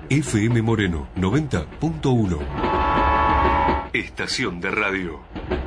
FM Moreno 90.1. Estación de radio.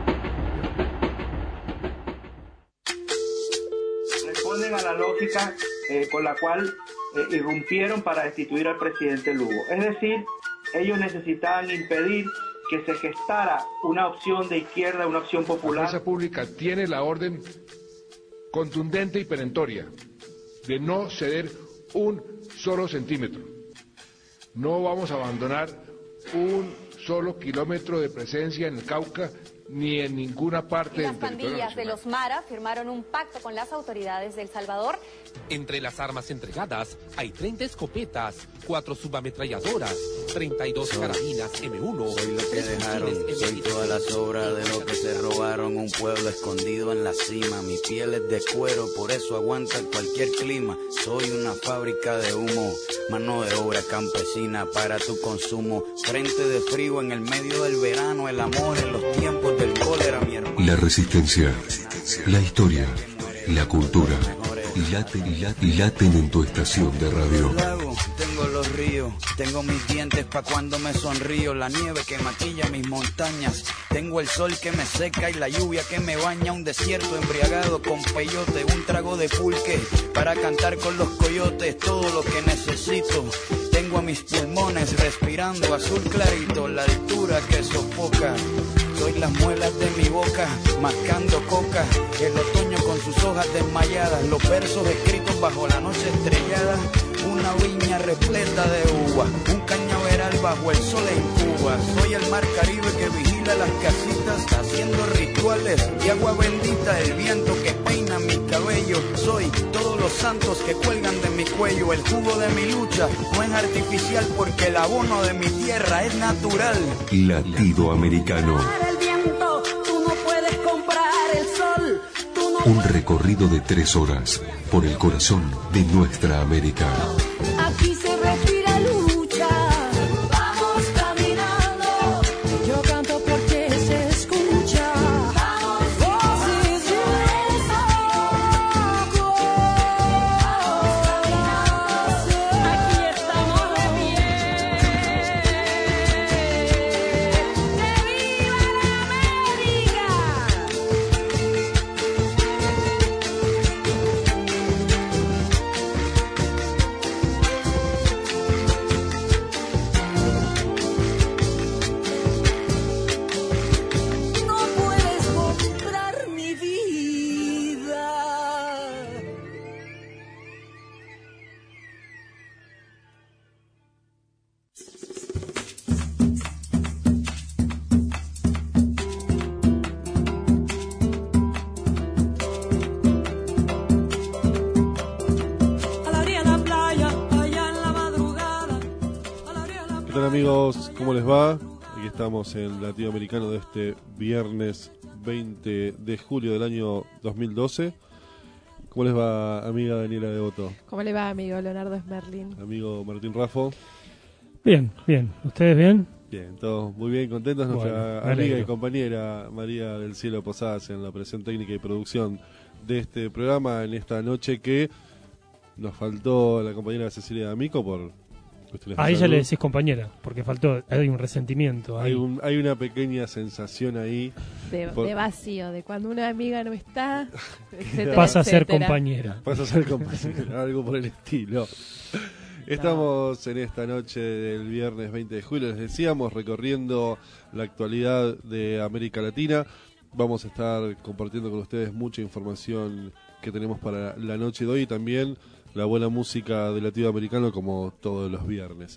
Responden a la lógica con la cual irrumpieron para destituir al presidente Lugo. Es decir, ellos necesitaban impedir que se gestara una opción de izquierda, una opción popular. La fuerza pública tiene la orden contundente y perentoria de no ceder un solo centímetro. No vamos a abandonar un solo kilómetro de presencia en el Cauca ni en ninguna parte del territorio nacional. Las pandillas de los Mara firmaron un pacto con las autoridades de El Salvador. Entre las armas entregadas hay 30 escopetas, 4 subametralladoras, 32 carabinas M1. Soy lo que dejaron, soy todas las obras de lo que se robaron. Un pueblo escondido en la cima, mi piel es de cuero, por eso aguanta cualquier clima. Soy una fábrica de humo, mano de obra campesina para tu consumo. Frente de frío en el medio del verano, el amor en los tiempos del cólera, mi hermano. La resistencia, la historia, la cultura. Y laten en tu estación de radio. Tengo los ríos, tengo mis dientes pa' cuando me sonrío. La nieve que maquilla mis montañas. Tengo el sol que me seca y la lluvia que me baña. Un desierto embriagado con peyote. Un trago de pulque para cantar con los coyotes. Todo lo que necesito. Tengo a mis pulmones respirando azul clarito. La altura que sofoca. Soy las muelas de mi boca, mascando coca. El otoño con sus hojas desmayadas. Los versos escritos bajo la noche estrellada. Una viña repleta de uva. Un cañaveral bajo el sol en Cuba. Soy el mar Caribe que vigila las casitas, haciendo rituales de agua bendita. El viento que peina mi cabello. Soy todos los santos que cuelgan de mi cuello. El jugo de mi lucha no es artificial, porque el abono de mi tierra es natural. Latido americano. Un recorrido de 3 horas por el corazón de nuestra América. Aquí se respira lucha. Vamos caminando. Yo canto porque se escucha. Vamos, voces de desahogo. Aquí estamos de pie. ¡Que viva la América! ¿Qué tal, amigos? ¿Cómo les va? Aquí estamos en Latinoamericano de este viernes 20 de julio del año 2012. ¿Cómo les va, amiga Daniela Devoto? ¿Cómo le va, amigo Leonardo Smerlin? Amigo Martín Raffo. Bien, bien. ¿Ustedes bien? Bien, todos muy bien, contentos. Nuestra amiga y compañera María del Cielo Posadas en la operación técnica y producción de este programa en esta noche que nos faltó la compañera Cecilia D'Amico por cuestiones de A ella salud. le decís compañera, porque faltó, hay un resentimiento. Hay una pequeña sensación ahí. De vacío, de cuando una amiga no está, etcétera, pasa a ser etcétera. compañera. Pasa a ser compañera, algo por el estilo. Estamos en esta noche del viernes 20 de julio, les decíamos, recorriendo la actualidad de América Latina. Vamos a estar compartiendo con ustedes mucha información que tenemos para la noche de hoy y también la buena música de latinoamericano como todos los viernes.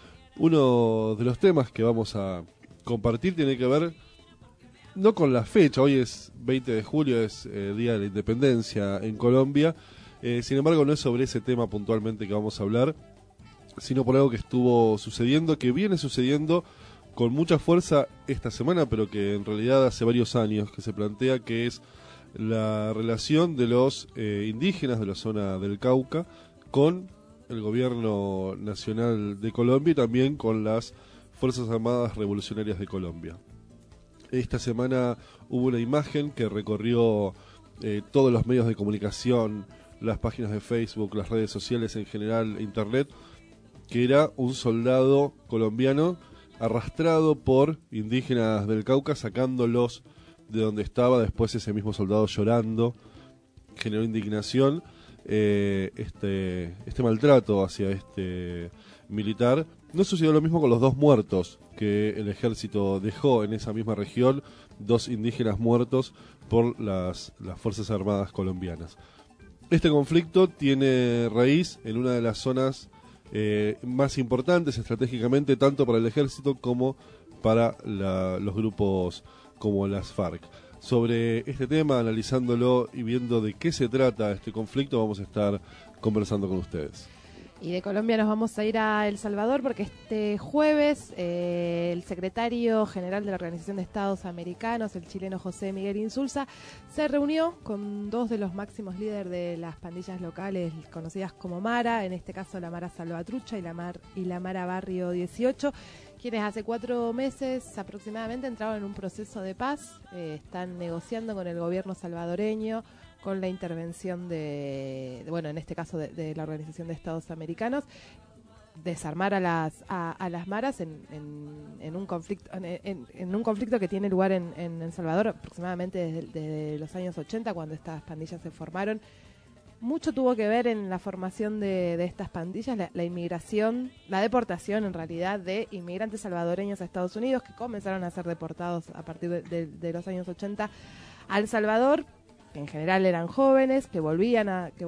Uno de los temas que vamos a compartir tiene que ver no con la fecha, hoy es 20 de julio, es Día de la Independencia en Colombia, sin embargo no es sobre ese tema puntualmente que vamos a hablar, sino por algo que estuvo sucediendo, que viene sucediendo con mucha fuerza esta semana, pero que en realidad hace varios años que se plantea, que es la relación de los indígenas de la zona del Cauca con el gobierno nacional de Colombia y también con las Fuerzas Armadas Revolucionarias de Colombia. Esta semana hubo una imagen que recorrió todos los medios de comunicación, las páginas de Facebook, las redes sociales en general, internet, que era un soldado colombiano arrastrado por indígenas del Cauca, sacándolos de donde estaba. Después ese mismo soldado llorando generó indignación. Este maltrato hacia este militar. No sucedió lo mismo con los 2 muertos que el ejército dejó en esa misma región, 2 indígenas muertos por las Fuerzas Armadas colombianas. Este conflicto tiene raíz en una de las zonas más importantes estratégicamente, tanto para el ejército como para los grupos como las FARC. Sobre este tema, analizándolo y viendo de qué se trata este conflicto, vamos a estar conversando con ustedes. Y de Colombia nos vamos a ir a El Salvador porque este jueves el secretario general de la Organización de Estados Americanos, el chileno José Miguel Insulza, se reunió con 2 de los máximos líderes de las pandillas locales conocidas como Mara, en este caso la Mara Salvatrucha y la Mara Barrio 18, quienes hace 4 meses aproximadamente entraron en un proceso de paz, están negociando con el gobierno salvadoreño, con la intervención en este caso de la Organización de Estados Americanos, desarmar a las maras en un conflicto que tiene lugar en El Salvador aproximadamente desde los años 80, cuando estas pandillas se formaron. Mucho tuvo que ver en la formación de estas pandillas, la inmigración, la deportación en realidad de inmigrantes salvadoreños a Estados Unidos, que comenzaron a ser deportados a partir de los años 80 a El Salvador, que en general eran jóvenes, que volvían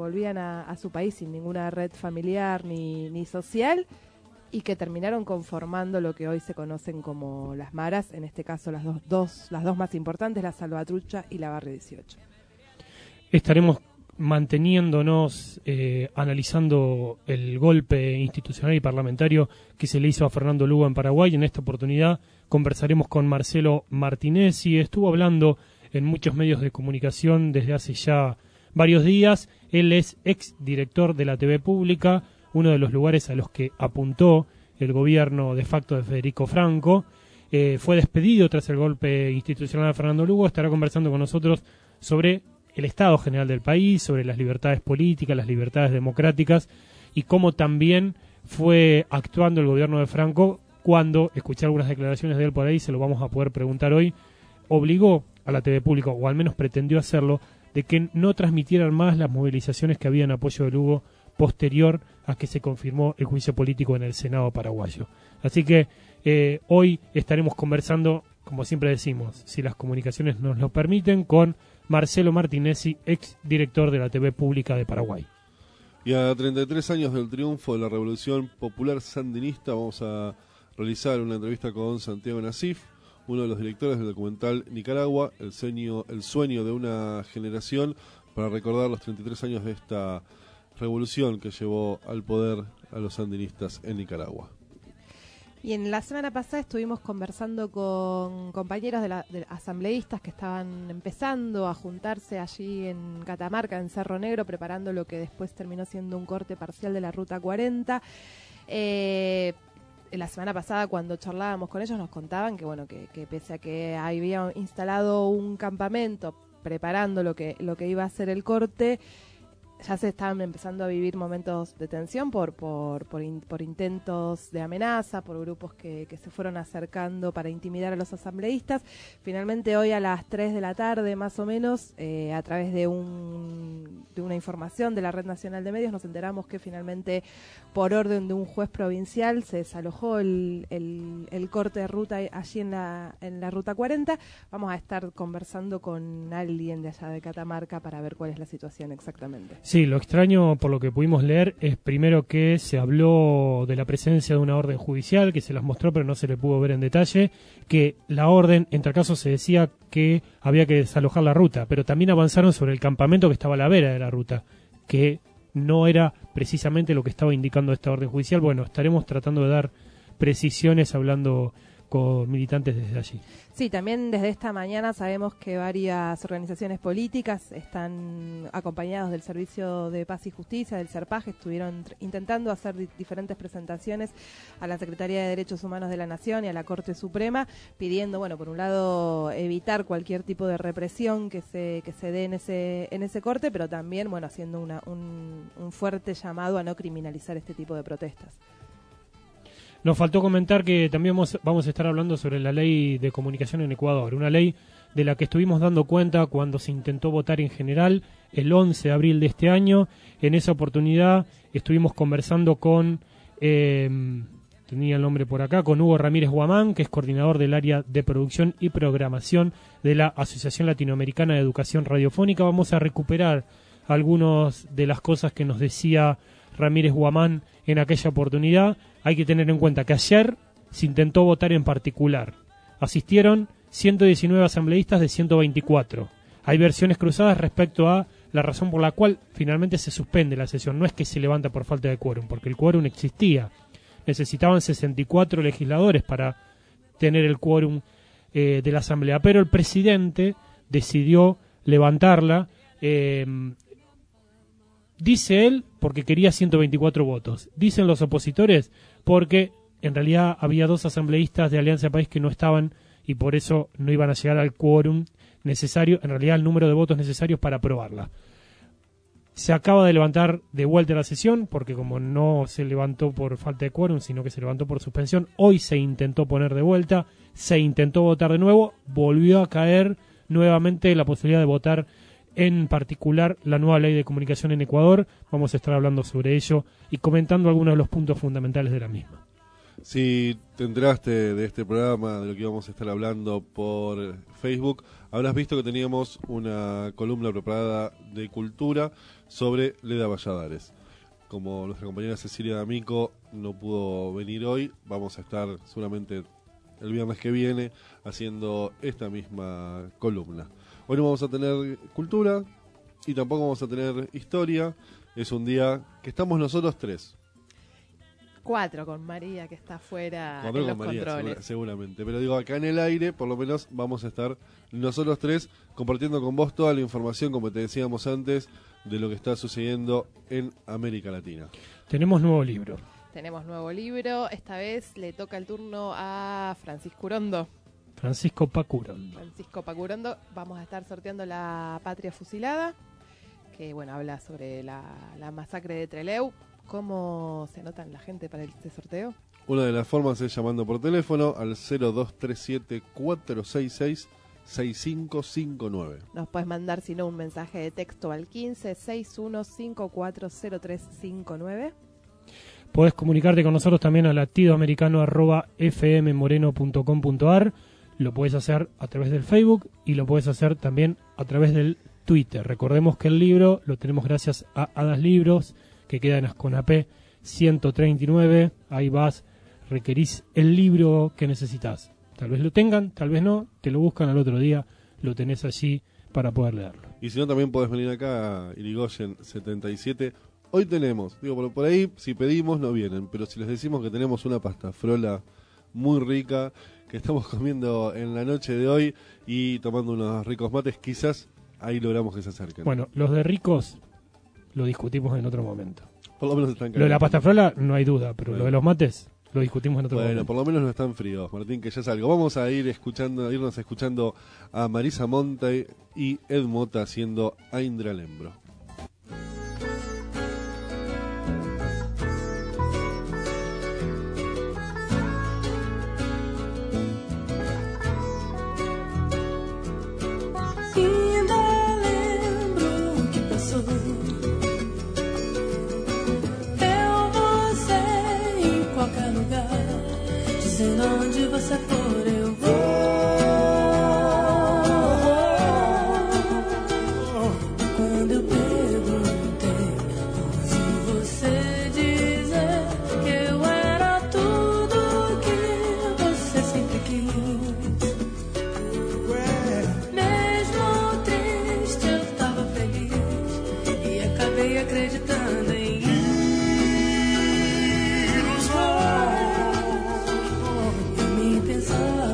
a su país sin ninguna red familiar ni social, y que terminaron conformando lo que hoy se conocen como las maras, en este caso las dos más importantes, la Salvatrucha y la Barrio 18. Estaremos manteniéndonos analizando el golpe institucional y parlamentario que se le hizo a Fernando Lugo en Paraguay. En esta oportunidad conversaremos con Marcelo Martinezzi. Estuvo hablando en muchos medios de comunicación desde hace ya varios días. Él es exdirector de la TV Pública, uno de los lugares a los que apuntó el gobierno de facto de Federico Franco. Fue despedido tras el golpe institucional de Fernando Lugo. Estará conversando con nosotros sobre el estado general del país, sobre las libertades políticas, las libertades democráticas y cómo también fue actuando el gobierno de Franco cuando, escuché algunas declaraciones de él por ahí, se lo vamos a poder preguntar hoy, obligó a la TV Pública, o al menos pretendió hacerlo, de que no transmitieran más las movilizaciones que había en apoyo de Lugo posterior a que se confirmó el juicio político en el Senado paraguayo. Así que hoy estaremos conversando, como siempre decimos, si las comunicaciones nos lo permiten, con Marcelo Martinezzi, ex director de la TV Pública de Paraguay. Y a 33 años del triunfo de la Revolución Popular Sandinista, vamos a realizar una entrevista con Santiago Nasif, uno de los directores del documental Nicaragua, el sueño de una generación, para recordar los 33 años de esta revolución que llevó al poder a los sandinistas en Nicaragua. Y en la semana pasada estuvimos conversando con compañeros de asambleístas que estaban empezando a juntarse allí en Catamarca, en Cerro Negro, preparando lo que después terminó siendo un corte parcial de la Ruta 40. La semana pasada, cuando charlábamos con ellos, nos contaban que pese a que habían instalado un campamento preparando lo que iba a ser el corte, ya se estaban empezando a vivir momentos de tensión por intentos de amenaza, por grupos que se fueron acercando para intimidar a los asambleístas. Finalmente hoy a las 3 de la tarde más o menos, a través de una información de la Red Nacional de Medios, nos enteramos que finalmente, por orden de un juez provincial, se desalojó el corte de ruta allí en la Ruta 40. Vamos a estar conversando con alguien de allá de Catamarca para ver cuál es la situación exactamente. Sí, lo extraño, por lo que pudimos leer, es primero que se habló de la presencia de una orden judicial, que se las mostró pero no se le pudo ver en detalle, que la orden, entre casos se decía que había que desalojar la ruta, pero también avanzaron sobre el campamento que estaba a la vera de la ruta, que no era precisamente lo que estaba indicando esta orden judicial. Bueno, estaremos tratando de dar precisiones hablando con militantes desde allí. Sí, también desde esta mañana sabemos que varias organizaciones políticas están acompañados del Servicio de Paz y Justicia, del SERPAJ, estuvieron intentando hacer diferentes presentaciones a la Secretaría de Derechos Humanos de la Nación y a la Corte Suprema, pidiendo, por un lado, evitar cualquier tipo de represión que se dé en ese corte, pero también, haciendo un fuerte llamado a no criminalizar este tipo de protestas. Nos faltó comentar que también vamos a estar hablando sobre la ley de comunicación en Ecuador, una ley de la que estuvimos dando cuenta cuando se intentó votar en general el 11 de abril de este año. En esa oportunidad estuvimos conversando con, tenía el nombre por acá, con Hugo Ramírez Guamán, que es coordinador del área de producción y programación de la Asociación Latinoamericana de Educación Radiofónica. Vamos a recuperar algunas de las cosas que nos decía Ramírez Guamán en aquella oportunidad. Hay que tener en cuenta que ayer se intentó votar en particular. Asistieron 119 asambleístas de 124. Hay versiones cruzadas respecto a la razón por la cual finalmente se suspende la sesión. No es que se levanta por falta de quórum, porque el quórum existía. Necesitaban 64 legisladores para tener el quórum de la asamblea. Pero el presidente decidió levantarla. Dice él porque quería 124 votos. Dicen los opositores porque en realidad había 2 asambleístas de Alianza País que no estaban y por eso no iban a llegar al quórum necesario, en realidad el número de votos necesarios para aprobarla. Se acaba de levantar de vuelta la sesión porque como no se levantó por falta de quórum, sino que se levantó por suspensión, hoy se intentó poner de vuelta, se intentó votar de nuevo, volvió a caer nuevamente la posibilidad de votar en particular la nueva ley de comunicación en Ecuador. Vamos a estar hablando sobre ello y comentando algunos de los puntos fundamentales de la misma. Si te enteraste de este programa, de lo que íbamos a estar hablando por Facebook, habrás visto que teníamos una columna preparada de cultura sobre Leda Valladares. Como nuestra compañera Cecilia D'Amico no pudo venir hoy, vamos a estar seguramente el viernes que viene haciendo esta misma columna. Hoy no vamos a tener cultura y tampoco vamos a tener historia. Es un día que estamos nosotros 3. 4 con María, que está afuera en los controles. Seguramente. Pero digo, acá en el aire, por lo menos, vamos a estar nosotros 3 compartiendo con vos toda la información, como te decíamos antes, de lo que está sucediendo en América Latina. Tenemos nuevo libro. Esta vez le toca el turno a Francisco Urondo. Francisco Pacurondo. Vamos a estar sorteando La Patria Fusilada, que bueno, habla sobre la masacre de Trelew. ¿Cómo se anotan la gente para este sorteo? Una de las formas es llamando por teléfono al 0237-466-6559. Nos puedes mandar, si no, un mensaje de texto al 1561540359. Podés comunicarte con nosotros también a latidoamericano@fmmoreno.com.ar. Lo puedes hacer a través del Facebook y lo puedes hacer también a través del Twitter. Recordemos que el libro lo tenemos gracias a Hadas Libros, que queda en Asconapé 139. Ahí vas, requerís el libro que necesitas. Tal vez lo tengan, tal vez no, te lo buscan al otro día, lo tenés allí para poder leerlo. Y si no, también podés venir acá a Irigoyen 77. Hoy tenemos, digo, por ahí si pedimos no vienen, pero si les decimos que tenemos una pasta frola muy rica que estamos comiendo en la noche de hoy y tomando unos ricos mates, quizás ahí logramos que se acerquen. Bueno, los de ricos lo discutimos en otro momento. Por lo menos están Lo de la pasta frola no hay duda, pero bueno, lo de los mates lo discutimos en otro momento. Bueno, por lo menos no están fríos, Martín, que ya es algo. Vamos a irnos escuchando a Marisa Monte y Ed Mota haciendo a Indra Lembro. Onde você for, eu vou. Quando eu perguntei, ouvi você dizer que eu era tudo que você sempre quis. Mesmo triste, eu tava feliz e acabei acreditando em pensar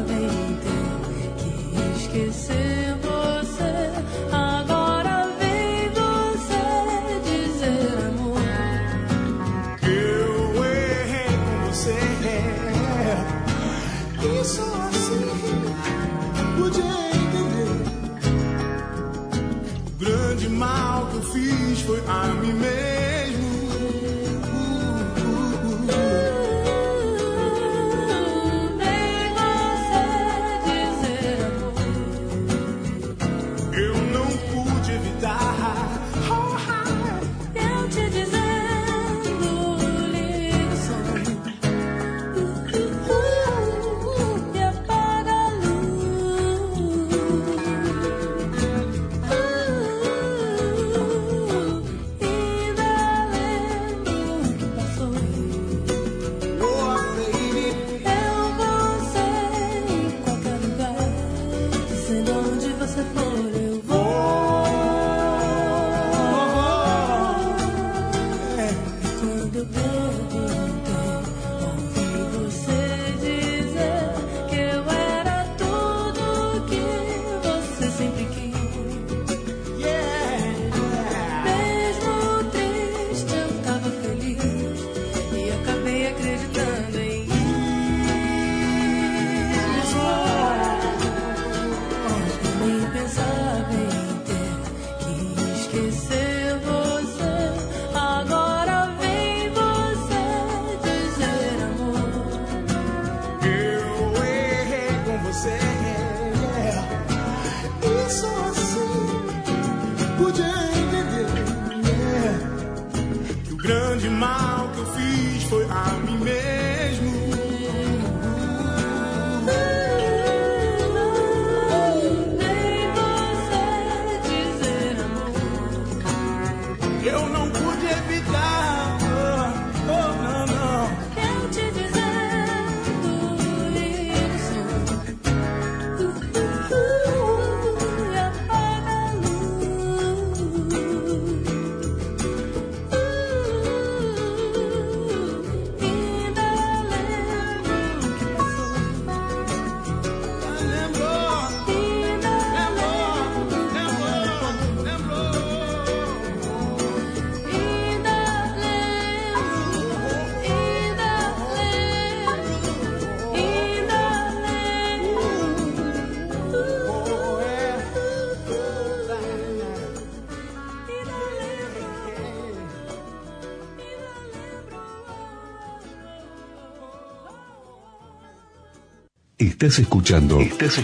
Estás escuchando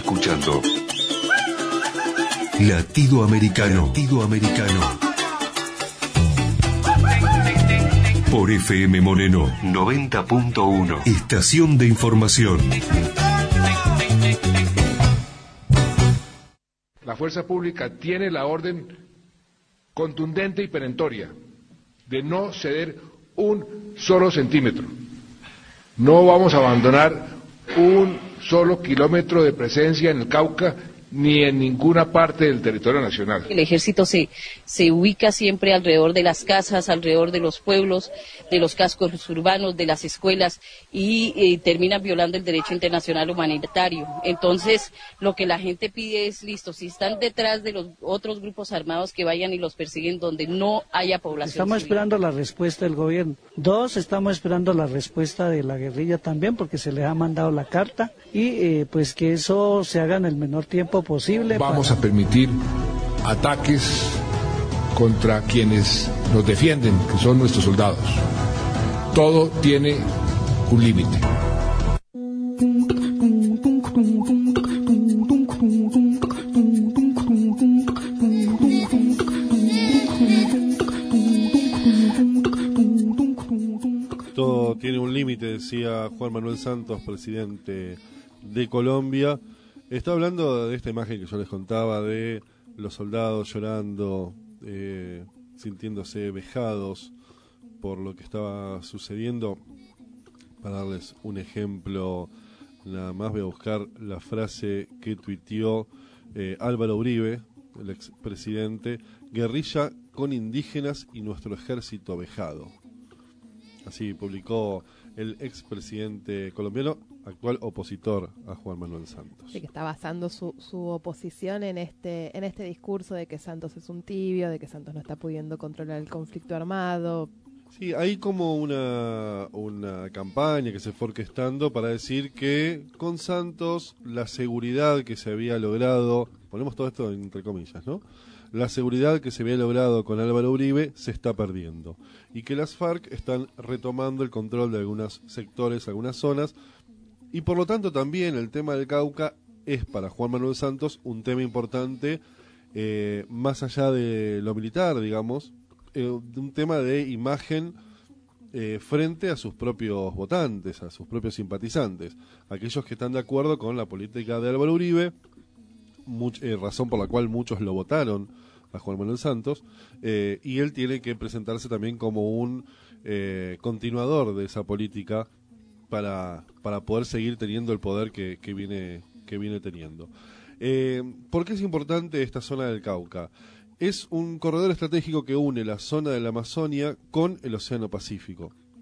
Latido Americano. Latido Americano. Por FM Moreno 90.1. Estación de información. La fuerza pública tiene la orden contundente y perentoria de no ceder un solo centímetro. No vamos a abandonar un solo kilómetro de presencia en el Cauca ni en ninguna parte del territorio nacional. El ejército se ubica siempre alrededor de las casas, alrededor de los pueblos, de los cascos urbanos, de las escuelas y terminan violando el derecho internacional humanitario. Entonces, lo que la gente pide es, listo, si están detrás de los otros grupos armados, que vayan y los persiguen donde no haya población Estamos civil. esperando la respuesta del gobierno. Dos, estamos esperando la respuesta de la guerrilla también, porque se les ha mandado la carta y pues que eso se haga en el menor tiempo posible. Vamos a permitir ataques contra quienes nos defienden, que son nuestros soldados. Todo tiene un límite. Todo tiene un límite, decía Juan Manuel Santos, presidente de Colombia. Está hablando de esta imagen que yo les contaba de los soldados llorando, sintiéndose vejados por lo que estaba sucediendo. Para darles un ejemplo, nada más voy a buscar la frase que tuiteó Álvaro Uribe, el expresidente: guerrilla con indígenas y nuestro ejército vejado. Así publicó el expresidente colombiano, actual opositor a Juan Manuel Santos. Sí, que está basando su oposición en este discurso de que Santos es un tibio, de que Santos no está pudiendo controlar el conflicto armado. Sí, hay como una campaña que se fue orquestando para decir que con Santos la seguridad que se había logrado, ponemos todo esto entre comillas, ¿no? La seguridad que se había logrado con Álvaro Uribe se está perdiendo y que las FARC están retomando el control de algunos sectores, algunas zonas, y por lo tanto también el tema del Cauca es para Juan Manuel Santos un tema importante, más allá de lo militar, digamos, un tema de imagen frente a sus propios votantes, a sus propios simpatizantes, aquellos que están de acuerdo con la política de Álvaro Uribe, razón por la cual muchos lo votaron a Juan Manuel Santos, y él tiene que presentarse también como un continuador de esa política para poder seguir teniendo el poder que viene teniendo. ¿Por qué es importante esta zona del Cauca? Es un corredor estratégico que une la zona de la Amazonia con el Océano Pacífico.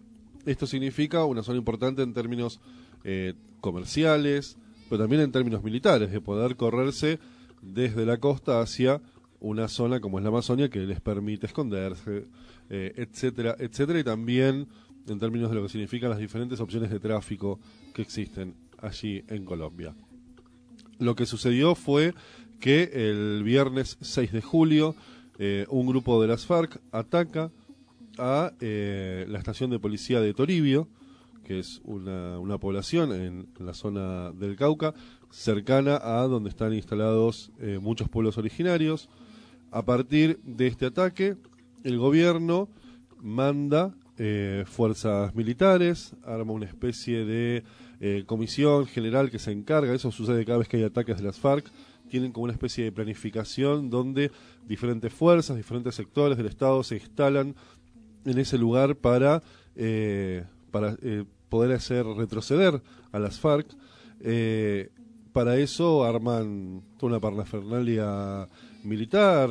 Esto significa una zona importante en términos comerciales, pero también en términos militares, de poder correrse desde la costa hacia una zona como es la Amazonia que les permite esconderse, etcétera, etcétera, y también en términos de lo que significan las diferentes opciones de tráfico que existen allí en Colombia. Lo que sucedió fue que el viernes 6 de julio un grupo de las FARC ataca a la estación de policía de Toribio, que es una población en la zona del Cauca, cercana a donde están instalados muchos pueblos originarios. A partir de este ataque, el gobierno manda fuerzas militares, arma una especie de comisión general que se encarga, eso sucede cada vez que hay ataques de las FARC, tienen como una especie de planificación donde diferentes fuerzas, diferentes sectores del Estado se instalan en ese lugar para poder hacer retroceder a las FARC. Para eso arman toda una parafernalia militar,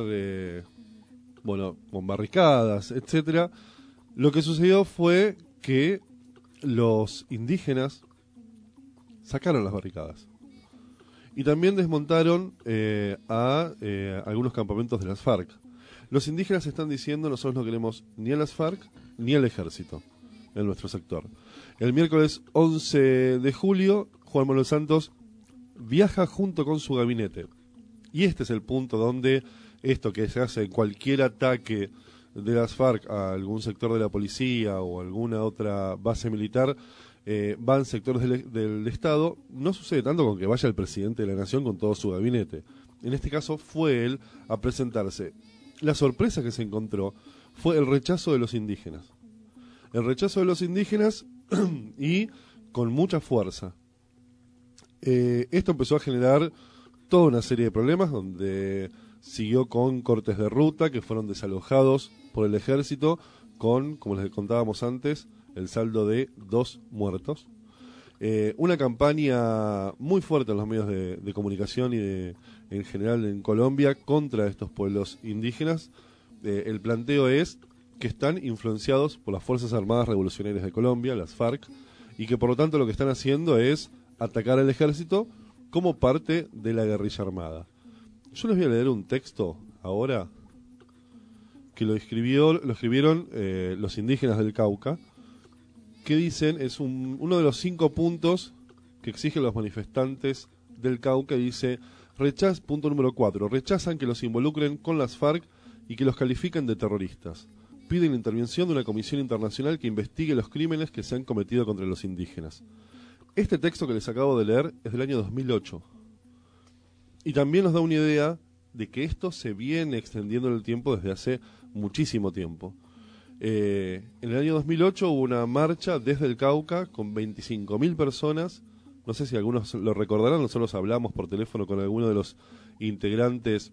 con barricadas, etcétera. Lo que sucedió fue que los indígenas sacaron las barricadas y también desmontaron a algunos campamentos de las FARC. Los indígenas están diciendo: nosotros no queremos ni a las FARC ni al ejército en nuestro sector. El miércoles 11 de julio, Juan Manuel Santos viaja junto con su gabinete. Y este es el punto donde esto que se hace en cualquier ataque de las FARC a algún sector de la policía o alguna otra base militar, van sectores del Estado, no sucede tanto con que vaya el presidente de la Nación con todo su gabinete. En este caso fue él a presentarse. La sorpresa que se encontró fue el rechazo de los indígenas. El rechazo de los indígenas y con mucha fuerza. Esto empezó a generar toda una serie de problemas donde siguió con cortes de ruta que fueron desalojados por el ejército con, como les contábamos antes, el saldo de 2 muertos. Una campaña muy fuerte en los medios de comunicación y en general en Colombia contra estos pueblos indígenas. El planteo es que están influenciados por las Fuerzas Armadas Revolucionarias de Colombia, las FARC, y que por lo tanto lo que están haciendo es atacar al ejército como parte de la guerrilla armada. Yo les voy a leer un texto ahora que lo escribieron los indígenas del Cauca, que dicen, es uno de los 5 puntos que exigen los manifestantes del Cauca. Dice: punto número 4, rechazan que los involucren con las FARC y que los califiquen de terroristas. Piden la intervención de una comisión internacional que investigue los crímenes que se han cometido contra los indígenas. Este texto que les acabo de leer es del año 2008. Y también nos da una idea de que esto se viene extendiendo en el tiempo desde hace muchísimo tiempo. En el año 2008 hubo una marcha desde el Cauca con 25.000 personas. No sé si algunos lo recordarán, nosotros hablamos por teléfono con alguno de los integrantes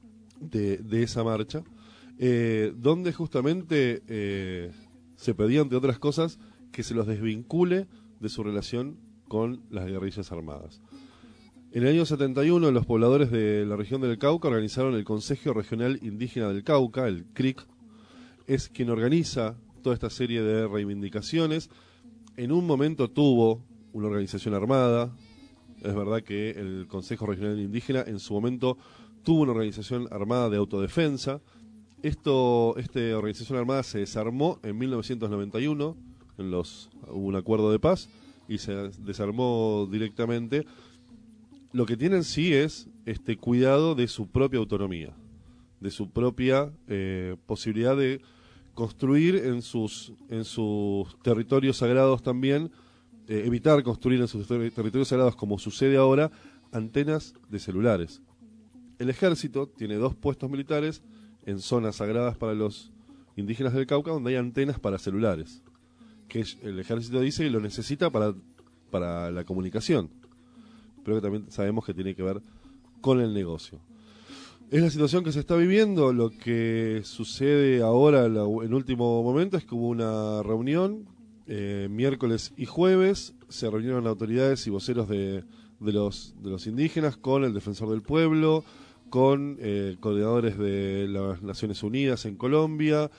de esa marcha, donde justamente se pedía, entre otras cosas, que se los desvincule de su relación con las guerrillas armadas. En el año 71, los pobladores de la región del Cauca organizaron el Consejo Regional Indígena del Cauca, el CRIC. Es quien organiza toda esta serie de reivindicaciones. En un momento tuvo una organización armada. Es verdad que el Consejo Regional Indígena en su momento tuvo una organización armada de autodefensa. Esta organización armada se desarmó en 1991, hubo un acuerdo de paz y se desarmó directamente. Lo que tienen sí es este cuidado de su propia autonomía, de su propia posibilidad de construir en sus territorios sagrados también, evitar construir en sus territorios sagrados, como sucede ahora, antenas de celulares. El ejército tiene 2 puestos militares en zonas sagradas para los indígenas del Cauca donde hay antenas para celulares, que el ejército dice que lo necesita para la comunicación, pero que también sabemos que tiene que ver con el negocio. Es la situación que se está viviendo. Lo que sucede ahora en último momento es que hubo una reunión miércoles y jueves. Se reunieron autoridades y voceros de los indígenas con el defensor del pueblo, con coordinadores de las Naciones Unidas en Colombia,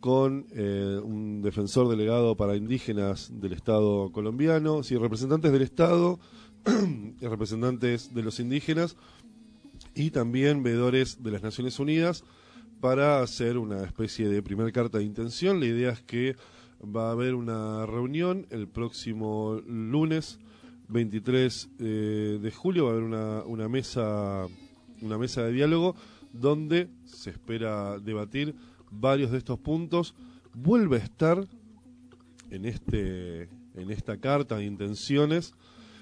con un defensor delegado para indígenas del Estado colombiano, sí, representantes del Estado, representantes de los indígenas y también veedores de las Naciones Unidas para hacer una especie de primer carta de intención. La idea es que va a haber una reunión el próximo lunes 23 de julio, va a haber una mesa de diálogo donde se espera debatir varios de estos puntos. Vuelve a estar en esta carta de intenciones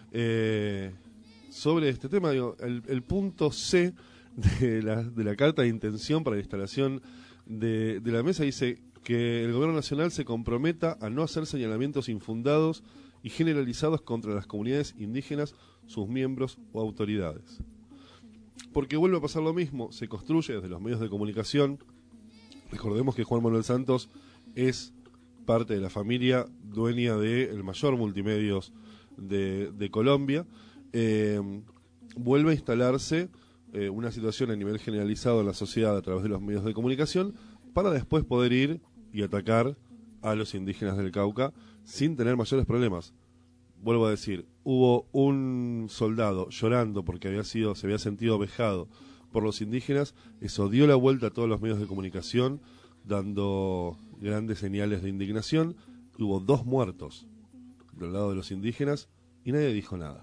sobre este tema. Digo, el punto C de la carta de intención para la instalación de la mesa dice que el gobierno nacional se comprometa a no hacer señalamientos infundados y generalizados contra las comunidades indígenas, sus miembros o autoridades. Porque vuelve a pasar lo mismo, se construye desde los medios de comunicación. Recordemos que Juan Manuel Santos es parte de la familia dueña del mayor multimedios de Colombia. Vuelve a instalarse una situación a nivel generalizado en la sociedad a través de los medios de comunicación para después poder ir y atacar a los indígenas del Cauca sin tener mayores problemas. Vuelvo a decir, hubo un soldado llorando porque se había sentido vejado por los indígenas, eso dio la vuelta a todos los medios de comunicación, dando grandes señales de indignación. Hubo 2 muertos del lado de los indígenas y nadie dijo nada.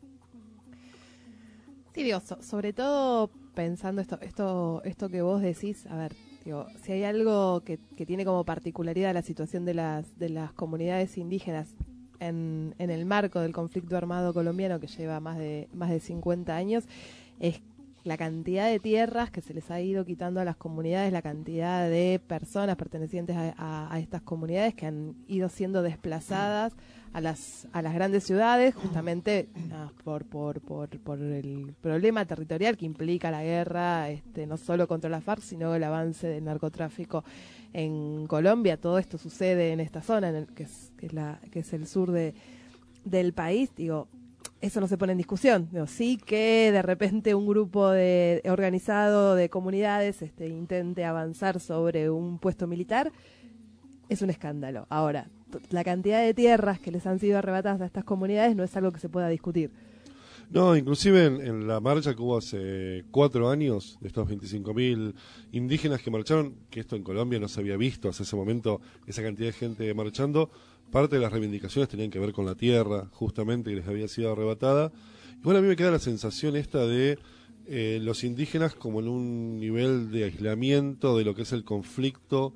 Sí, digo, sobre todo pensando esto que vos decís, a ver, digo, si hay algo que tiene como particularidad la situación de las comunidades indígenas en el marco del conflicto armado colombiano que lleva más de 50 años, es la cantidad de tierras que se les ha ido quitando a las comunidades, la cantidad de personas pertenecientes a estas comunidades que han ido siendo desplazadas a las grandes ciudades, justamente por el problema territorial que implica la guerra, no solo contra la FARC, sino el avance del narcotráfico en Colombia. Todo esto sucede en esta zona, que es el sur del país. Digo, eso no se pone en discusión. Digo, sí que de repente un grupo organizado de comunidades intente avanzar sobre un puesto militar, es un escándalo. Ahora, la cantidad de tierras que les han sido arrebatadas a estas comunidades no es algo que se pueda discutir. No, inclusive en la marcha que hubo hace 4 años, de estos 25.000 indígenas que marcharon, que esto en Colombia no se había visto hasta ese momento, esa cantidad de gente marchando, parte de las reivindicaciones tenían que ver con la tierra, justamente, que les había sido arrebatada. Y bueno, a mí me queda la sensación esta de los indígenas como en un nivel de aislamiento de lo que es el conflicto,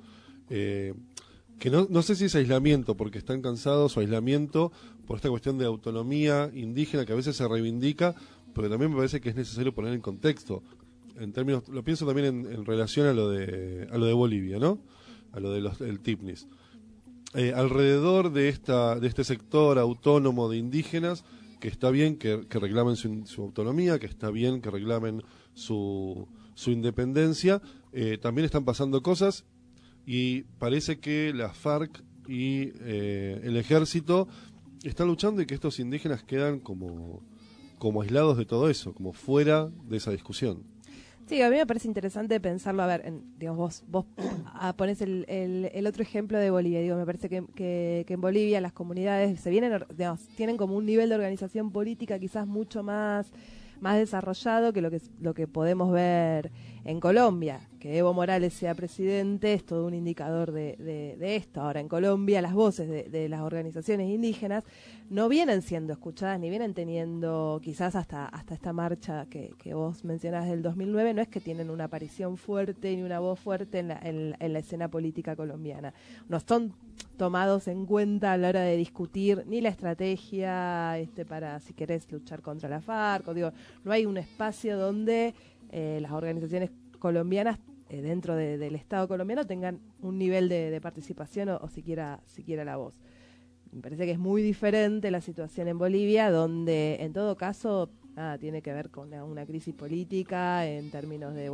que no sé si es aislamiento porque están cansados o aislamiento por esta cuestión de autonomía indígena que a veces se reivindica, pero también me parece que es necesario poner en contexto, en términos, lo pienso también en relación a lo de Bolivia, ¿no? A lo del TIPNIS. Alrededor de este sector autónomo de indígenas, que está bien que reclamen su autonomía, que está bien que reclamen su independencia, también están pasando cosas. Y parece que la FARC y el ejército están luchando y que estos indígenas quedan como aislados de todo eso, como fuera de esa discusión. Sí, a mí me parece interesante pensarlo. A ver, digamos, vos ponés el otro ejemplo de Bolivia. Digo, me parece que en Bolivia las comunidades tienen como un nivel de organización política quizás mucho más desarrollado que lo que podemos ver en Colombia. Que Evo Morales sea presidente es todo un indicador de esto. Ahora, en Colombia las voces de las organizaciones indígenas no vienen siendo escuchadas, ni vienen teniendo, quizás hasta esta marcha que vos mencionás del 2009, no es que tienen una aparición fuerte ni una voz fuerte en la escena política colombiana. No son tomados en cuenta a la hora de discutir ni la estrategia para, si querés, luchar contra la FARC. No hay un espacio donde las organizaciones colombianas dentro del Estado colombiano tengan un nivel de participación o siquiera la voz. Me parece que es muy diferente la situación en Bolivia, donde en todo caso tiene que ver con una crisis política en términos de,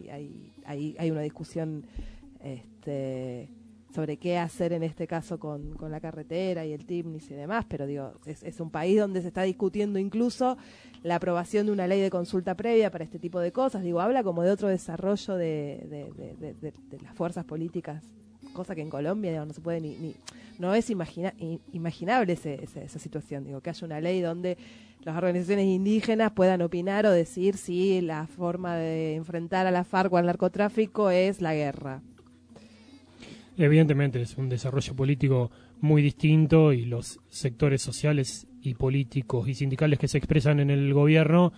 hay una discusión sobre qué hacer en este caso con la carretera y el TIPNIS y demás, pero es un país donde se está discutiendo incluso la aprobación de una ley de consulta previa para este tipo de cosas. Habla como de otro desarrollo de las fuerzas políticas cosa que en Colombia, digamos, no se puede no es imaginable esa situación, digo, que haya una ley donde las organizaciones indígenas puedan opinar o decir si la forma de enfrentar a la FARC o al narcotráfico es la guerra. Evidentemente es un desarrollo político muy distinto y los sectores sociales y políticos y sindicales que se expresan en el gobierno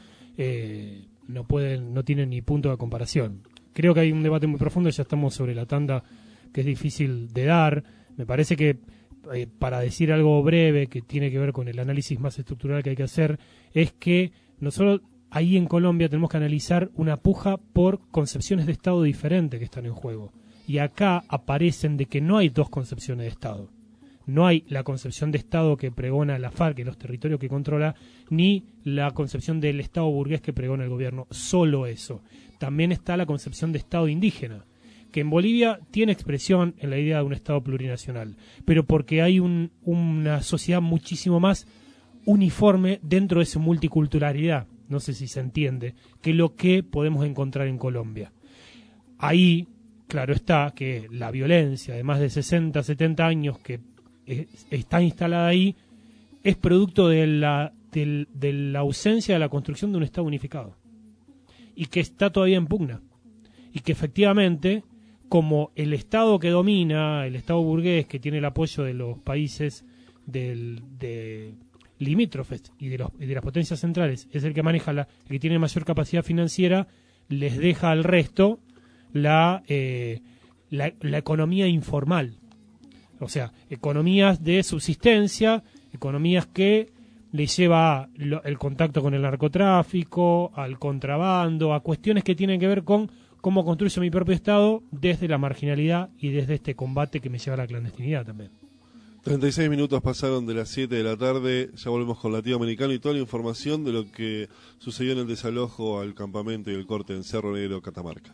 no tienen ni punto de comparación. Creo que hay un debate muy profundo, ya estamos sobre la tanda, que es difícil de dar. Me parece que para decir algo breve que tiene que ver con el análisis más estructural que hay que hacer, es que nosotros ahí en Colombia tenemos que analizar una puja por concepciones de Estado diferentes que están en juego. Y acá aparecen de que no hay dos concepciones de Estado. No hay la concepción de Estado que pregona la FARC en los territorios que controla, ni la concepción del Estado burgués que pregona el gobierno. Solo eso. También está la concepción de Estado indígena, que en Bolivia tiene expresión en la idea de un Estado plurinacional, pero porque hay una sociedad muchísimo más uniforme dentro de esa multiculturalidad, no sé si se entiende, que lo que podemos encontrar en Colombia. Ahí, claro está, que la violencia de más de 60, 70 años que está instalada ahí es producto de la ausencia de la construcción de un Estado unificado y que está todavía en pugna y que efectivamente, como el Estado que domina, el Estado burgués que tiene el apoyo de los países de limítrofes y de las potencias centrales, es el que maneja el que tiene mayor capacidad financiera, les deja al resto la economía informal. O sea, economías de subsistencia, economías que le lleva el contacto con el narcotráfico, al contrabando, a cuestiones que tienen que ver con cómo construyo mi propio Estado desde la marginalidad y desde este combate que me lleva a la clandestinidad también. 36 minutos pasaron de las 7 de la tarde, ya volvemos con Latinoamericano y toda la información de lo que sucedió en el desalojo al campamento y el corte en Cerro Negro, Catamarca.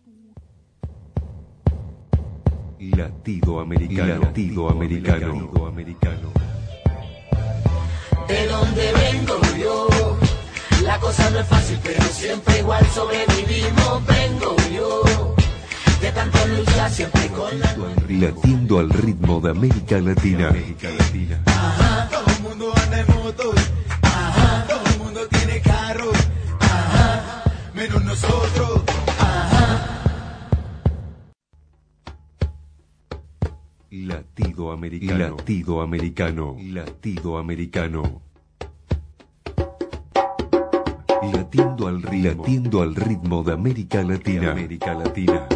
Latido americano. Latido americano. De donde vengo yo, la cosa no es fácil, pero siempre igual sobrevivimos. Vengo yo, de tanto luchar siempre con la... Latiendo al ritmo de América Latina. Ajá, todo el mundo anda en motos. Ajá, todo el mundo tiene carros. Ajá, menos nosotros. Ajá. Latido americano. Latido americano. Latido americano. Latiendo al ritmo de América Latina. América Latina.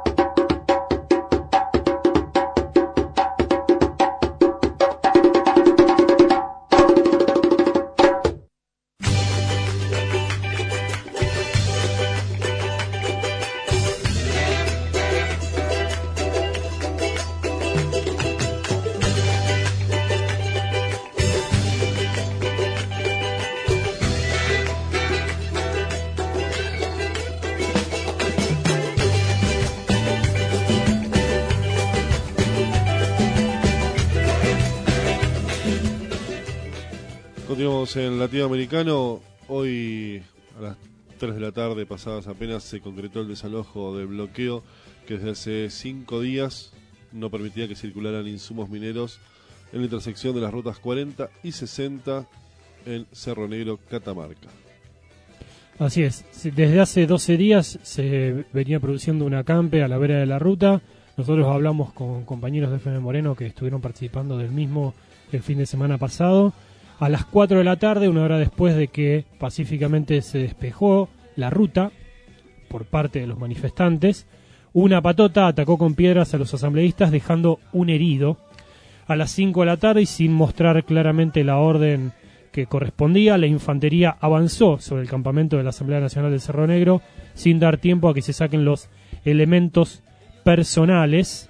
Continuamos en Latinoamericano. Hoy a las 3 de la tarde pasadas apenas se concretó el desalojo del bloqueo que desde hace 5 días no permitía que circularan insumos mineros en la intersección de las rutas 40 y 60 en Cerro Negro, Catamarca. Así es, desde hace 12 días se venía produciendo un acampe a la vera de la ruta. Nosotros hablamos con compañeros de FM Moreno que estuvieron participando del mismo el fin de semana pasado. A las 4 de la tarde, una hora después de que pacíficamente se despejó la ruta por parte de los manifestantes, una patota atacó con piedras a los asambleístas dejando un herido. A las 5 de la tarde y sin mostrar claramente la orden que correspondía, la infantería avanzó sobre el campamento de la Asamblea Nacional del Cerro Negro sin dar tiempo a que se saquen los elementos personales.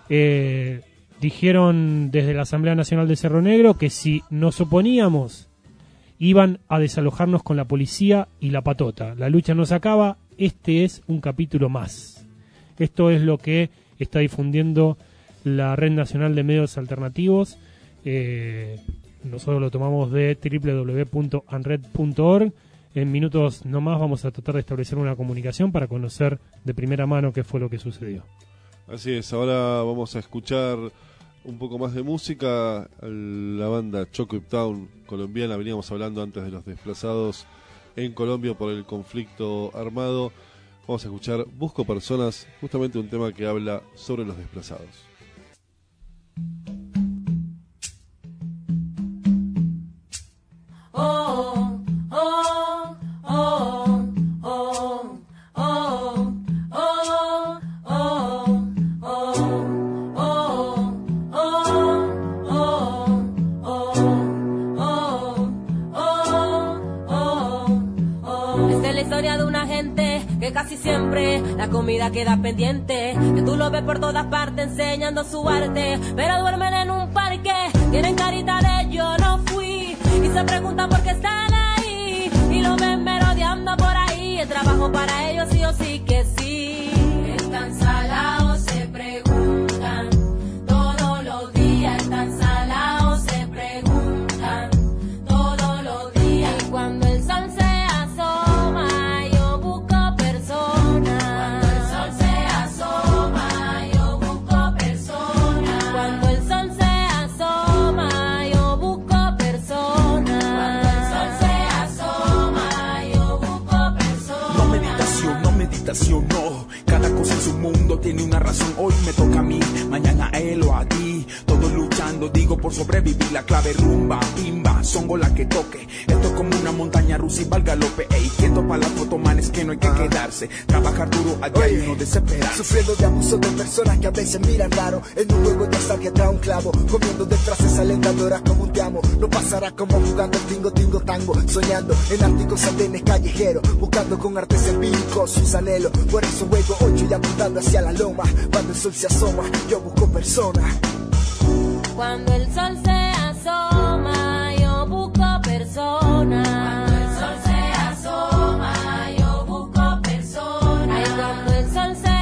Dijeron desde la Asamblea Nacional de Cerro Negro que si nos oponíamos iban a desalojarnos con la policía y la patota. La lucha no se acaba, este es un capítulo más. Esto es lo que está difundiendo la Red Nacional de Medios Alternativos. Nosotros lo tomamos de www.anred.org. En minutos nomás vamos a tratar de establecer una comunicación para conocer de primera mano qué fue lo que sucedió. Así es, ahora vamos a escuchar un poco más de música. La banda Choco Town colombiana, veníamos hablando antes de los desplazados en Colombia por el conflicto armado. Vamos a escuchar Busco Personas, justamente un tema que habla sobre los desplazados. Oh, oh, oh, oh, oh, oh, Esta es la historia de una gente que casi siempre la comida queda pendiente, que tú lo ves por todas partes enseñando su arte, pero duermen en un parque, tienen carita de yo no fui, y se preguntan por qué están ahí, y lo ven merodeando por ahí, el trabajo para ellos sí o sí que sí. Están salados, se preguntan, todos los días están salados, se preguntan, todos los días. Y cuando el sol se asoma, yo busco personas. Cuando el sol se asoma, yo busco personas. Cuando el sol se asoma, yo busco personas. Cuando el sol se asoma, yo busco personas. No meditación, no. Cada cosa en su mundo tiene una razón. Hoy me toca a mí, mañana a él o a ti. Todos luchando, digo, por sobrevivir. La clave rumba, pimba, songo la que toque. Esto es como una montaña rusa y va al galope. Ey, quieto para las fotomanes que no hay que quedarse. Trabajar duro a diario y no desesperarse. Sufriendo de abuso de personas que a veces miran raro. En un juego de azar que trae un clavo. Comiendo de frases alentadoras como un te amo. No pasará como jugando el tingo, tingo, tango. Soñando en árticos andenes callejeros. Buscando con artes empíricos sus anhelos. Por eso juego 8 y apuntando hacia la loma. Cuando el sol se asoma, yo busco personas. Cuando el sol se asoma, yo busco personas. Cuando el sol se asoma, yo busco personas. Ay, cuando el sol se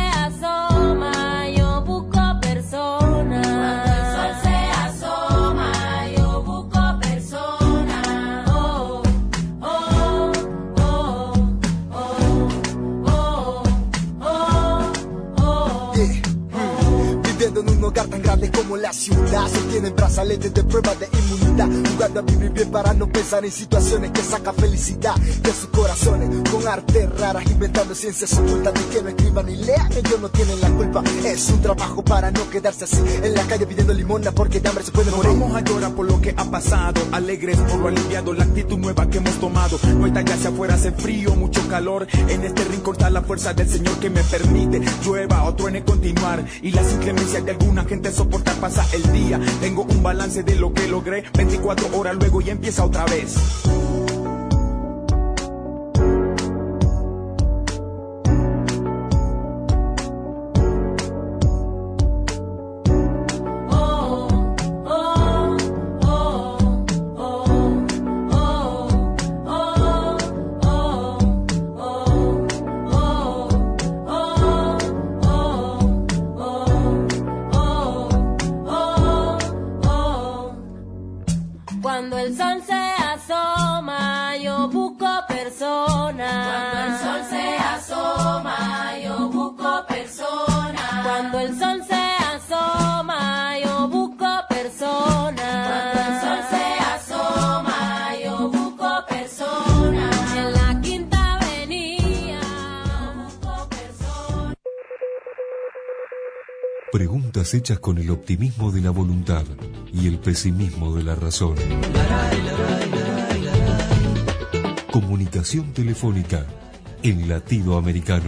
asoma, yo busco personas. Cuando el sol se asoma, yo busco personas. Oh, oh, oh, oh, oh, oh, oh. Viviendo en un hogar tan grande como la ciudad, se tienen brazaletes de prueba de inmunidad, jugando a vivir bien para no pensar en situaciones que sacan felicidad de sus corazones, con artes raras, inventando ciencias ocultas de que no escriban ni lean, ellos no tienen la culpa, es un trabajo para no quedarse así, en la calle pidiendo limosna porque de hambre se puede morir. Vamos a llorar por lo que ha pasado, alegres por lo aliviado, la actitud nueva que hemos tomado, no hay talla hacia afuera, hace frío, mucho calor, en este rincón está la fuerza del Señor que me permite, llueva o truene continuar, y las inclemencias de alguna gente soportar pasa el día, tengo un balance de lo que logré, 24 horas luego y empieza otra vez. Cuando el sol se asoma, yo busco personas. Cuando el sol se asoma, yo busco personas. Cuando el sol se asoma, yo busco personas. Cuando el sol se asoma, yo busco personas. En la Quinta Avenida, yo busco personas. Preguntas hechas con el optimismo de la voluntad y el pesimismo de la razón. Comunicación telefónica en latinoamericano.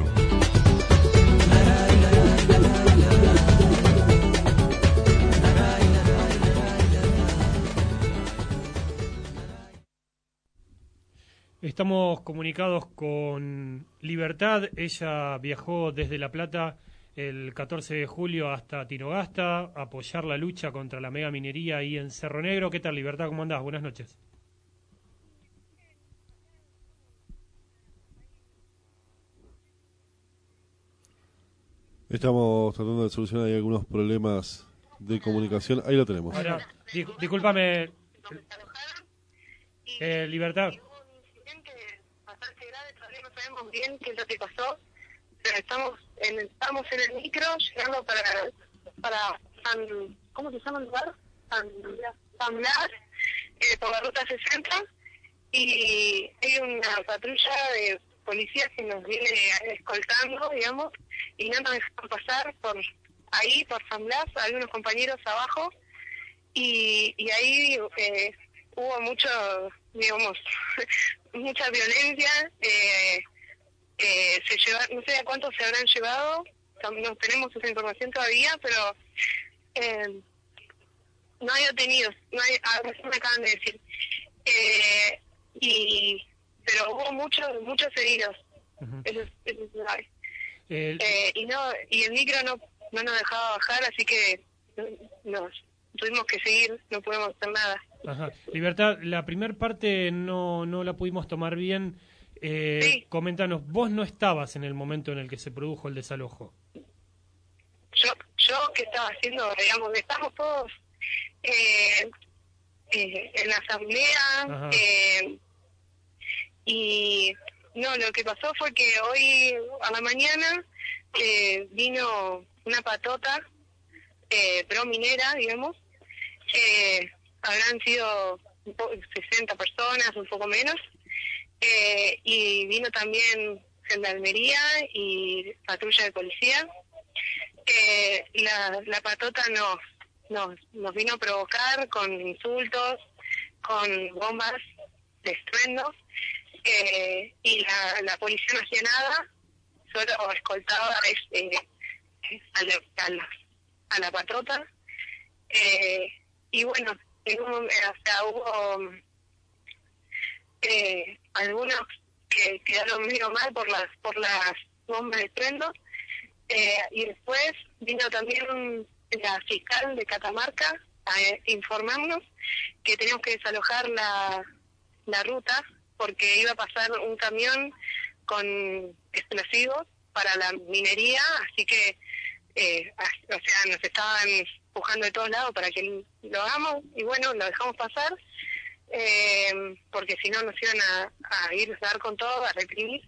Estamos comunicados con Libertad. Ella viajó desde La Plata el 14 de julio hasta Tinogasta a apoyar la lucha contra la mega minería ahí en Cerro Negro. ¿Qué tal, Libertad? ¿Cómo andás? Buenas noches. Estamos tratando de solucionar ahí algunos problemas de comunicación. Ahí lo tenemos. Ahora, discúlpame, Libertad. Bastante grave, todavía no sabemos bien qué es lo que pasó, sea, estamos en el micro llegando para ¿cómo se llama el lugar? San Blas, por la ruta 60, y hay una patrulla de policías que nos viene escoltando, digamos, y no nos dejan pasar por ahí, por San Blas, algunos compañeros abajo, y ahí hubo mucho, digamos, mucha violencia, se lleva, no sé a cuántos se habrán llevado, no tenemos esa información todavía, pero no hay detenidos, algo así me acaban de decir, pero hubo muchos heridos. Eso es grave. Y el micro no nos dejaba bajar, así que nos tuvimos que seguir, no podemos hacer nada. Ajá. Libertad, la primer parte no la pudimos tomar bien. Sí. Coméntanos, vos no estabas en el momento en el que se produjo el desalojo. Yo ¿qué estaba haciendo? Digamos, estamos todos en la asamblea, y no, lo que pasó fue que hoy a la mañana vino una patota pro-minera, digamos, habrán sido 60 personas, un poco menos, y vino también gendarmería y patrulla de policía. La patota nos vino a provocar con insultos, con bombas de estruendo, y la policía no hacía nada, solo escoltaba a la patota, y bueno, hubo algunos que quedaron medio mal por las bombas de estruendo, y después vino también la fiscal de Catamarca a informarnos que teníamos que desalojar la ruta porque iba a pasar un camión con explosivos para la minería, así que nos estaban empujando de todos lados para que lo hagamos, y bueno, lo dejamos pasar, porque si no nos iban a ir a dar con todo, a reprimir,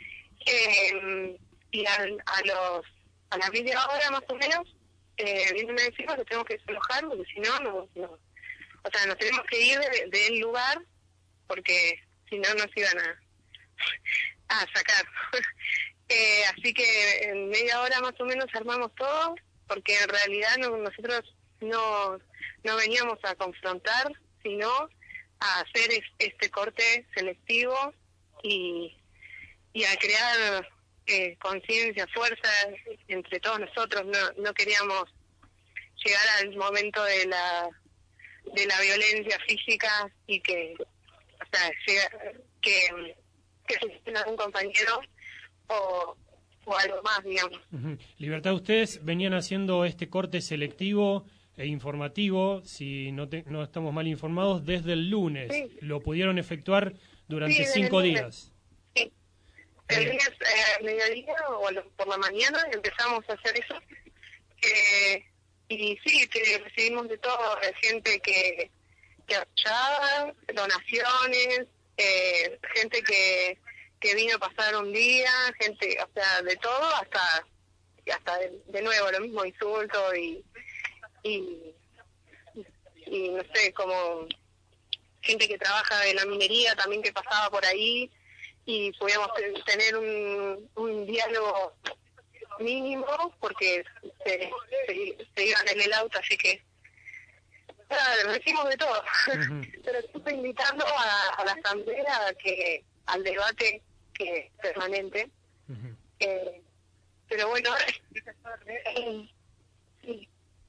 y a la media hora más o menos vienen a decirnos que tenemos que desalojar, porque si no, nos tenemos que ir del lugar, porque si no nos iban a sacar. Así que en media hora más o menos armamos todo, porque en realidad nosotros no veníamos a confrontar, sino a hacer este corte selectivo y a crear conciencia, fuerza entre todos nosotros. No queríamos llegar al momento de la violencia física y que se algún compañero o algo más, digamos. Libertad, ustedes venían haciendo este corte selectivo e informativo, si no estamos mal informados, desde el lunes. Sí. Lo pudieron efectuar durante 5 días. Sí. El lunes mediodía o por la mañana empezamos a hacer eso. Y sí, que recibimos de todo, gente que apoyaba, donaciones, gente que vino a pasar un día, gente, o sea, de todo, hasta de nuevo lo mismo, insulto y no sé, como gente que trabaja en la minería también que pasaba por ahí, y podíamos tener un diálogo mínimo porque se iban en el auto, así que decimos de todo. Pero estoy invitando a la asamblea al debate que es permanente. Pero bueno, sí,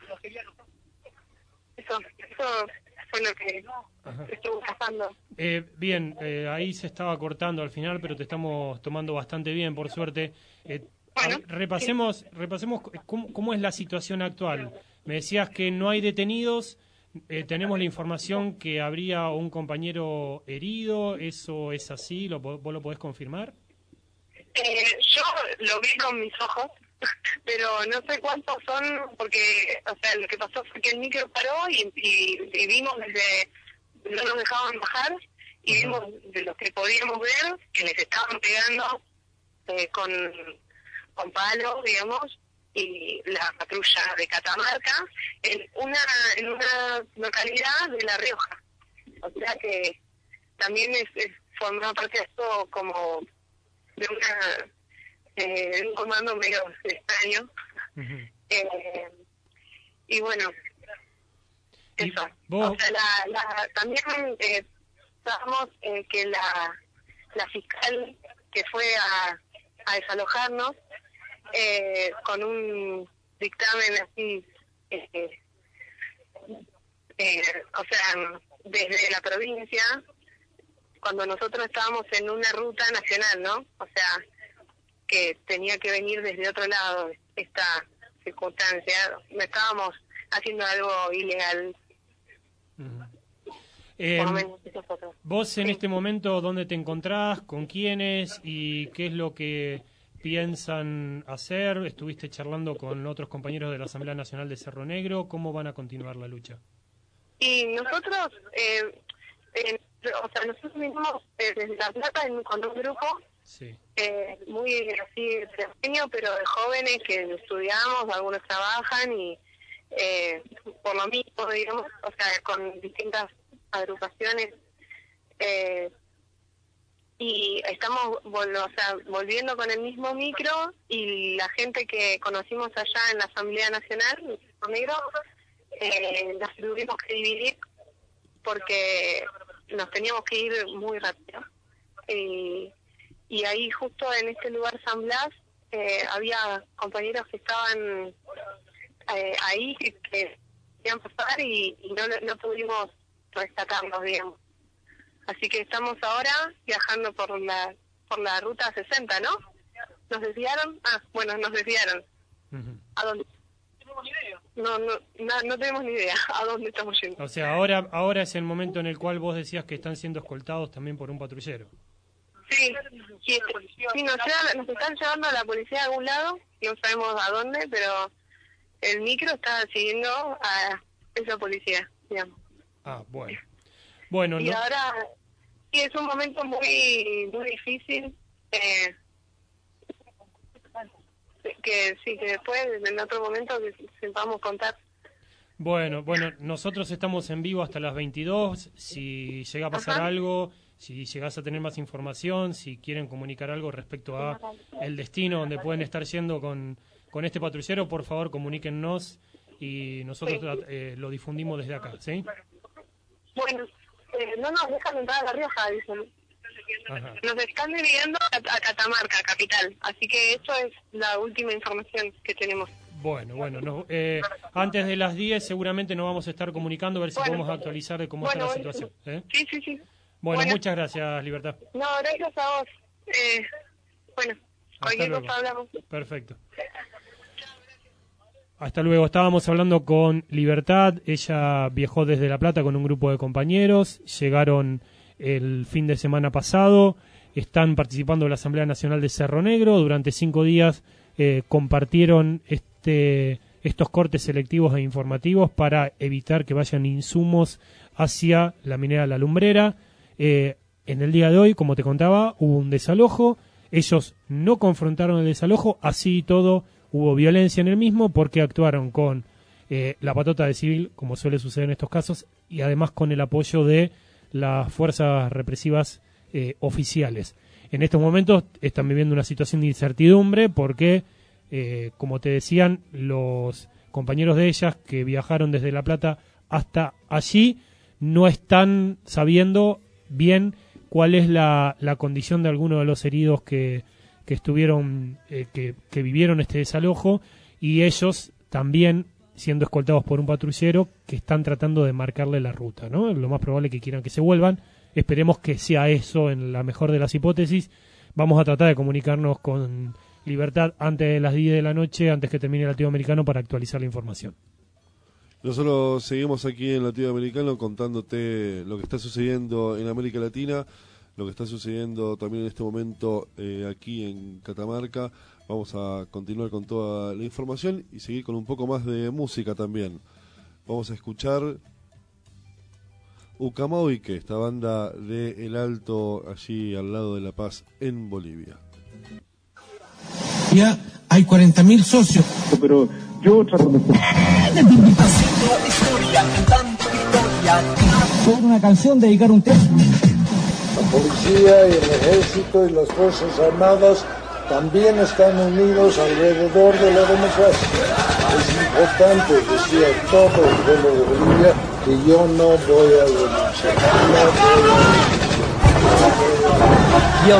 eso fue lo que estuvo pasando. Bien, ahí se estaba cortando al final, pero te estamos tomando bastante bien, por suerte. Bueno, repasemos cómo es la situación actual. Me decías que no hay detenidos. Tenemos la información que habría un compañero herido. ¿Eso es así? ¿Vos lo podés confirmar? Yo lo vi con mis ojos, pero no sé cuántos son, porque, o sea, lo que pasó fue que el micro paró y vimos no nos dejaban bajar, y vimos de los que podíamos ver que les estaban pegando con palos, digamos, y la patrulla de Catamarca en una localidad de La Rioja. O sea que también forma parte de esto como de un comando medio extraño. Y bueno, eso. O sea, también sabemos que la fiscal que fue a desalojarnos con un dictamen así, o sea, desde la provincia, cuando nosotros estábamos en una ruta nacional, ¿no? O sea, que tenía que venir desde otro lado esta circunstancia, no estábamos haciendo algo ilegal. Por lo menos nosotros. Vos en este momento, ¿dónde te encontrás? ¿Con quiénes? ¿Y qué es lo que piensan hacer? ¿Estuviste charlando con otros compañeros de la Asamblea Nacional de Cerro Negro? ¿Cómo van a continuar la lucha? Y nosotros, nosotros mismos desde La Plata con un grupo muy así pequeño, pero de jóvenes que estudiamos, algunos trabajan y por lo mismo, digamos, o sea, con distintas agrupaciones, y estamos volviendo con el mismo micro, y la gente que conocimos allá en la Asamblea Nacional, Negro, las tuvimos que dividir porque nos teníamos que ir muy rápido. Y ahí justo en este lugar San Blas había compañeros que estaban ahí que querían pasar y no pudimos rescatarlos, digamos. Así que estamos ahora viajando por la ruta 60, ¿no? ¿Nos desviaron? Bueno, nos desviaron. ¿A dónde? No tenemos ni idea a dónde estamos yendo. O sea, ahora es el momento en el cual vos decías que están siendo escoltados también por un patrullero. Sí, nos están llevando a la policía a algún lado, no sabemos a dónde, pero el micro está siguiendo a esa policía, digamos. Bueno, y ahora sí es un momento muy muy difícil, que después en otro momento que sepamos contar. Bueno, nosotros estamos en vivo hasta las 22, si llega a pasar algo, si llegás a tener más información, si quieren comunicar algo respecto a el destino donde pueden estar yendo con este patrullero, por favor comuníquennos y nosotros lo difundimos desde acá, ¿sí? Bueno, no nos dejan entrar a La Rioja, dicen. Ajá. Nos están dividiendo a Catamarca, capital, así que eso es la última información que tenemos. Bueno, antes de las 10 seguramente nos vamos a estar comunicando a ver si podemos actualizar de cómo está la situación. Sí. Bueno, muchas gracias, Libertad. No, gracias a vos. Cualquier cosa hablamos. Perfecto. Hasta luego. Estábamos hablando con Libertad. Ella viajó desde La Plata con un grupo de compañeros. Llegaron el fin de semana pasado. Están participando en la Asamblea Nacional de Cerro Negro. Durante 5 días compartieron estos cortes selectivos e informativos para evitar que vayan insumos hacia la minera La Lumbrera. En el día de hoy, como te contaba, hubo un desalojo. Ellos no confrontaron el desalojo, así y todo hubo violencia en el mismo porque actuaron con la patota de civil, como suele suceder en estos casos, y además con el apoyo de las fuerzas represivas oficiales. En estos momentos están viviendo una situación de incertidumbre porque, como te decían, los compañeros de ellas que viajaron desde La Plata hasta allí no están sabiendo bien cuál es la condición de algunos de los heridos que estuvieron, que vivieron este desalojo, y ellos también siendo escoltados por un patrullero que están tratando de marcarle la ruta, ¿no? Lo más probable es que quieran que se vuelvan. Esperemos que sea eso en la mejor de las hipótesis. Vamos a tratar de comunicarnos con Libertad antes de las 10 de la noche, antes que termine el latinoamericano, para actualizar la información. Nosotros seguimos aquí en Latinoamericano contándote lo que está sucediendo en América Latina, lo que está sucediendo también en este momento aquí en Catamarca. Vamos a continuar con toda la información y seguir con un poco más de música también. Vamos a escuchar Ucamaoike, esta banda de El Alto, allí al lado de La Paz, en Bolivia. Ya hay 40.000 socios. Pero yo haciendo historia, cantando victoria. Por una canción, dedicar un tema. La policía y el ejército y las fuerzas armadas también están unidos alrededor de la democracia. Es importante decir a todo el pueblo de Bolivia que yo no voy a renunciar. Yo.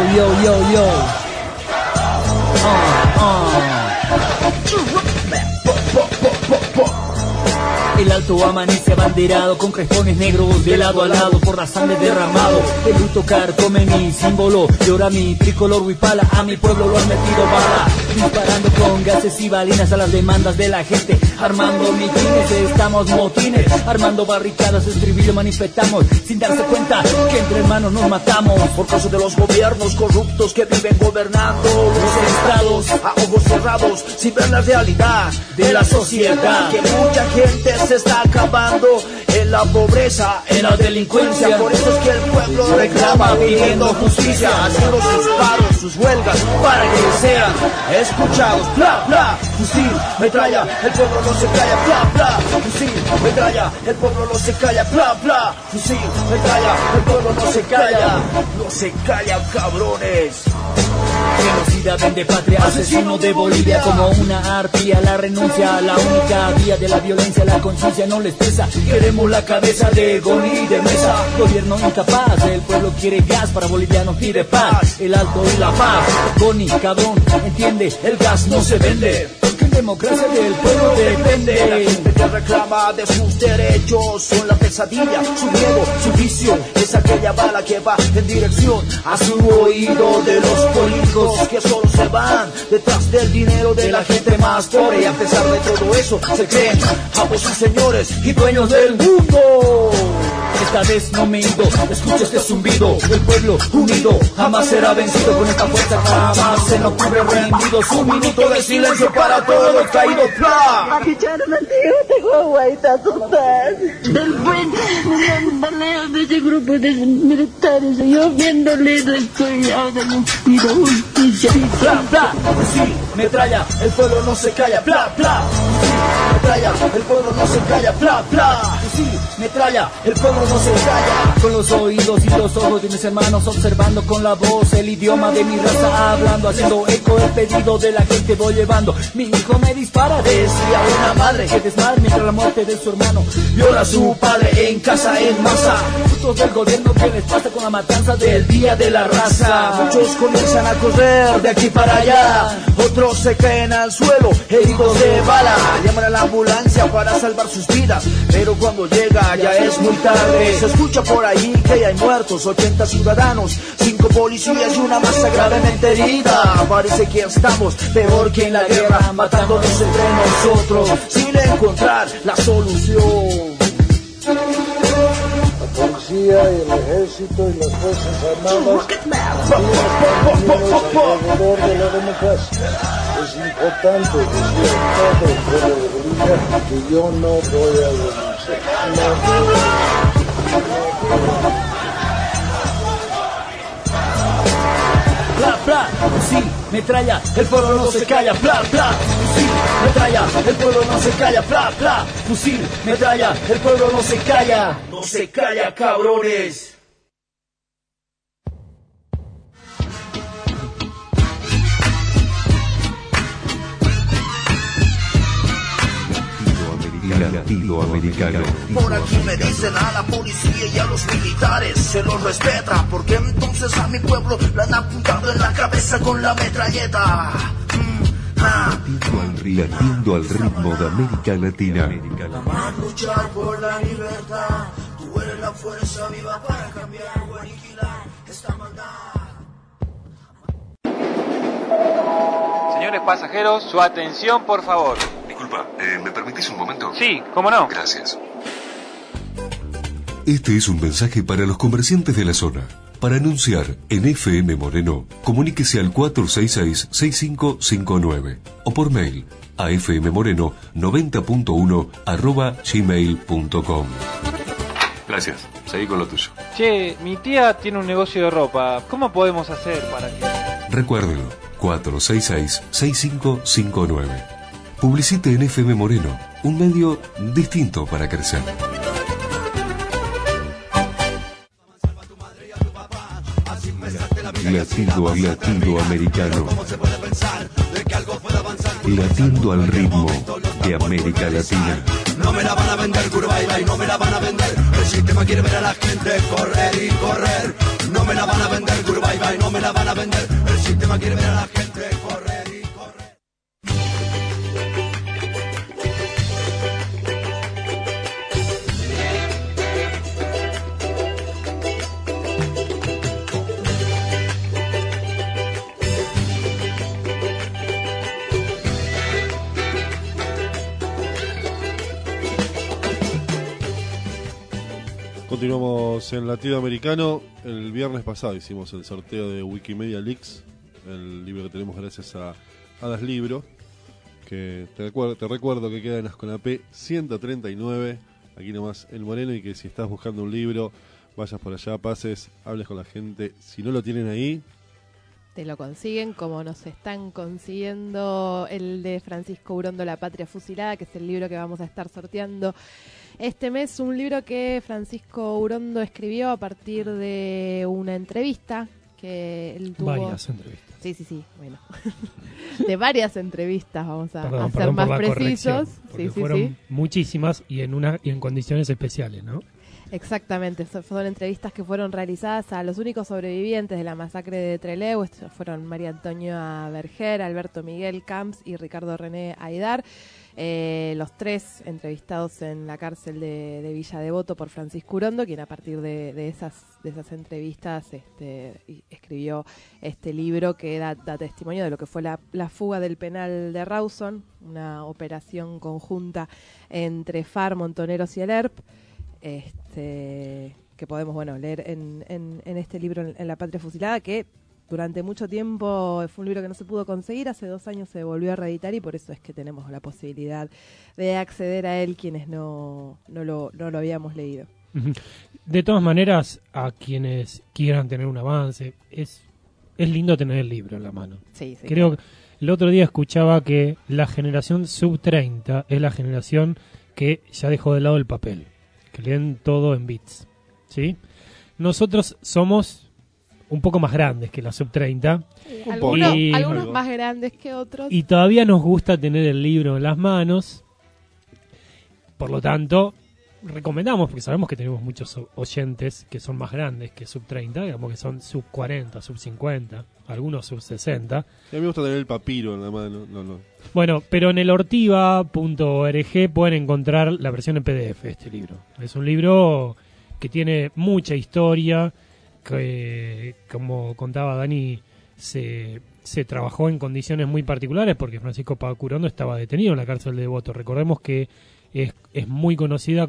El alto amanece abanderado con crestones negros de lado a lado por la sangre derramado. El luto carcome mi símbolo, llora mi tricolor huipala, a mi pueblo lo han metido bala. Disparando con gases y balinas a las demandas de la gente, armando mitines, estamos motines, armando barricadas, estribillo manifestamos, sin darse cuenta que entre hermanos nos matamos. Por causa de los gobiernos corruptos que viven gobernando los estados a ojos cerrados, sin ver la realidad de la sociedad. Que mucha gente se está acabando en la pobreza, en la delincuencia. Por eso es que el pueblo reclama pidiendo justicia, haciendo sus paros, sus huelgas, para que sean escuchados. Bla, bla, fusil, metralla, el pueblo no se calla. Bla, bla, fusil, metralla, el pueblo no se calla. Bla, bla, fusil, metralla, el pueblo no se calla. No se calla, cabrones. Genocida, vende patria, asesino de Bolivia como una arpía. La renuncia a la única vía de la violencia, la conciencia no les pesa. Queremos la cabeza de Goni de Mesa. Gobierno incapaz, el pueblo quiere gas, para bolivianos pide paz. El alto y la paz, Goni, cabrón, entiende, el gas no se vende. Que democracia del pueblo depende. La gente que reclama de sus derechos son la pesadilla, su miedo, su vicio. Es aquella bala que va en dirección a su oído de los políticos que solo se van detrás del dinero de la gente más pobre. Y a pesar de todo eso se creen amos y señores y dueños del mundo. Esta vez no me he ido, escucha este zumbido. El pueblo unido jamás será vencido. Con esta fuerza jamás en octubre rendidos. Un minuto de silencio para todos los caídos. ¡Pla! Después me baleo de ese grupo de militares. Yo viéndole estoy ahora no pido justicia. ¡Pla, pla! Sí, metralla, el pueblo no se calla. ¡Pla, pla! Sí, metralla, el pueblo no se calla. ¡Pla, pla! Sí, metralla, el pueblo no se calla. Con los oídos y los ojos de mis hermanos, observando con la voz el idioma de mi raza, hablando, haciendo eco el pedido de la gente voy llevando. Mi hijo me dispara, decía una madre que desmadre mientras la muerte de su hermano viola a su padre en casa en masa. Frutos del gobierno, que les pasa con la matanza del día de la raza. Muchos comienzan a correr de aquí para allá, otros se caen al suelo heridos de bala. Llaman a la ambulancia para salvar sus vidas, pero cuando llega ya es muy tarde. Se escucha por ahí que ya hay muertos, 80 ciudadanos, 5 policías y una masa gravemente herida. Parece que estamos peor que en la guerra, matándonos entre nosotros sin encontrar la solución. La policía y el ejército y las fuerzas armadas también están unidos alrededor de la democracia. Es importante decir a todo el pueblo de Bolivia que yo no voy a renunciar. Bla, bla, sí, metralla, el pueblo no se calla. Bla, bla, fusil, metralla, el pueblo no se calla. Bla, bla, fusil, metralla, el pueblo no se calla. No se calla, cabrones. Latinoamericano. Por aquí me dicen a la policía y a los militares se los respeta, porque entonces a mi pueblo la han apuntado en la cabeza con la metralleta. Latiendo al ritmo de América Latina. A luchar por la libertad, tú eres la fuerza viva para cambiar o aniquilar esta maldad. Señores pasajeros, su atención por favor. Disculpa, ¿me permitís un momento? Sí, ¿cómo no? Gracias. Este es un mensaje para los comerciantes de la zona. Para anunciar en FM Moreno, comuníquese al 466-6559 o por mail a fmmoreno90.1@gmail.com. Gracias, seguí con lo tuyo. Che, mi tía tiene un negocio de ropa. ¿Cómo podemos hacer para que...? Recuérdelo, 466-6559. Publicite en FM Moreno, un medio distinto para crecer. Latido americano. Latiendo al ritmo de América Latina. No me la van a vender, Curvaiba, y no me la van a vender. El sistema quiere ver a la gente correr y correr. No me la van a vender, Curvaiba, y no me la van a vender. El sistema quiere ver a la gente correr y correr. Continuamos en Latido Americano. El viernes pasado hicimos el sorteo de Wikimedia Leaks, el libro que tenemos gracias a Das Libro, que te recuerdo que queda en Asconapé 139, aquí nomás en Moreno, y que si estás buscando un libro, vayas por allá, pases, hables con la gente. Si no lo tienen ahí, te lo consiguen, como nos están consiguiendo el de Francisco Urondo, La Patria Fusilada, que es el libro que vamos a estar sorteando este mes. Un libro que Francisco Urondo escribió a partir de una entrevista que él tuvo. Varias entrevistas. Sí, bueno. De varias entrevistas, vamos a ser más precisos. Sí, fueron muchísimas y en condiciones especiales, ¿no? Exactamente, fueron entrevistas que fueron realizadas a los únicos sobrevivientes de la masacre de Trelew. Estos fueron María Antonia Berger, Alberto Miguel Camps y Ricardo René Aidar. Los tres entrevistados en la cárcel de Villa Devoto por Francisco Urondo, quien a partir de esas entrevistas escribió este libro que da testimonio de lo que fue la fuga del penal de Rawson, una operación conjunta entre FARC, Montoneros y el ERP, que podemos leer en este libro, en La Patria Fusilada, que durante mucho tiempo fue un libro que no se pudo conseguir. Hace 2 años se volvió a reeditar y por eso es que tenemos la posibilidad de acceder a él quienes no lo habíamos leído. De todas maneras, a quienes quieran tener un avance, es lindo tener el libro en la mano. Sí. Creo que el otro día escuchaba que la generación sub-30 es la generación que ya dejó de lado el papel, que leen todo en bits, ¿sí? Nosotros somos un poco más grandes que la sub-30. Algunos más grandes que otros. Y todavía nos gusta tener el libro en las manos. Por lo tanto, recomendamos, porque sabemos que tenemos muchos oyentes que son más grandes que sub-30, digamos que son sub-40, sub-50, algunos sub-60. A mí me gusta tener el papiro en la mano. No. Bueno, pero en el ortiva.org pueden encontrar la versión en PDF de este libro. Es un libro que tiene mucha historia, que, como contaba Dani, se trabajó en condiciones muy particulares porque Francisco Urondo estaba detenido en la cárcel de Devoto. Recordemos que es muy conocida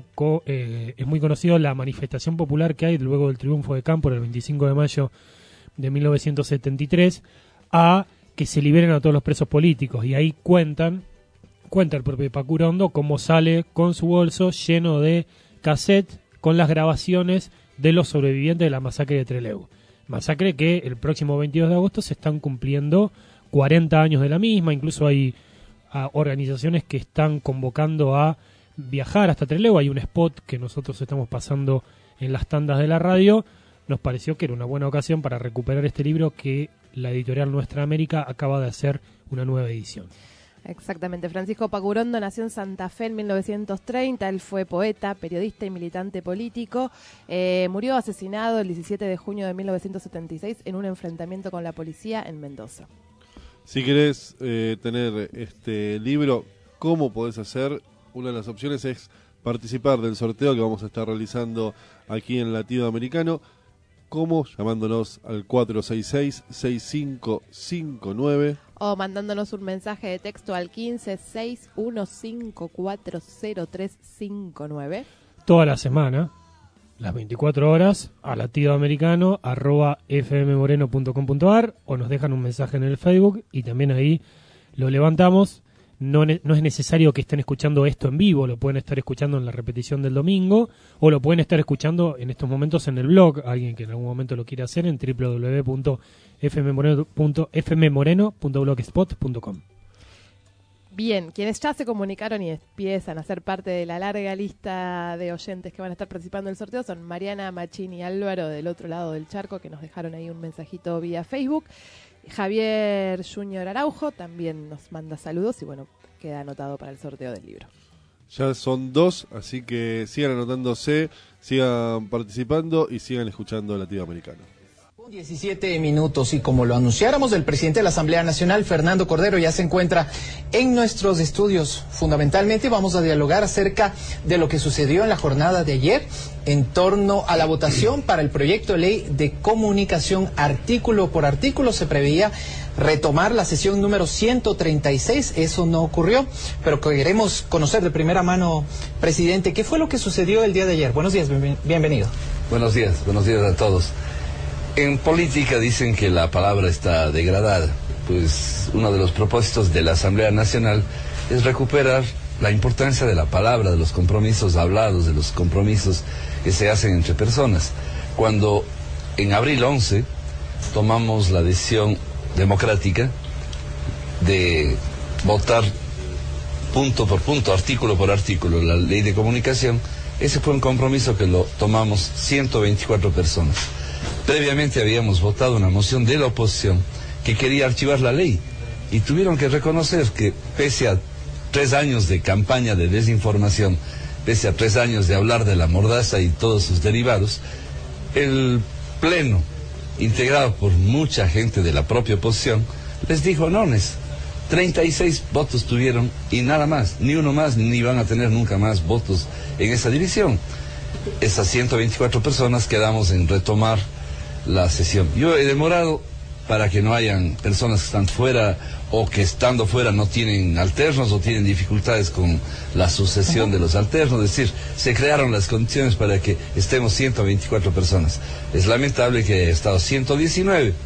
la manifestación popular que hay luego del triunfo de Campo el 25 de mayo de 1973 a que se liberen a todos los presos políticos, y ahí cuenta el propio Urondo cómo sale con su bolso lleno de cassette con las grabaciones de los sobrevivientes de la masacre de Trelew. Masacre que el próximo 22 de agosto se están cumpliendo 40 años de la misma. Incluso hay organizaciones que están convocando a viajar hasta Trelew. Hay un spot que nosotros estamos pasando en las tandas de la radio. Nos pareció que era una buena ocasión para recuperar este libro que la editorial Nuestra América acaba de hacer una nueva edición. Exactamente. Francisco Urondo nació en Santa Fe en 1930. Él fue poeta, periodista y militante político. Murió asesinado el 17 de junio de 1976 en un enfrentamiento con la policía en Mendoza. Si querés tener este libro, ¿cómo podés hacer? Una de las opciones es participar del sorteo que vamos a estar realizando aquí en Latido Americano. ¿Cómo? Llamándonos al 466-6559. O mandándonos un mensaje de texto al 1561540359. Toda la semana, las 24 horas, a latidoamericano@fmmoreno.com.ar, o nos dejan un mensaje en el Facebook y también ahí lo levantamos. no es necesario que estén escuchando esto en vivo, lo pueden estar escuchando en la repetición del domingo o lo pueden estar escuchando en estos momentos en el blog, alguien que en algún momento lo quiera hacer, en www.fmmoreno.blogspot.com. Bien, quienes ya se comunicaron y empiezan a ser parte de la larga lista de oyentes que van a estar participando del sorteo son Mariana, Machín y Álvaro del otro lado del charco, que nos dejaron ahí un mensajito vía Facebook. Javier Junior Araujo también nos manda saludos y bueno, queda anotado para el sorteo del libro. Ya son 2, así que sigan anotándose, sigan participando y sigan escuchando Latinoamericano. 17 minutos y como lo anunciáramos, el presidente de la Asamblea Nacional, Fernando Cordero, ya se encuentra en nuestros estudios. Fundamentalmente vamos a dialogar acerca de lo que sucedió en la jornada de ayer en torno a la votación para el proyecto de ley de comunicación. Artículo por artículo se preveía retomar la sesión número 136, eso no ocurrió, pero queremos conocer de primera mano, presidente, ¿qué fue lo que sucedió el día de ayer? Buenos días, bienvenido. Buenos días a todos. En política dicen que la palabra está degradada, pues uno de los propósitos de la Asamblea Nacional es recuperar la importancia de la palabra, de los compromisos hablados, de los compromisos que se hacen entre personas. Cuando en abril 11 tomamos la decisión democrática de votar punto por punto, artículo por artículo, la ley de comunicación, ese fue un compromiso que lo tomamos 124 personas. Previamente habíamos votado una moción de la oposición que quería archivar la ley y tuvieron que reconocer que pese a 3 años de campaña de desinformación, pese a 3 años de hablar de la mordaza y todos sus derivados, el Pleno, integrado por mucha gente de la propia oposición, les dijo nones. 36 votos tuvieron y nada más, ni uno más, ni van a tener nunca más votos en esa división. Esas 124 personas quedamos en retomar la sesión. Yo he demorado para que no hayan personas que están fuera o que estando fuera no tienen alternos o tienen dificultades con la sucesión de los alternos, es decir, se crearon las condiciones para que estemos 124 personas. Es lamentable que haya estado 119.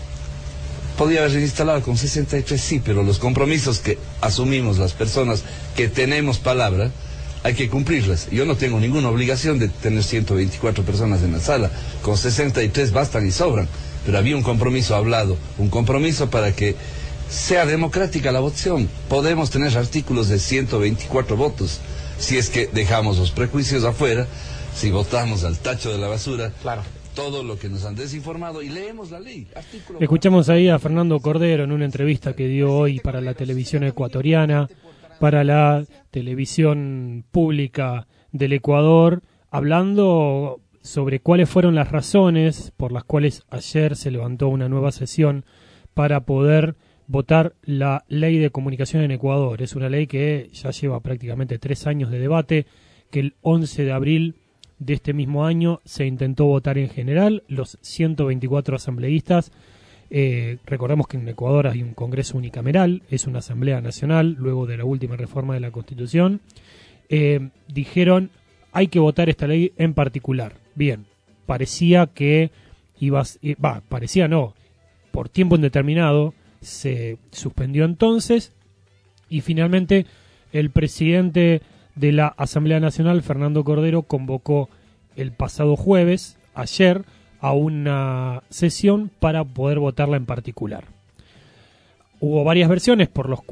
Podría haber instalado con 63, sí, pero los compromisos que asumimos las personas que tenemos palabra, hay que cumplirlas. Yo no tengo ninguna obligación de tener 124 personas en la sala, con 63 bastan y sobran, pero había un compromiso hablado, un compromiso para que sea democrática la votación. Podemos tener artículos de 124 votos, si es que dejamos los prejuicios afuera, si votamos al tacho de la basura, claro, todo lo que nos han desinformado y leemos la ley. Escuchamos ahí a Fernando Cordero en una entrevista que dio hoy para la televisión ecuatoriana, para la televisión pública del Ecuador, hablando sobre cuáles fueron las razones por las cuales ayer se levantó una nueva sesión para poder votar la ley de comunicación en Ecuador. Es una ley que ya lleva prácticamente 3 años de debate, que el 11 de abril de este mismo año se intentó votar en general, los 124 asambleístas. Recordemos que en Ecuador hay un Congreso unicameral, es una Asamblea Nacional, luego de la última reforma de la Constitución. Dijeron, hay que votar esta ley en particular. Bien, parecía que parecía no, por tiempo indeterminado se suspendió entonces y finalmente el presidente de la Asamblea Nacional, Fernando Cordero, convocó el pasado jueves, ayer, a una sesión para poder votarla en particular. Hubo varias versiones,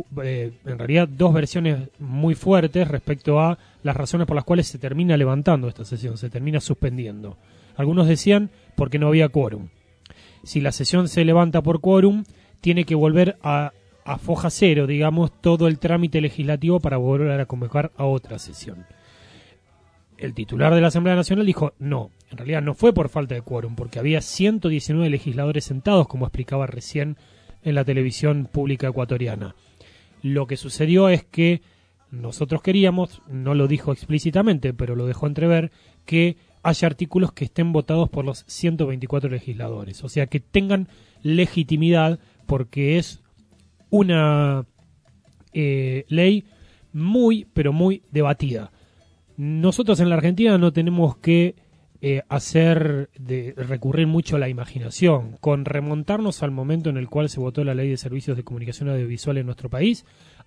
en realidad 2 versiones muy fuertes respecto a las razones por las cuales se termina levantando esta sesión, se termina suspendiendo. Algunos decían porque no había quórum. Si la sesión se levanta por quórum, tiene que volver a foja cero, digamos, todo el trámite legislativo para volver a convocar a otra sesión. El titular de la Asamblea Nacional dijo, no, en realidad no fue por falta de quórum, porque había 119 legisladores sentados, como explicaba recién en la televisión pública ecuatoriana. Lo que sucedió es que nosotros queríamos, no lo dijo explícitamente, pero lo dejó entrever, que haya artículos que estén votados por los 124 legisladores, o sea, que tengan legitimidad, porque es una ley muy, pero muy debatida. Nosotros en la Argentina no tenemos que recurrir mucho a la imaginación. Con remontarnos al momento en el cual se votó la Ley de Servicios de Comunicación Audiovisual en nuestro país,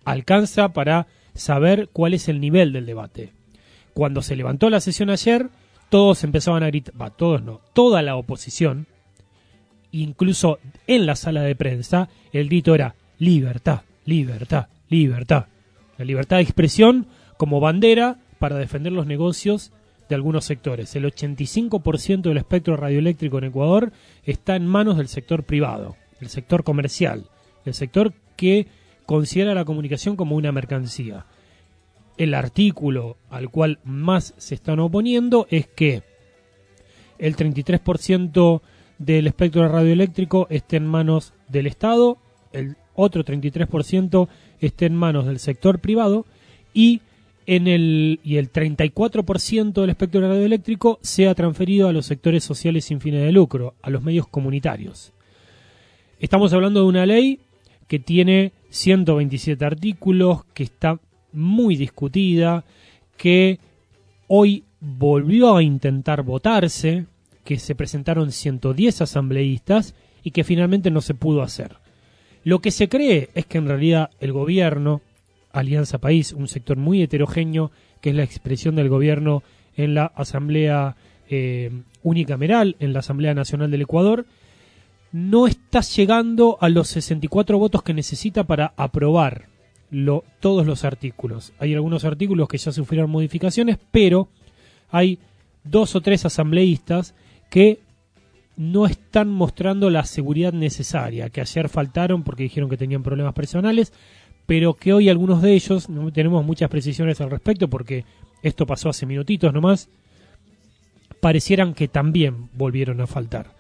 alcanza para saber cuál es el nivel del debate. Cuando se levantó la sesión ayer, todos empezaban a gritar, todos no, toda la oposición, incluso en la sala de prensa, el grito era libertad, libertad, libertad. La libertad de expresión como bandera para defender los negocios de algunos sectores. El 85% del espectro radioeléctrico en Ecuador está en manos del sector privado, el sector comercial, el sector que considera la comunicación como una mercancía. El artículo al cual más se están oponiendo es que el 33% del espectro radioeléctrico esté en manos del Estado, el otro 33% esté en manos del sector privado y el 34% del espectro radioeléctrico sea transferido a los sectores sociales sin fines de lucro, a los medios comunitarios. Estamos hablando de una ley que tiene 127 artículos, que está muy discutida, que hoy volvió a intentar votarse, que se presentaron 110 asambleístas y que finalmente no se pudo hacer. Lo que se cree es que en realidad el gobierno, Alianza País, un sector muy heterogéneo, que es la expresión del gobierno en la Asamblea Unicameral, en la Asamblea Nacional del Ecuador, no está llegando a los 64 votos que necesita para aprobar todos los artículos. Hay algunos artículos que ya sufrieron modificaciones, pero hay 2 o 3 asambleístas que no están mostrando la seguridad necesaria, que ayer faltaron porque dijeron que tenían problemas personales, pero que hoy algunos de ellos, no tenemos muchas precisiones al respecto porque esto pasó hace minutitos nomás, parecieran que también volvieron a faltar.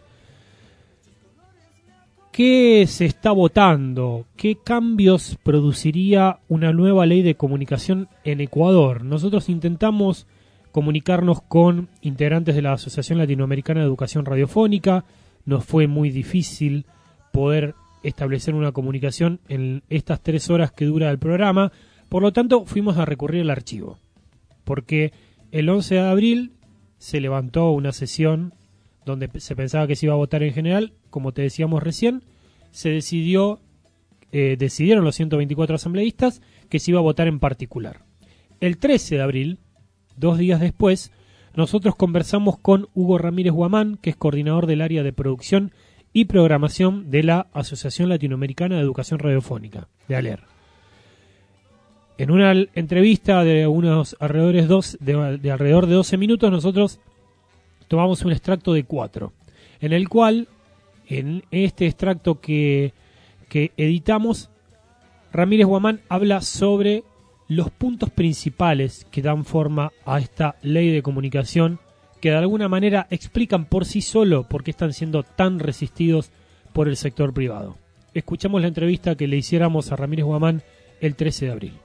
¿Qué se está votando? ¿Qué cambios produciría una nueva ley de comunicación en Ecuador? Nosotros intentamos comunicarnos con integrantes de la Asociación Latinoamericana de Educación Radiofónica. Nos fue muy difícil poder establecer una comunicación en estas 3 horas que dura el programa. Por lo tanto, fuimos a recurrir al archivo. Porque el 11 de abril se levantó una sesión donde se pensaba que se iba a votar en general. Como te decíamos recién, se decidieron los 124 asambleístas que se iba a votar en particular. El 13 de abril, 2 días después, nosotros conversamos con Hugo Ramírez Guamán, que es coordinador del área de producción y programación de la Asociación Latinoamericana de Educación Radiofónica, de ALER. En una entrevista de alrededor de 12 minutos, nosotros tomamos un extracto de 4, en el cual, en este extracto que editamos, Ramírez Guamán habla sobre los puntos principales que dan forma a esta ley de comunicación, que de alguna manera explican por sí solo por qué están siendo tan resistidos por el sector privado. Escuchamos la entrevista que le hiciéramos a Ramírez Guamán el 13 de abril.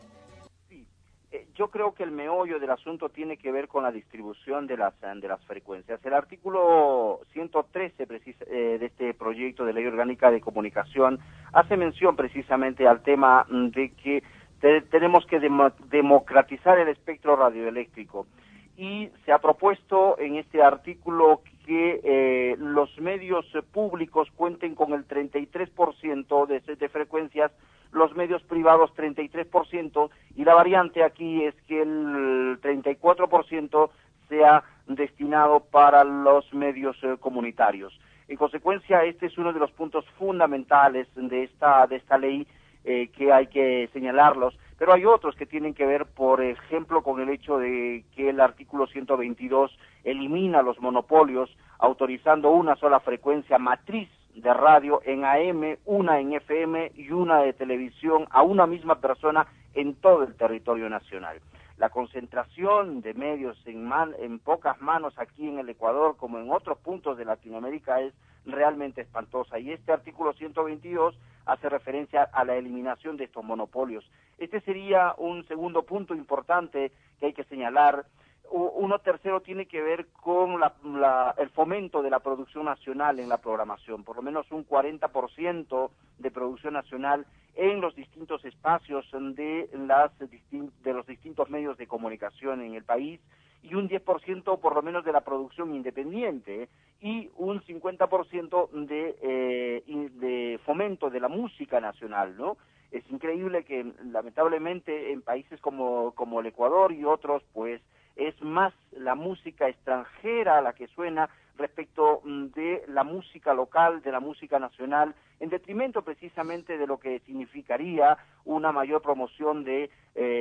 Yo creo que el meollo del asunto tiene que ver con la distribución de las frecuencias. El artículo 113 de este proyecto de ley orgánica de comunicación hace mención precisamente al tema de que tenemos que democratizar el espectro radioeléctrico. Y se ha propuesto en este artículo que los medios públicos cuenten con el 33% de frecuencias, los medios privados 33%, y la variante aquí es que el 34% sea destinado para los medios comunitarios. En consecuencia, este es uno de los puntos fundamentales de esta ley que hay que señalarlos, pero hay otros que tienen que ver, por ejemplo, con el hecho de que el artículo 122 elimina los monopolios, autorizando una sola frecuencia matriz de radio en AM, una en FM y una de televisión a una misma persona en todo el territorio nacional. La concentración de medios en pocas manos aquí en el Ecuador, como en otros puntos de Latinoamérica, es realmente espantosa. Y este artículo 122 hace referencia a la eliminación de estos monopolios. Este sería un segundo punto importante que hay que señalar. Uno tercero tiene que ver con el fomento de la producción nacional en la programación, por lo menos un 40% de producción nacional en los distintos espacios de los distintos medios de comunicación en el país, y un 10% por lo menos de la producción independiente, y un 50% de fomento de la música nacional, ¿no? Es increíble que lamentablemente en países como el Ecuador y otros, pues es más la música extranjera la que suena respecto de la música local, de la música nacional, en detrimento precisamente de lo que significaría una mayor promoción de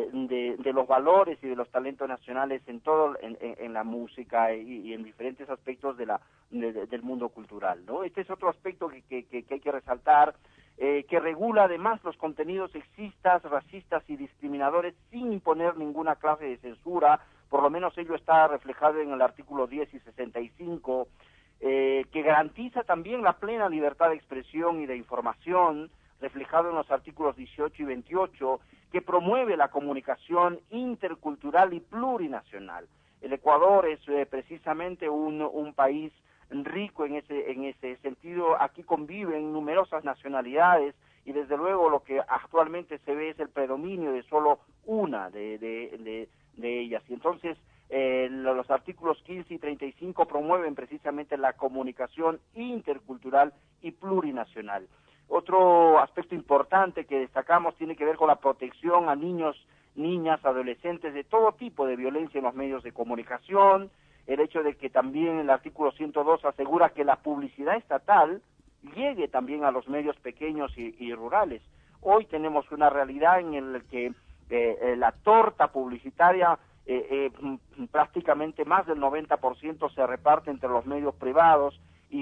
los valores y de los talentos nacionales en la música y en diferentes aspectos del mundo cultural, ¿no? Este es otro aspecto que hay que resaltar, que regula además los contenidos sexistas, racistas y discriminadores sin imponer ninguna clase de censura. Por lo menos ello está reflejado en el artículo 10 y 65, que garantiza también la plena libertad de expresión y de información, reflejado en los artículos 18 y 28, que promueve la comunicación intercultural y plurinacional. El Ecuador es precisamente un país rico en ese sentido. Aquí conviven numerosas nacionalidades y desde luego lo que actualmente se ve es el predominio de solo una de ellas. Y entonces los artículos 15 y 35 promueven precisamente la comunicación intercultural y plurinacional. Otro aspecto importante que destacamos tiene que ver con la protección a niños, niñas, adolescentes de todo tipo de violencia en los medios de comunicación. El hecho de que también el artículo 102 asegura que la publicidad estatal llegue también a los medios pequeños y rurales. Hoy tenemos una realidad en la que la torta publicitaria prácticamente más del 90% se reparte entre los medios privados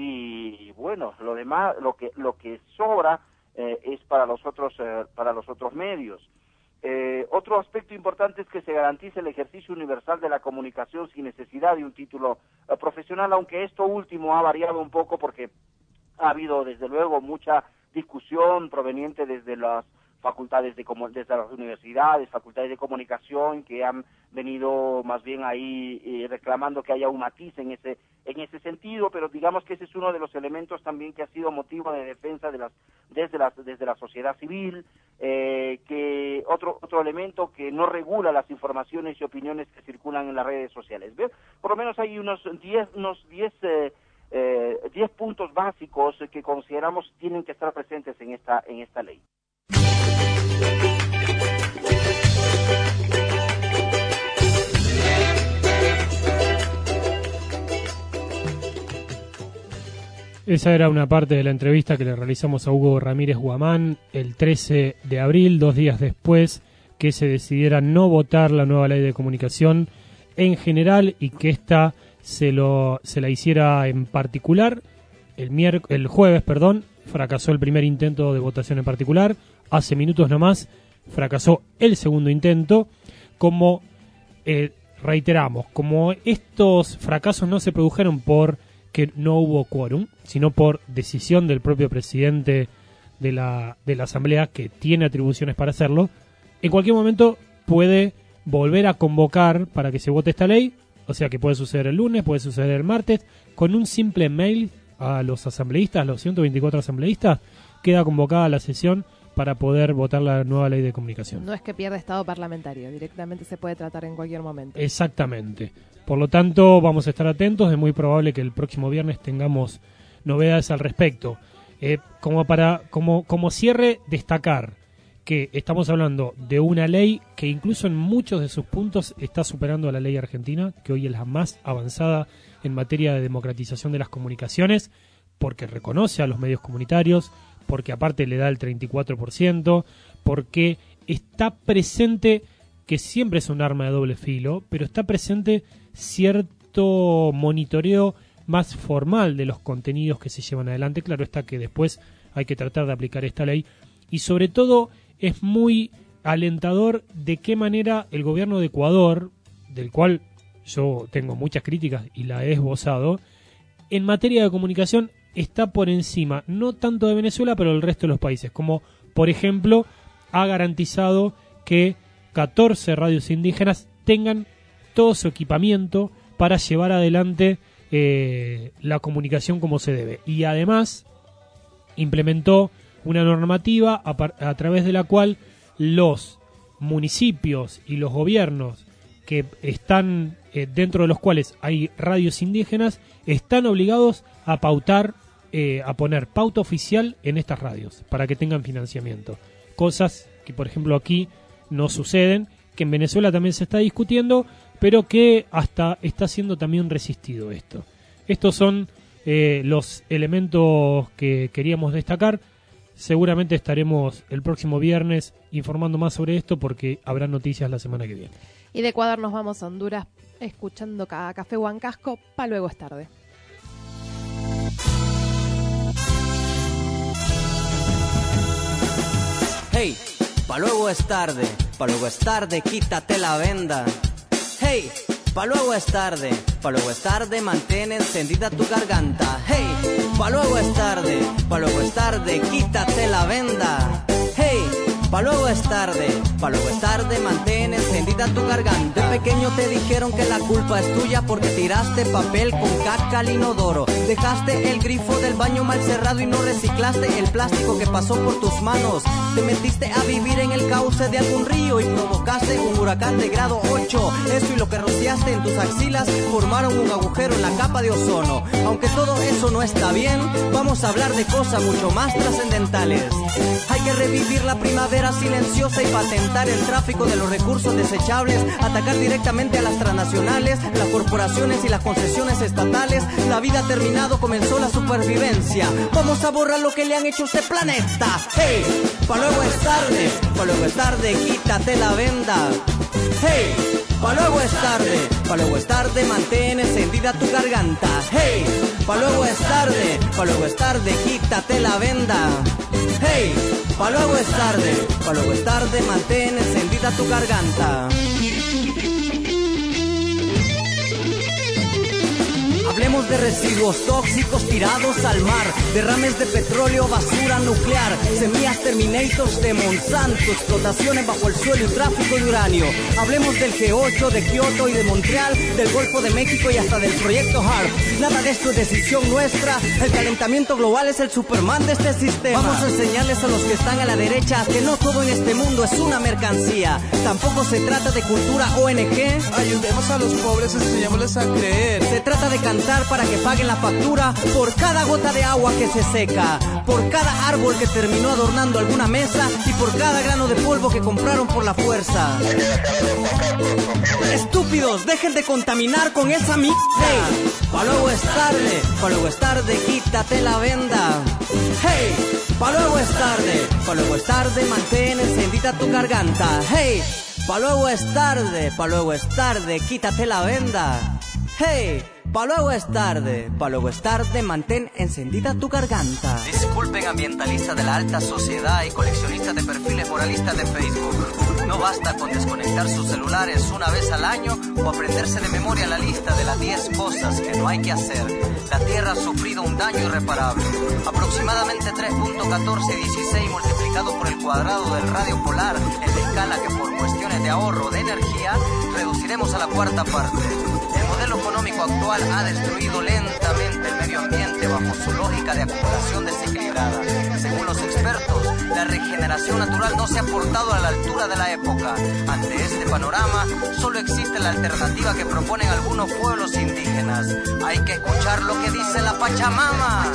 y bueno, lo demás, lo que sobra es para los otros medios. Otro aspecto importante es que se garantice el ejercicio universal de la comunicación sin necesidad de un título profesional, aunque esto último ha variado un poco porque ha habido desde luego mucha discusión proveniente desde las facultades desde las universidades, facultades de comunicación, que han venido más bien ahí reclamando que haya un matiz en ese sentido, pero digamos que ese es uno de los elementos también que ha sido motivo de defensa desde la sociedad civil, que otro elemento que no regula las informaciones y opiniones que circulan en las redes sociales. ¿Ves? Por lo menos hay unos 10 puntos básicos que consideramos tienen que estar presentes en esta ley. Esa era una parte de la entrevista que le realizamos a Hugo Ramírez Guamán el 13 de abril, 2 días después que se decidiera no votar la nueva ley de comunicación en general y que esta se la hiciera en particular. El jueves, fracasó el primer intento de votación en particular. Hace minutos nomás fracasó el segundo intento. Como reiteramos, como estos fracasos no se produjeron por que no hubo quórum, sino por decisión del propio presidente de la Asamblea, que tiene atribuciones para hacerlo, en cualquier momento puede volver a convocar para que se vote esta ley, o sea que puede suceder el lunes, puede suceder el martes, con un simple mail a los asambleístas, a los 124 asambleístas, queda convocada la sesión para poder votar la nueva ley de comunicación. No es que pierda estado parlamentario, directamente se puede tratar en cualquier momento. Exactamente. Por lo tanto, vamos a estar atentos. Es muy probable que el próximo viernes tengamos novedades al respecto. Como cierre, destacar que estamos hablando de una ley que incluso en muchos de sus puntos está superando a la ley argentina, que hoy es la más avanzada en materia de democratización de las comunicaciones, porque reconoce a los medios comunitarios, porque aparte le da el 34%, porque está presente, que siempre es un arma de doble filo, pero está presente cierto monitoreo más formal de los contenidos que se llevan adelante. Claro está que después hay que tratar de aplicar esta ley y sobre todo es muy alentador de qué manera el gobierno de Ecuador, del cual yo tengo muchas críticas y la he esbozado, en materia de comunicación está por encima, no tanto de Venezuela, pero del resto de los países, como por ejemplo ha garantizado que 14 radios indígenas tengan todo su equipamiento para llevar adelante la comunicación como se debe. Y además implementó una normativa a través de la cual los municipios y los gobiernos que están dentro de los cuales hay radios indígenas están obligados a pautar, a poner pauta oficial en estas radios para que tengan financiamiento. cosas que, por ejemplo, aquí no suceden, que en Venezuela también se está discutiendo, pero que hasta está siendo también resistido esto. Estos son los elementos que queríamos destacar. Seguramente estaremos el próximo viernes informando más sobre esto porque habrá noticias la semana que viene. Y de Ecuador nos vamos a Honduras escuchando Café Huancasco, pa' luego es tarde. Hey, pa' luego es tarde, quítate la venda. Hey, pa' luego es tarde, mantén encendida tu garganta. Hey, pa' luego es tarde, quítate la venda. Hey, pa' luego es tarde, mantén encendida tu garganta. De pequeño te dijeron que la culpa es tuya porque tiraste papel con caca al inodoro. Dejaste el grifo del baño mal cerrado y no reciclaste el plástico que pasó por tus manos. Te metiste a vivir en el cauce de algún río y provocaste un huracán de grado 8. Eso y lo que rociaste en tus axilas formaron un agujero en la capa de ozono. Aunque todo eso no está bien, vamos a hablar de cosas mucho más trascendentales. Hay que revivir la primavera silenciosa y patentar el tráfico de los recursos desechables, atacar directamente a las transnacionales, las corporaciones y las concesiones estatales. La vida ha terminado, comenzó la supervivencia. Vamos a borrar lo que le han hecho a este planeta. Hey, pa' luego es tarde, quítate la venda. Hey, pa' luego es tarde, mantén encendida tu garganta. Hey, pa' luego es tarde, quítate la venda. Hey, pa' luego es tarde, mantén encendida tu garganta. Hablemos de residuos tóxicos tirados al mar, derrames de petróleo, basura nuclear, semillas Terminators de Monsanto, explotaciones bajo el suelo y tráfico de uranio. Hablemos del G8, de Kioto y de Montreal, del Golfo de México y hasta del proyecto HARP. Nada de esto es decisión nuestra, el calentamiento global es el Superman de este sistema. Vamos a enseñarles a los que están a la derecha que no todo en este mundo es una mercancía. Tampoco se trata de cultura ONG. Ayudemos a los pobres, enseñémosles a creer. Se trata de cantar para que paguen la factura por cada gota de agua que se seca, por cada árbol que terminó adornando alguna mesa y por cada grano de polvo que compraron por la fuerza. Estúpidos, dejen de contaminar con esa mierda. Hey, pa' luego es tarde, quítate la venda. Hey, pa' luego es tarde, mantén encendida tu garganta. Hey, pa' luego es tarde, quítate la venda. Hey, pa' luego es tarde, mantén encendida tu garganta. Disculpen ambientalistas de la alta sociedad y coleccionistas de perfiles moralistas de Facebook. No basta con desconectar sus celulares una vez al año o aprenderse de memoria la lista de las 10 cosas que no hay que hacer. La Tierra ha sufrido un daño irreparable. Aproximadamente 3.1416 multiplicado por el cuadrado del radio polar en la escala que por cuestiones de ahorro de energía reduciremos a la cuarta parte. El modelo económico actual ha destruido lentamente el medio ambiente bajo su lógica de acumulación desequilibrada. Según los expertos, la regeneración natural no se ha portado a la altura de la época. Ante este panorama, solo existe la alternativa que proponen algunos pueblos indígenas. Hay que escuchar lo que dice la Pachamama.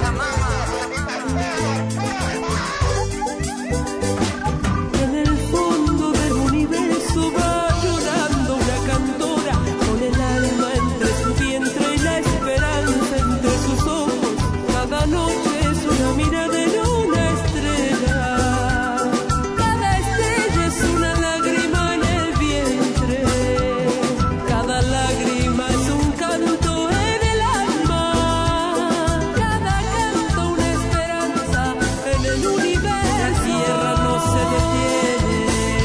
En el fondo del universo va llorando una cantora, con el alma entre su vientre y la esperanza entre sus ojos. Cada noche es una mirada en una estrella, cada estrella es una lágrima en el vientre, cada lágrima es un canto en el alma, cada canto una esperanza en el universo. La tierra no se detiene,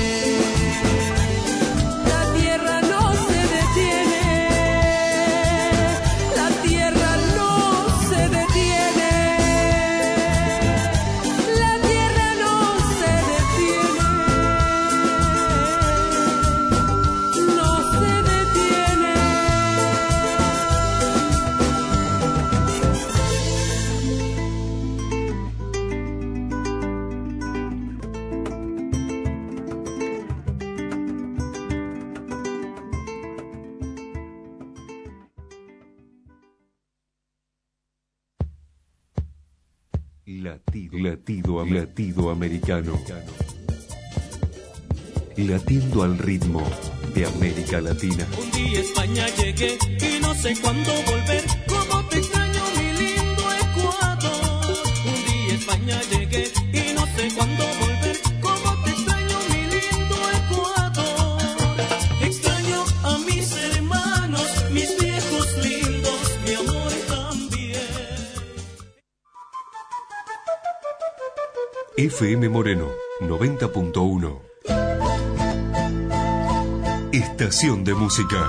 la tierra no se detiene, la tierra no se detiene, la tierra no se detiene, no se detiene. Latido americano. latiendo al ritmo de América Latina. Un día a España llegué y no sé cuándo volver. Cómo te extraño, mi lindo Ecuador. Un día a España llegué y no sé cuándo volver. Cómo te extraño, mi lindo Ecuador. Extraño a mis hermanos, mis viejos lindos, mi amor también. FM Moreno 90.1. Estación de música.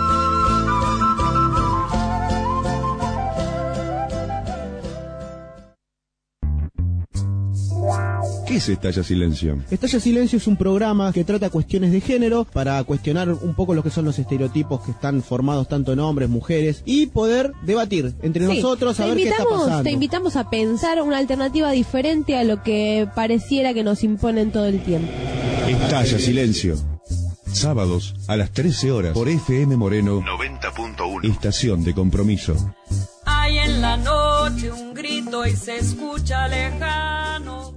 ¿Qué es Estalla Silencio? Estalla Silencio es un programa que trata cuestiones de género para cuestionar un poco lo que son los estereotipos que están formados tanto en hombres, mujeres y poder debatir entre nosotros a ver qué está pasando. Te invitamos a pensar una alternativa diferente a lo que pareciera que nos imponen todo el tiempo. Estalla Silencio. Sábados a las 13 horas por FM Moreno 90.1. Estación de compromiso. Hay en la noche un grito y se escucha lejano.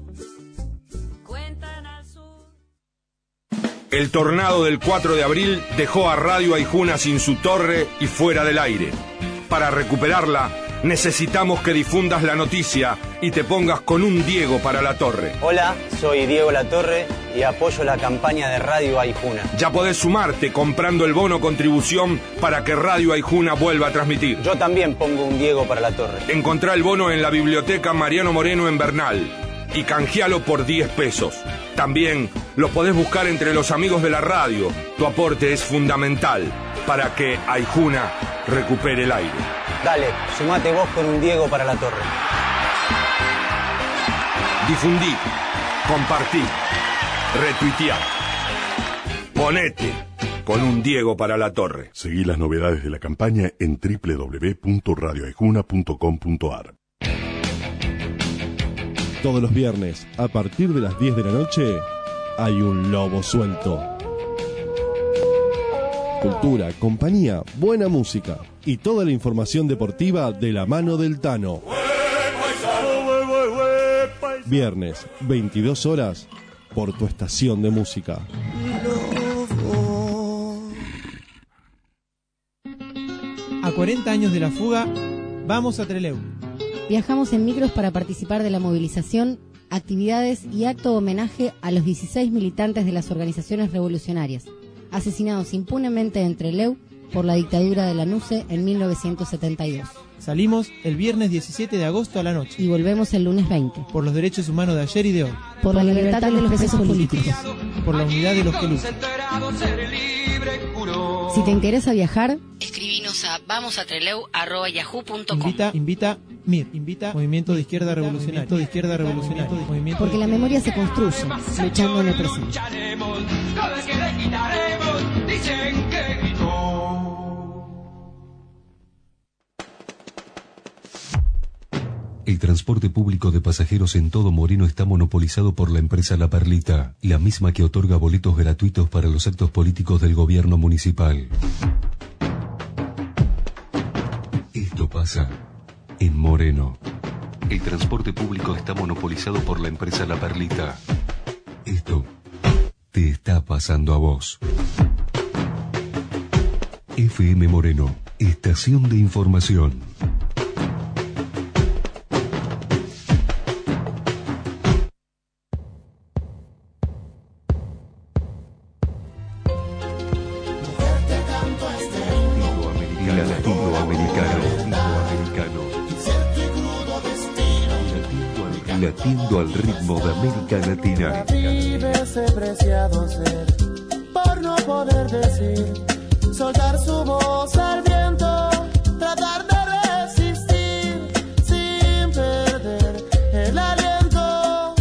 El tornado del 4 de abril dejó a Radio Aijuna sin su torre y fuera del aire. Para recuperarla, necesitamos que difundas la noticia y te pongas con un Diego para la torre. Hola, soy Diego Latorre y apoyo la campaña de Radio Aijuna. Ya podés sumarte comprando el bono contribución para que Radio Aijuna vuelva a transmitir. Yo también pongo un Diego para la torre. Encontrá el bono en la biblioteca Mariano Moreno en Bernal y canjealo por 10 pesos. También lo podés buscar entre los amigos de la radio. Tu aporte es fundamental para que Aijuna recupere el aire. Dale, sumate vos con un Diego para la torre. Difundí, compartí, retuiteá. Ponete con un Diego para la torre. Seguí las novedades de la campaña en www.radioaijuna.com.ar. Todos los viernes, a partir de las 10 de la noche, hay un lobo suelto. Cultura, compañía, buena música y toda la información deportiva de la mano del Tano. Viernes, 22 horas, por tu estación de música. A 40 años de la fuga, vamos a Trelew. Viajamos en micros para participar de la movilización, actividades y acto de homenaje a los 16 militantes de las organizaciones revolucionarias, asesinados impunemente en Trelew por la dictadura de la NUCE en 1972. Salimos el viernes 17 de agosto a la noche. Y volvemos el lunes 20. Por los derechos humanos de ayer y de hoy. Por la libertad de los presos políticos. Por la unidad de los que luchan. Si te interesa viajar, escribinos a vamosatreleu@yahoo.com. Invita Movimiento de Izquierda Revolucionaria. Porque la memoria se construye, luchando en el presente. El transporte público de pasajeros en todo Moreno está monopolizado por la empresa La Perlita, la misma que otorga boletos gratuitos para los actos políticos del gobierno municipal. Esto pasa en Moreno. El transporte público está monopolizado por la empresa La Perlita. Esto te está pasando a vos. FM Moreno, estación de información. Latiendo al ritmo de América Latina. Vive ese preciado ser, por no poder decir, soltar su voz al viento, tratar de resistir, sin perder el aliento,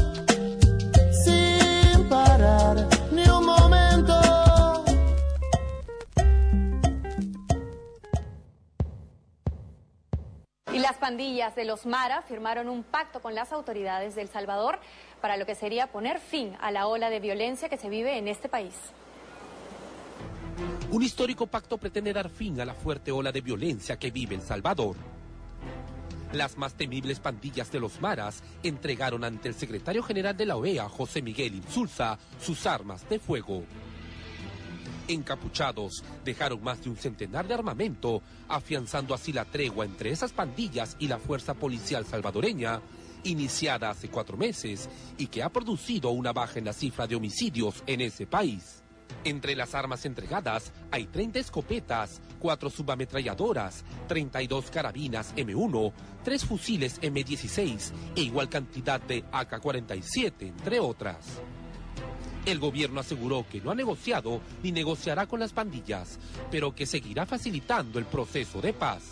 sin parar ni un momento. Y las pandillas de los Mara firmaron un pacto con las autoridades de El Salvador para lo que sería poner fin a la ola de violencia que se vive en este país. Un histórico pacto pretende dar fin a la fuerte ola de violencia que vive El Salvador. Las más temibles pandillas de los maras entregaron ante el secretario general de la OEA, José Miguel Insulza, sus armas de fuego. Encapuchados, dejaron más de un centenar de armamento, afianzando así la tregua entre esas pandillas y la fuerza policial salvadoreña, iniciada hace 4 meses y que ha producido una baja en la cifra de homicidios en ese país. Entre las armas entregadas hay 30 escopetas, 4 subametralladoras, 32 carabinas M1, 3 fusiles M16 e igual cantidad de AK-47, entre otras. El gobierno aseguró que no ha negociado ni negociará con las pandillas, pero que seguirá facilitando el proceso de paz.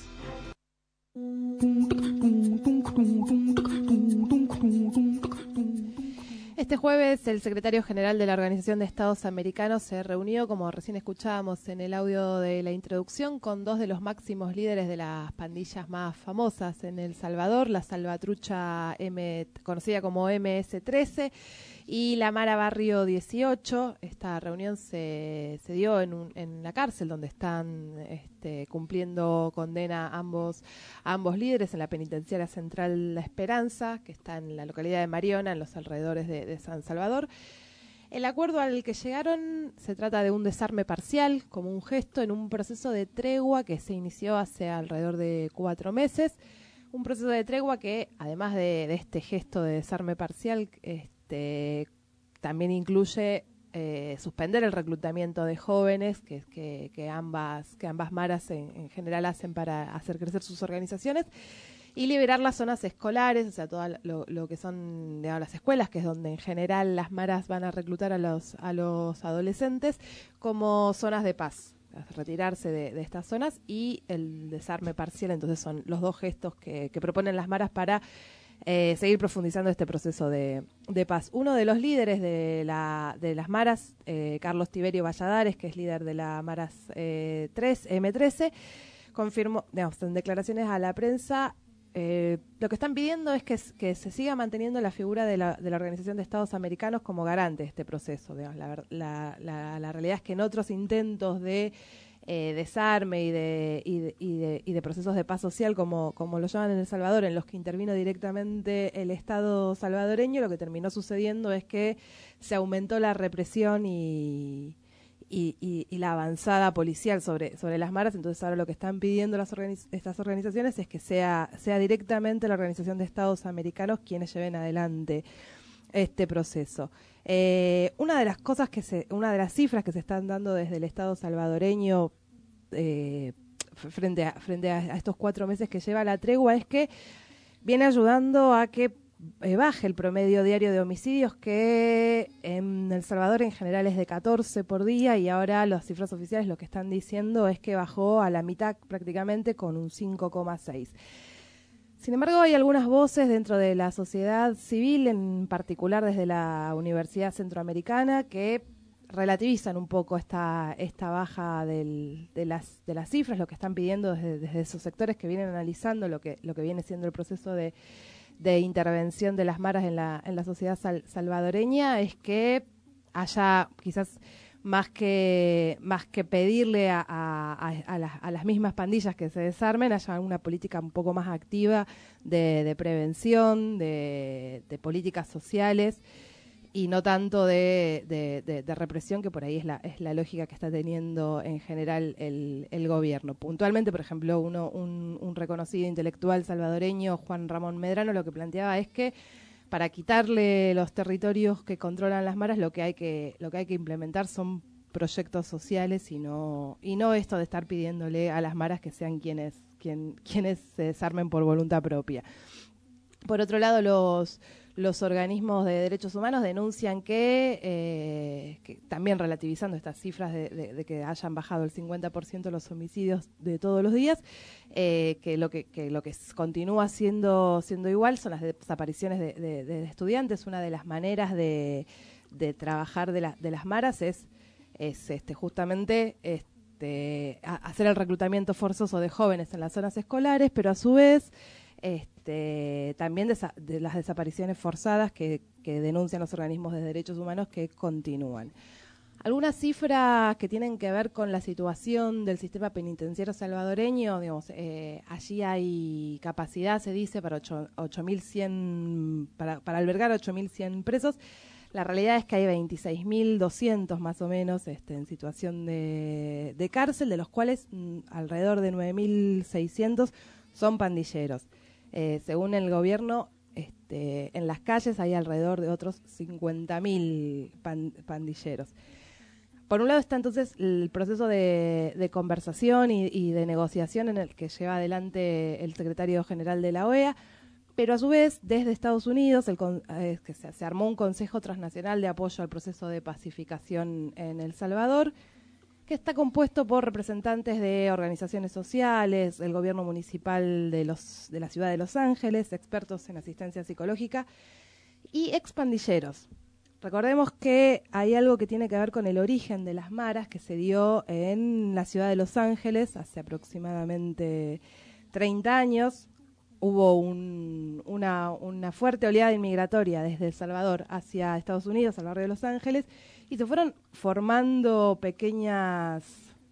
Este jueves el secretario general de la Organización de Estados Americanos se reunió, como recién escuchábamos en el audio de la introducción, con 2 de los máximos líderes de las pandillas más famosas en El Salvador, la Salvatrucha conocida como MS-13 y la Mara Barrio 18. Esta reunión se dio en la cárcel donde están cumpliendo condena ambos líderes, en la penitenciaria central La Esperanza, que está en la localidad de Mariona, en los alrededores de San Salvador. El acuerdo al que llegaron se trata de un desarme parcial, como un gesto en un proceso de tregua que se inició hace alrededor de 4 meses. Un proceso de tregua que, además de este gesto de desarme parcial, también incluye suspender el reclutamiento de jóvenes que ambas maras en general hacen para hacer crecer sus organizaciones, y liberar las zonas escolares, o sea, todo lo que son, digamos, las escuelas, que es donde en general las maras van a reclutar a los adolescentes, como zonas de paz, retirarse de estas zonas, y el desarme parcial. Entonces son los 2 gestos que proponen las maras para seguir profundizando este proceso de paz. Uno de los líderes de las maras, Carlos Tiberio Valladares, que es líder de la maras M13, confirmó, digamos, en declaraciones a la prensa, lo que están pidiendo es que se siga manteniendo la figura de la Organización de Estados Americanos como garante de este proceso. Digamos, la realidad es que en otros intentos de desarme y de procesos de paz social, como lo llaman en El Salvador, en los que intervino directamente el Estado salvadoreño, lo que terminó sucediendo es que se aumentó la represión y la avanzada policial sobre las maras. Entonces ahora lo que están pidiendo estas organizaciones es que sea directamente la Organización de Estados Americanos quienes lleven adelante este proceso. Una de las cifras que se están dando desde el Estado salvadoreño frente a estos 4 meses que lleva la tregua es que viene ayudando a que baje el promedio diario de homicidios, que en El Salvador en general es de 14 por día, y ahora las cifras oficiales lo que están diciendo es que bajó a la mitad prácticamente, con un 5,6. Sin embargo, hay algunas voces dentro de la sociedad civil, en particular desde la Universidad Centroamericana, que relativizan un poco esta baja de las cifras, lo que están pidiendo desde esos sectores que vienen analizando lo que viene siendo el proceso de intervención de las maras en la sociedad salvadoreña, es que haya quizás más que pedirle a las mismas pandillas que se desarmen, haya una política un poco más activa de prevención, de políticas sociales, y no tanto de represión, que por ahí es la lógica que está teniendo en general el gobierno. Puntualmente, por ejemplo, un reconocido intelectual salvadoreño, Juan Ramón Medrano, lo que planteaba es que para quitarle los territorios que controlan las maras, lo que hay que implementar son proyectos sociales, y no esto de estar pidiéndole a las maras que sean quienes se desarmen por voluntad propia. Por otro lado, los organismos de derechos humanos denuncian que también relativizando estas cifras de que hayan bajado el 50% los homicidios de todos los días, que lo que continúa siendo igual son las desapariciones de estudiantes. Una de las maneras de trabajar de las maras es justamente hacer el reclutamiento forzoso de jóvenes en las zonas escolares, pero a su vez también de las desapariciones forzadas que denuncian los organismos de derechos humanos, que continúan. Algunas cifras que tienen que ver con la situación del sistema penitenciario salvadoreño, digamos, allí hay capacidad, se dice, para 8.100, para albergar 8.100 presos. La realidad es que hay 26.200 más o menos en situación de cárcel, de los cuales alrededor de 9.600 son pandilleros. Según el gobierno, en las calles hay alrededor de otros 50.000 pandilleros. Por un lado está entonces el proceso de conversación y de negociación en el que lleva adelante el secretario general de la OEA, pero a su vez desde Estados Unidos que se armó un Consejo Transnacional de Apoyo al Proceso de Pacificación en El Salvador, que está compuesto por representantes de organizaciones sociales, el gobierno municipal de la ciudad de Los Ángeles, expertos en asistencia psicológica y expandilleros. Recordemos que hay algo que tiene que ver con el origen de las maras que se dio en la ciudad de Los Ángeles hace aproximadamente 30 años. Hubo una fuerte oleada inmigratoria desde El Salvador hacia Estados Unidos, al barrio de Los Ángeles, y se fueron formando pequeños,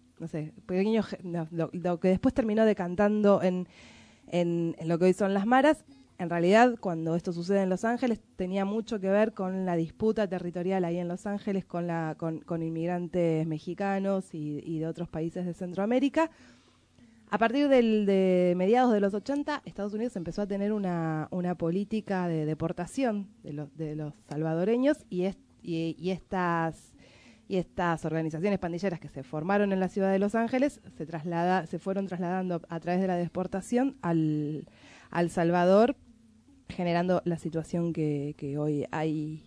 lo que después terminó decantando en lo que hoy son las maras. En realidad, cuando esto sucede en Los Ángeles, tenía mucho que ver con la disputa territorial ahí en Los Ángeles con inmigrantes mexicanos y de otros países de Centroamérica. A partir de mediados de los 80, Estados Unidos empezó a tener una política de deportación de los salvadoreños y estas organizaciones pandilleras que se formaron en la ciudad de Los Ángeles se fueron trasladando a través de la deportación al Salvador, generando la situación que hoy hay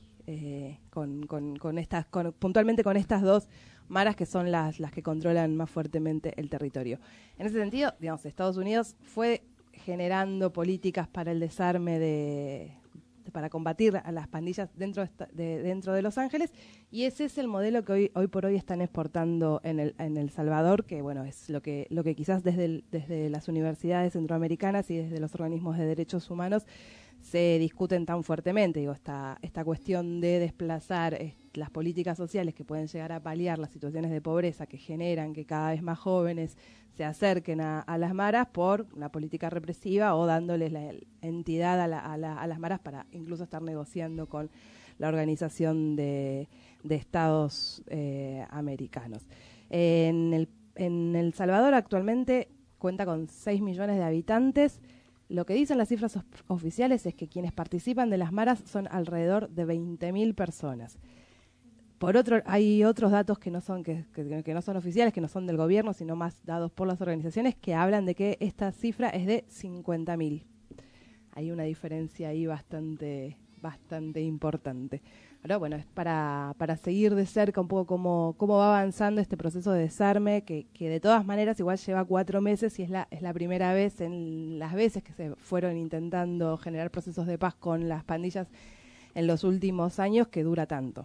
puntualmente con estas dos maras que son las que controlan más fuertemente el territorio. En ese sentido, digamos, Estados Unidos fue generando políticas para el desarme para combatir a las pandillas dentro de Los Ángeles, y ese es el modelo que hoy por hoy están exportando en El Salvador, que bueno, es lo que quizás desde las universidades centroamericanas y desde los organismos de derechos humanos se discuten tan fuertemente. Digo, esta cuestión de desplazar las políticas sociales que pueden llegar a paliar las situaciones de pobreza que generan que cada vez más jóvenes se acerquen a las maras por una política represiva o dándoles la entidad a las maras para incluso estar negociando con la Organización de Estados Americanos. En El Salvador actualmente cuenta con 6 millones de habitantes. Lo que dicen las cifras oficiales es que quienes participan de las maras son alrededor de 20.000 personas. Por otro, hay otros datos que no son oficiales, que no son del gobierno, sino más dados por las organizaciones, que hablan de que esta cifra es de 50.000. Hay una diferencia ahí bastante importante. Pero bueno, es para seguir de cerca un poco cómo va avanzando este proceso de desarme, que de todas maneras igual lleva 4 meses y es la primera vez en las veces que se fueron intentando generar procesos de paz con las pandillas en los últimos años que dura tanto.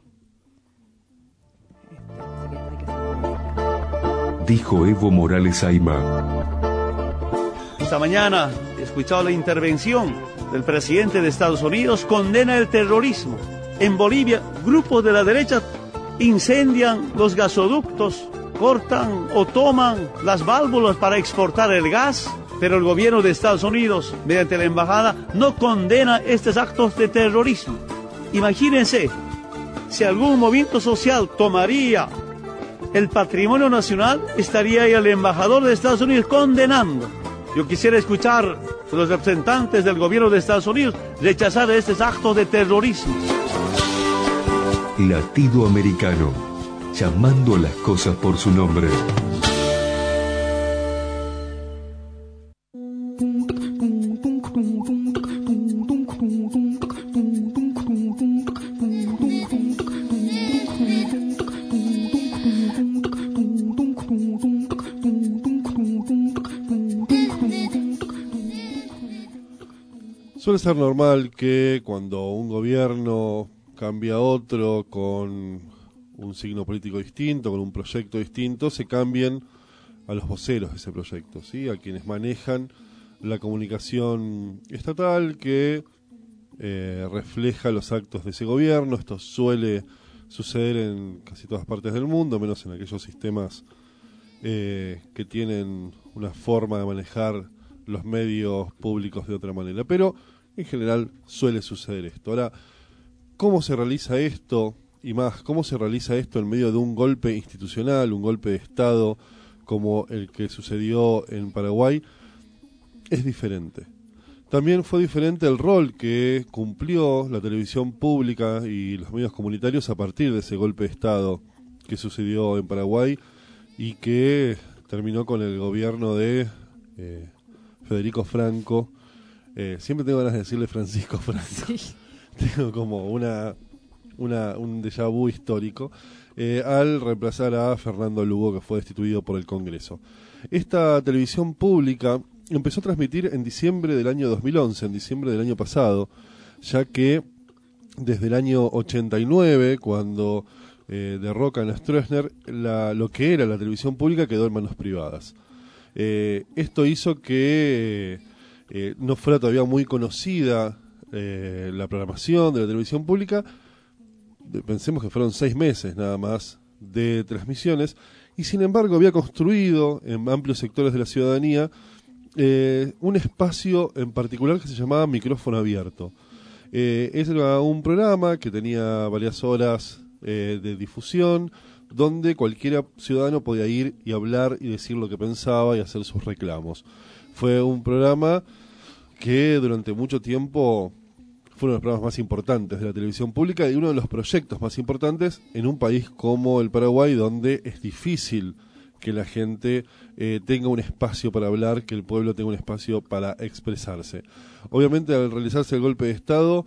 Dijo Evo Morales Ayma. Esta mañana he escuchado la intervención del presidente de Estados Unidos, condena el terrorismo. En Bolivia, grupos de la derecha incendian los gasoductos, cortan o toman las válvulas para exportar el gas, pero el gobierno de Estados Unidos, mediante la embajada, no condena estos actos de terrorismo. Imagínense, si algún movimiento social tomaría el patrimonio nacional, estaría ahí el embajador de Estados Unidos condenando. Yo quisiera escuchar a los representantes del gobierno de Estados Unidos rechazar estos actos de terrorismo. Latido Americano, llamando a las cosas por su nombre. Suele ser normal que cuando un gobierno cambia a otro con un signo político distinto, con un proyecto distinto, se cambien a los voceros de ese proyecto, ¿sí? A quienes manejan la comunicación estatal que refleja los actos de ese gobierno. Esto suele suceder en casi todas partes del mundo, menos en aquellos sistemas que tienen una forma de manejar los medios públicos de otra manera. Pero en general suele suceder esto. Ahora, ¿cómo se realiza esto? Y más, ¿cómo se realiza esto en medio de un golpe institucional, un golpe de Estado como el que sucedió en Paraguay? Es diferente. También fue diferente el rol que cumplió la televisión pública y los medios comunitarios a partir de ese golpe de Estado que sucedió en Paraguay y que terminó con el gobierno de Federico Franco. Siempre tengo ganas de decirle Francisco Franco. Sí. Tengo como un déjà vu histórico, al reemplazar a Fernando Lugo, que fue destituido por el Congreso. Esta televisión pública empezó a transmitir en diciembre del año 2011, en diciembre del año pasado, ya que desde el año 89, cuando derrocan a Stroessner, lo que era la televisión pública quedó en manos privadas. Esto hizo que no fuera todavía muy conocida la programación de la televisión pública. Pensemos que fueron 6 meses nada más de transmisiones, y sin embargo había construido en amplios sectores de la ciudadanía un espacio en particular que se llamaba Micrófono Abierto. Ese era un programa que tenía varias horas de difusión, donde cualquier ciudadano podía ir y hablar y decir lo que pensaba y hacer sus reclamos. Fue un programa que durante mucho tiempo fue uno de los programas más importantes de la televisión pública y uno de los proyectos más importantes en un país como el Paraguay, donde es difícil que la gente tenga un espacio para hablar, que el pueblo tenga un espacio para expresarse. Obviamente, al realizarse el golpe de Estado,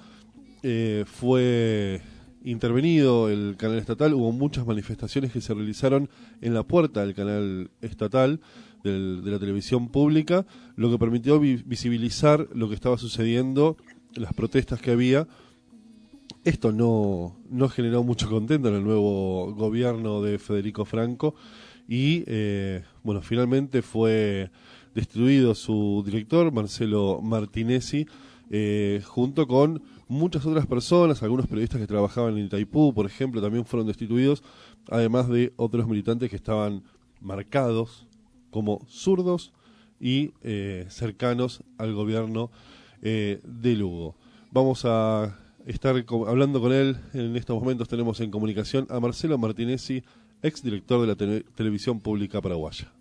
fue intervenido el canal estatal. Hubo muchas manifestaciones que se realizaron en la puerta del canal estatal de la televisión pública, lo que permitió visibilizar lo que estaba sucediendo, las protestas que había. Esto no generó mucho contento en el nuevo gobierno de Federico Franco y finalmente fue destituido su director, Marcelo Martinesi, junto con muchas otras personas. Algunos periodistas que trabajaban en Itaipú, por ejemplo, también fueron destituidos, además de otros militantes que estaban marcados como zurdos y cercanos al gobierno de Lugo. Vamos a estar hablando con él. En estos momentos tenemos en comunicación a Marcelo Martinesi, exdirector de la televisión pública paraguaya.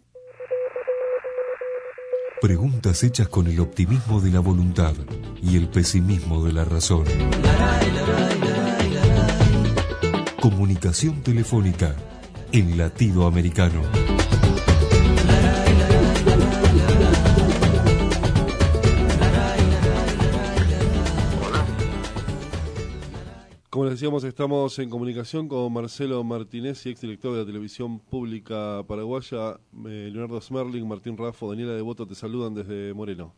Preguntas hechas con el optimismo de la voluntad y el pesimismo de la razón. Comunicación telefónica en latido americano. Como les decíamos, estamos en comunicación con Marcelo Martinesi, exdirector de la televisión pública paraguaya. Leonardo Smerling, Martín Raffo, Daniela Devoto te saludan desde Moreno.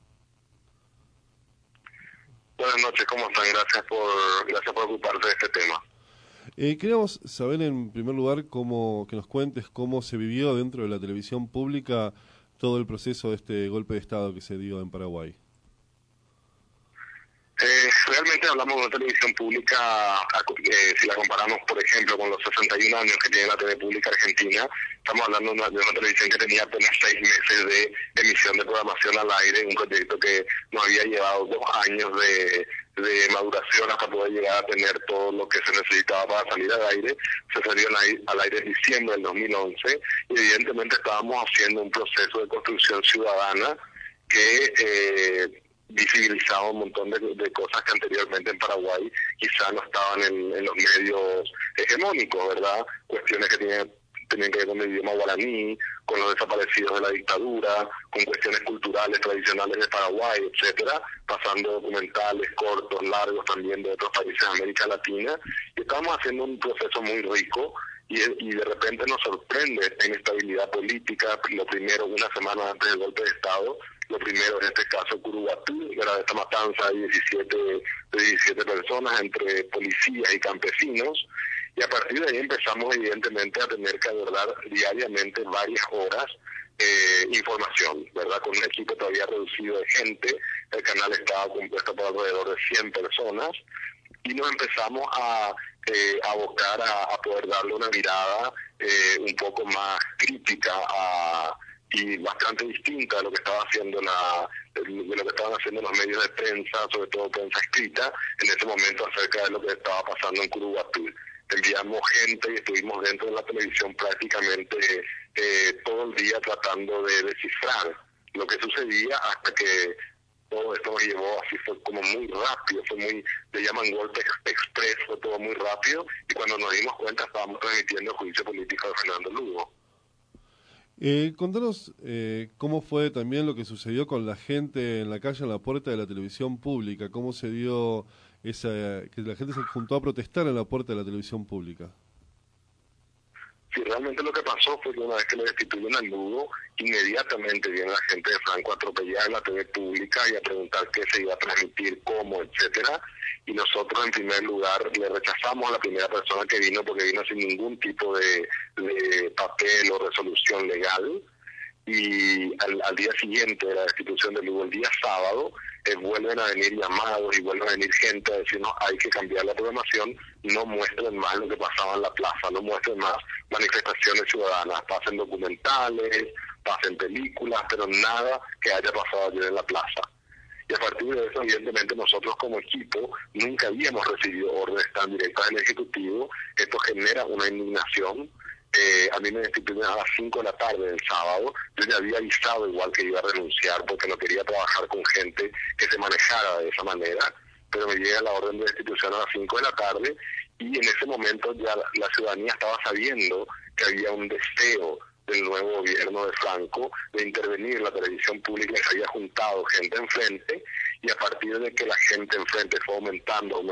Buenas noches, ¿cómo están? Gracias por ocuparte de este tema. Queríamos saber en primer lugar que nos cuentes cómo se vivió dentro de la televisión pública todo el proceso de este golpe de Estado que se dio en Paraguay. Realmente hablamos de una televisión pública, si la comparamos, por ejemplo, con los 61 años que tiene la TV Pública Argentina, estamos hablando de una televisión que tenía apenas 6 meses de emisión de programación al aire, un proyecto que nos había llevado 2 años de maduración hasta poder llegar a tener todo lo que se necesitaba para salir al aire. Se salió al aire en diciembre del 2011 y evidentemente estábamos haciendo un proceso de construcción ciudadana que visibilizaba un montón de cosas que anteriormente en Paraguay quizá no estaban en los medios hegemónicos, ¿verdad? Cuestiones que tenían que ver con el idioma guaraní, con los desaparecidos de la dictadura, con cuestiones culturales tradicionales de Paraguay, etcétera, pasando documentales cortos, largos también de otros países de América Latina, y estábamos haciendo un proceso muy rico. Y de repente nos sorprende esta inestabilidad política. Lo primero, una semana antes del golpe de Estado, lo primero en este caso Curuguatú, era esta matanza de 17 personas entre policías y campesinos, y a partir de ahí empezamos evidentemente a tener que abordar diariamente varias horas información, ¿verdad? Con un equipo todavía reducido de gente. El canal estaba compuesto por alrededor de 100 personas, y nos empezamos a abocar a poder darle una mirada un poco más crítica y bastante distinta de lo que estaba haciendo de lo que estaban haciendo los medios de prensa, sobre todo prensa escrita, en ese momento acerca de lo que estaba pasando en Curuguatú. Enviamos gente y estuvimos dentro de la televisión prácticamente todo el día tratando de descifrar lo que sucedía, hasta que todo esto nos llevó, así fue como muy rápido, le llaman golpe express, fue todo muy rápido, y cuando nos dimos cuenta estábamos transmitiendo el juicio político de Fernando Lugo. Contanos cómo fue también lo que sucedió con la gente en la calle, en la puerta de la televisión pública, cómo se dio que la gente se juntó a protestar en la puerta de la televisión pública. Sí, realmente lo que pasó fue que una vez que le destituyeron al Lugo, inmediatamente viene la gente de Franco a atropellar la TV pública y a preguntar qué se iba a transmitir, cómo, etcétera. Y nosotros, en primer lugar, le rechazamos a la primera persona que vino, porque vino sin ningún tipo de papel o resolución legal. Y al día siguiente de la destitución del Lugo, el día sábado, vuelven a venir llamados y vuelven a venir gente a decirnos hay que cambiar la programación, no muestren más lo que pasaba en la plaza, no muestren más manifestaciones ciudadanas, pasen documentales, pasen películas, pero nada que haya pasado ayer en la plaza. Y a partir de eso, evidentemente, nosotros como equipo nunca habíamos recibido órdenes tan directas del Ejecutivo. Esto genera una indignación. A mí me destituyeron a las 5 de la tarde del sábado. Yo ya había avisado igual que iba a renunciar porque no quería trabajar con gente que se manejara de esa manera, pero me llega la orden de destitución a las 5 de la tarde, y en ese momento ya la ciudadanía estaba sabiendo que había un deseo del nuevo gobierno de Franco de intervenir en la televisión pública, y se había juntado gente enfrente, y a partir de que la gente enfrente fue aumentando,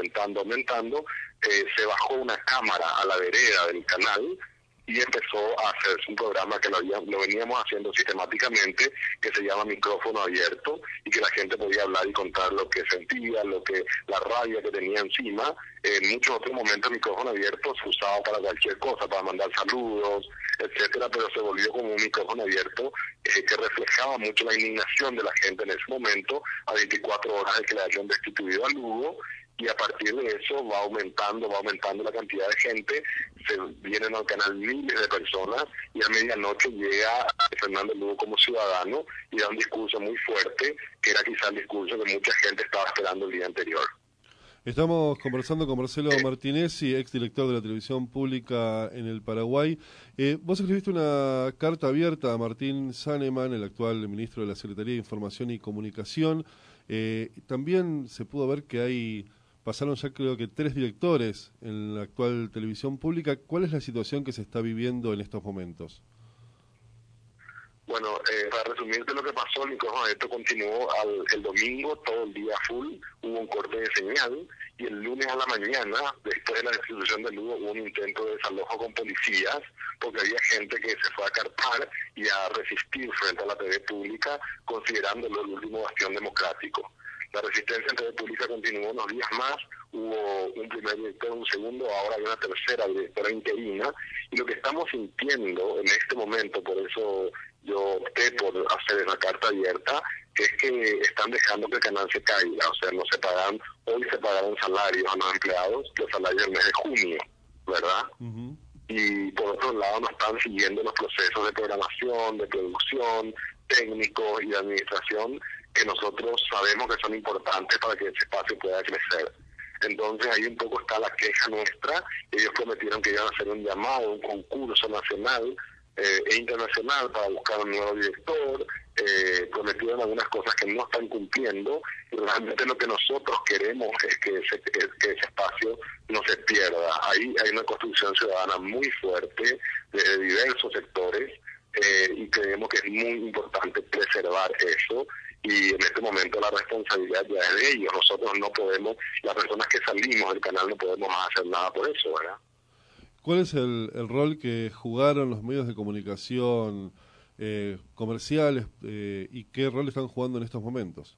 se bajó una cámara a la vereda del canal y empezó a hacerse un programa que lo veníamos haciendo sistemáticamente, que se llama Micrófono Abierto, y que la gente podía hablar y contar lo que sentía, la rabia que tenía encima. En muchos otros momentos Micrófono Abierto se usaba para cualquier cosa, para mandar saludos, etcétera, pero se volvió como un micrófono abierto que reflejaba mucho la indignación de la gente en ese momento, a 24 horas de que le hayan destituido a Lugo. Y a partir de eso va aumentando la cantidad de gente, se vienen al canal miles de personas, y a medianoche llega Fernando Lugo como ciudadano y da un discurso muy fuerte, que era quizá el discurso que mucha gente estaba esperando el día anterior. Estamos conversando con Marcelo Martinezzi, exdirector de la televisión pública en el Paraguay. Vos escribiste una carta abierta a Martín Saneman, el actual ministro de la Secretaría de Información y Comunicación. También se pudo ver que pasaron ya creo que 3 directores en la actual televisión pública. ¿Cuál es la situación que se está viviendo en estos momentos? Bueno, para resumirte lo que pasó, el micrófono abierto continuó el domingo todo el día full, hubo un corte de señal, y el lunes a la mañana, después de la destitución del Lugo, hubo un intento de desalojo con policías, porque había gente que se fue a acarpar y a resistir frente a la TV pública, considerándolo el último bastión democrático. La resistencia en TV pública continuó unos días más, hubo un primer director, un segundo, ahora hay una tercera directora interina, y lo que estamos sintiendo en este momento, por eso yo opté por hacer esa carta abierta, es que están dejando que el canal se caiga, o sea, hoy se pagaron salarios a los empleados, los salarios del mes de junio, ¿verdad? Uh-huh. Y por otro lado no están siguiendo los procesos de programación, de producción, técnicos y de administración, que nosotros sabemos que son importantes para que ese espacio pueda crecer. Entonces ahí un poco está la queja nuestra. Ellos prometieron que iban a hacer un llamado, un concurso nacional e internacional para buscar un nuevo director, prometieron algunas cosas que no están cumpliendo, y realmente lo que nosotros queremos es que ese espacio no se pierda. Ahí hay una construcción ciudadana muy fuerte de diversos sectores, y creemos que es muy importante preservar eso, y en este momento la responsabilidad ya es de ellos. Nosotros no podemos, las personas que salimos del canal no podemos hacer nada por eso, ¿verdad? ¿Cuál es el rol que jugaron los medios de comunicación comerciales y qué rol están jugando en estos momentos?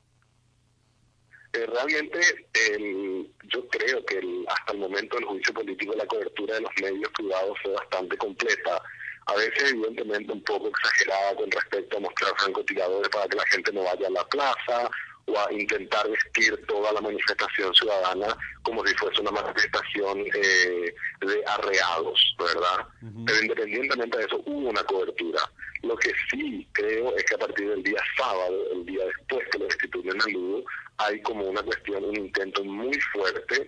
Realmente yo creo que hasta el momento del juicio político la cobertura de los medios privados fue bastante completa. A veces evidentemente un poco exagerada con respecto a mostrar francotiradores para que la gente no vaya a la plaza, o a intentar vestir toda la manifestación ciudadana como si fuese una manifestación de arreados, ¿verdad? Pero independientemente de eso, hubo una cobertura. Lo que sí creo es que a partir del día sábado, el día después que lo destituyen a Lugo, hay como una cuestión, un intento muy fuerte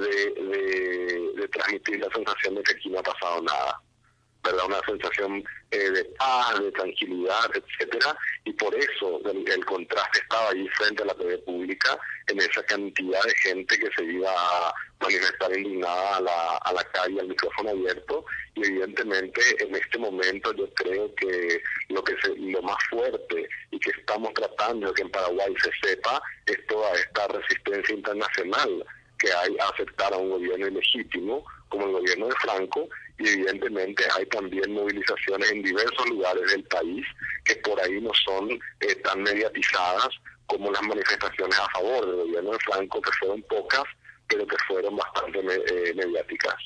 de transmitir la sensación de que aquí no ha pasado nada, ¿verdad? Una sensación de paz, de tranquilidad, etcétera, y por eso el contraste estaba allí frente a la TV pública, en esa cantidad de gente que se iba a manifestar indignada a la calle, al micrófono abierto, y evidentemente en este momento yo creo que lo más fuerte y que estamos tratando de que en Paraguay se sepa es toda esta resistencia internacional que hay a aceptar a un gobierno ilegítimo como el gobierno de Franco, y evidentemente hay también movilizaciones en diversos lugares del país que por ahí no son tan mediatizadas como las manifestaciones a favor del gobierno de Franco, que fueron pocas, pero que fueron bastante mediáticas.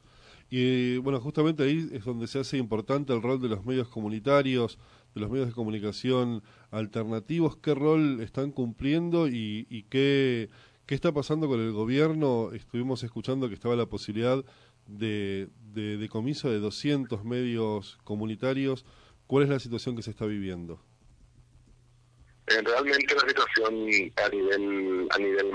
Y bueno, justamente ahí es donde se hace importante el rol de los medios comunitarios, de los medios de comunicación alternativos. ¿Qué rol están cumpliendo y qué está pasando con el gobierno? Estuvimos escuchando que estaba la posibilidad de decomiso de 200 medios comunitarios. ¿Cuál es la situación que se está viviendo? Realmente la situación a nivel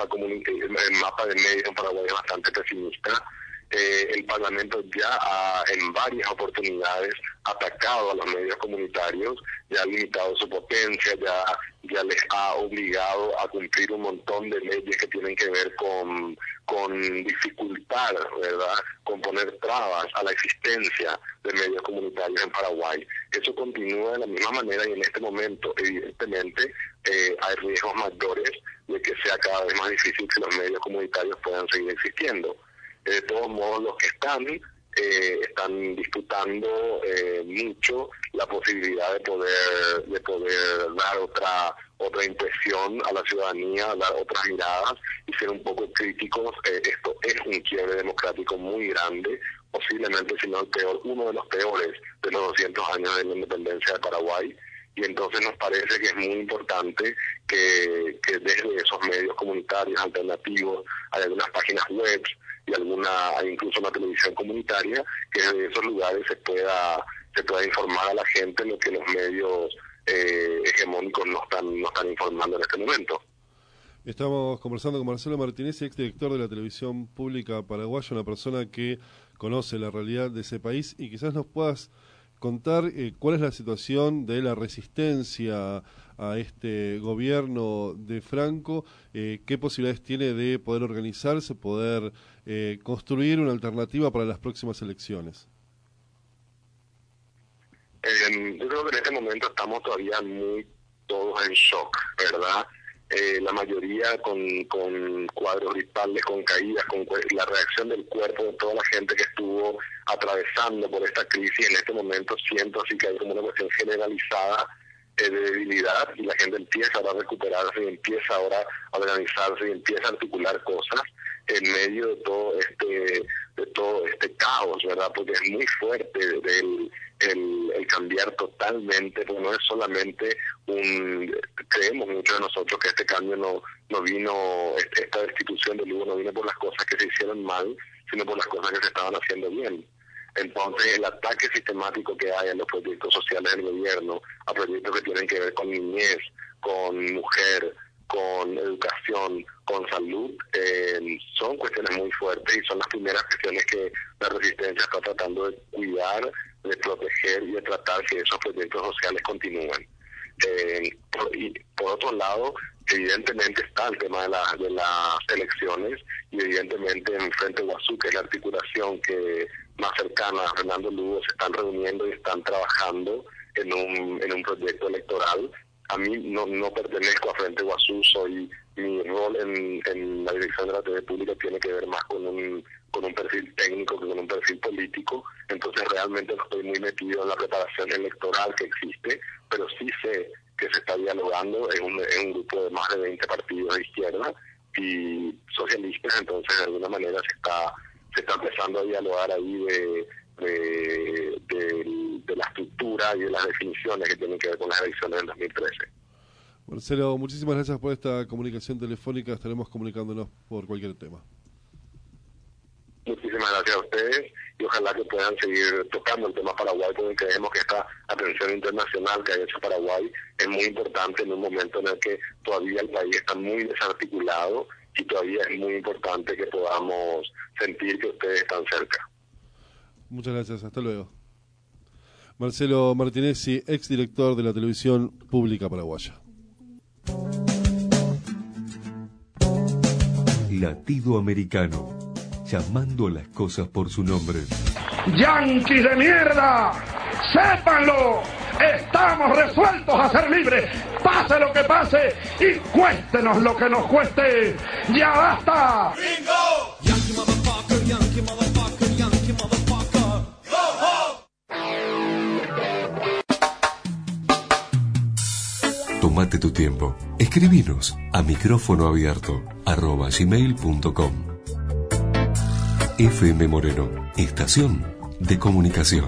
mapa de medios en Paraguay es bastante pesimista. El Parlamento ya ha en varias oportunidades atacado a los medios comunitarios, ya ha limitado su potencia, ya les ha obligado a cumplir un montón de leyes que tienen que ver con dificultar, ¿verdad?, con poner trabas a la existencia de medios comunitarios en Paraguay. Eso continúa de la misma manera y en este momento, evidentemente, hay riesgos mayores de que sea cada vez más difícil que los medios comunitarios puedan seguir existiendo. De todos modos, los que están disputando mucho la posibilidad de poder dar otra impresión a la ciudadanía, dar otras miradas y ser un poco críticos. Esto es un quiebre democrático muy grande, posiblemente, si no el peor, uno de los peores de los 200 años de la independencia de Paraguay. Y entonces nos parece que es muy importante que desde esos medios comunitarios alternativos, hay algunas páginas web y hay incluso una televisión comunitaria, que desde esos lugares se pueda informar a la gente lo que los medios hegemónicos no están informando en este momento. Estamos conversando con Marcelo Martínez, exdirector de la televisión pública paraguaya, una persona que conoce la realidad de ese país, y quizás nos puedas contar cuál es la situación de la resistencia a este gobierno de Franco, qué posibilidades tiene de poder organizarse, poder construir una alternativa para las próximas elecciones. Yo creo que en este momento estamos todavía todos en shock, ¿verdad? La mayoría con cuadros gripables, con caídas, con la reacción del cuerpo de toda la gente que estuvo atravesando por esta crisis. En este momento siento así que hay como una cuestión generalizada de debilidad, y la gente empieza ahora a recuperarse y empieza ahora a organizarse y empieza a articular cosas en medio de todo este caos, ¿verdad? Porque es muy fuerte el cambiar totalmente, porque no es solamente creemos muchos de nosotros que este cambio no vino, esta destitución de Lugo no vino por las cosas que se hicieron mal, sino por las cosas que se estaban haciendo bien. Entonces el ataque sistemático que hay a los proyectos sociales del gobierno, a proyectos que tienen que ver con niñez, con mujer, con educación, con salud, son cuestiones muy fuertes y son las primeras cuestiones que la resistencia está tratando de cuidar, de proteger y de tratar que esos proyectos sociales continúen. Y por otro lado, evidentemente está el tema de las elecciones, y evidentemente en Frente Guazú, que es la articulación que más cercana a Fernando Lugo, se están reuniendo y están trabajando en un proyecto electoral. A mí no pertenezco a Frente Guazú, mi rol en la dirección de la TV pública tiene que ver más con un perfil técnico que con un perfil político, entonces realmente no estoy muy metido en la preparación electoral que existe, pero sí sé que se está dialogando en un grupo de más de 20 partidos de izquierda y socialistas, entonces de alguna manera se está empezando a dialogar ahí de la estructura y de las definiciones que tienen que ver con las elecciones del 2013. Marcelo, muchísimas gracias por esta comunicación telefónica. Estaremos comunicándonos por cualquier tema. Muchísimas gracias a ustedes y ojalá que puedan seguir tocando el tema Paraguay, porque creemos que esta atención internacional que ha hecho Paraguay es muy importante en un momento en el que todavía el país está muy desarticulado y todavía es muy importante que podamos sentir que ustedes están cerca. Muchas gracias, hasta luego. Marcelo Martinezzi, exdirector de la Televisión Pública Paraguaya. Latido Americano, llamando a las cosas por su nombre. ¡Yanquis de mierda! ¡Sépanlo! ¡Estamos resueltos a ser libres! ¡Pase lo que pase! ¡Y cuéstenos lo que nos cueste! ¡Ya basta! ¡Bingo! Yankee motherfucker, Yankee motherfucker, Yankee motherfucker. ¡Go, go! Tómate tu tiempo. Escribinos a micrófonoabierto@gmail.com. FM Moreno, estación de comunicación.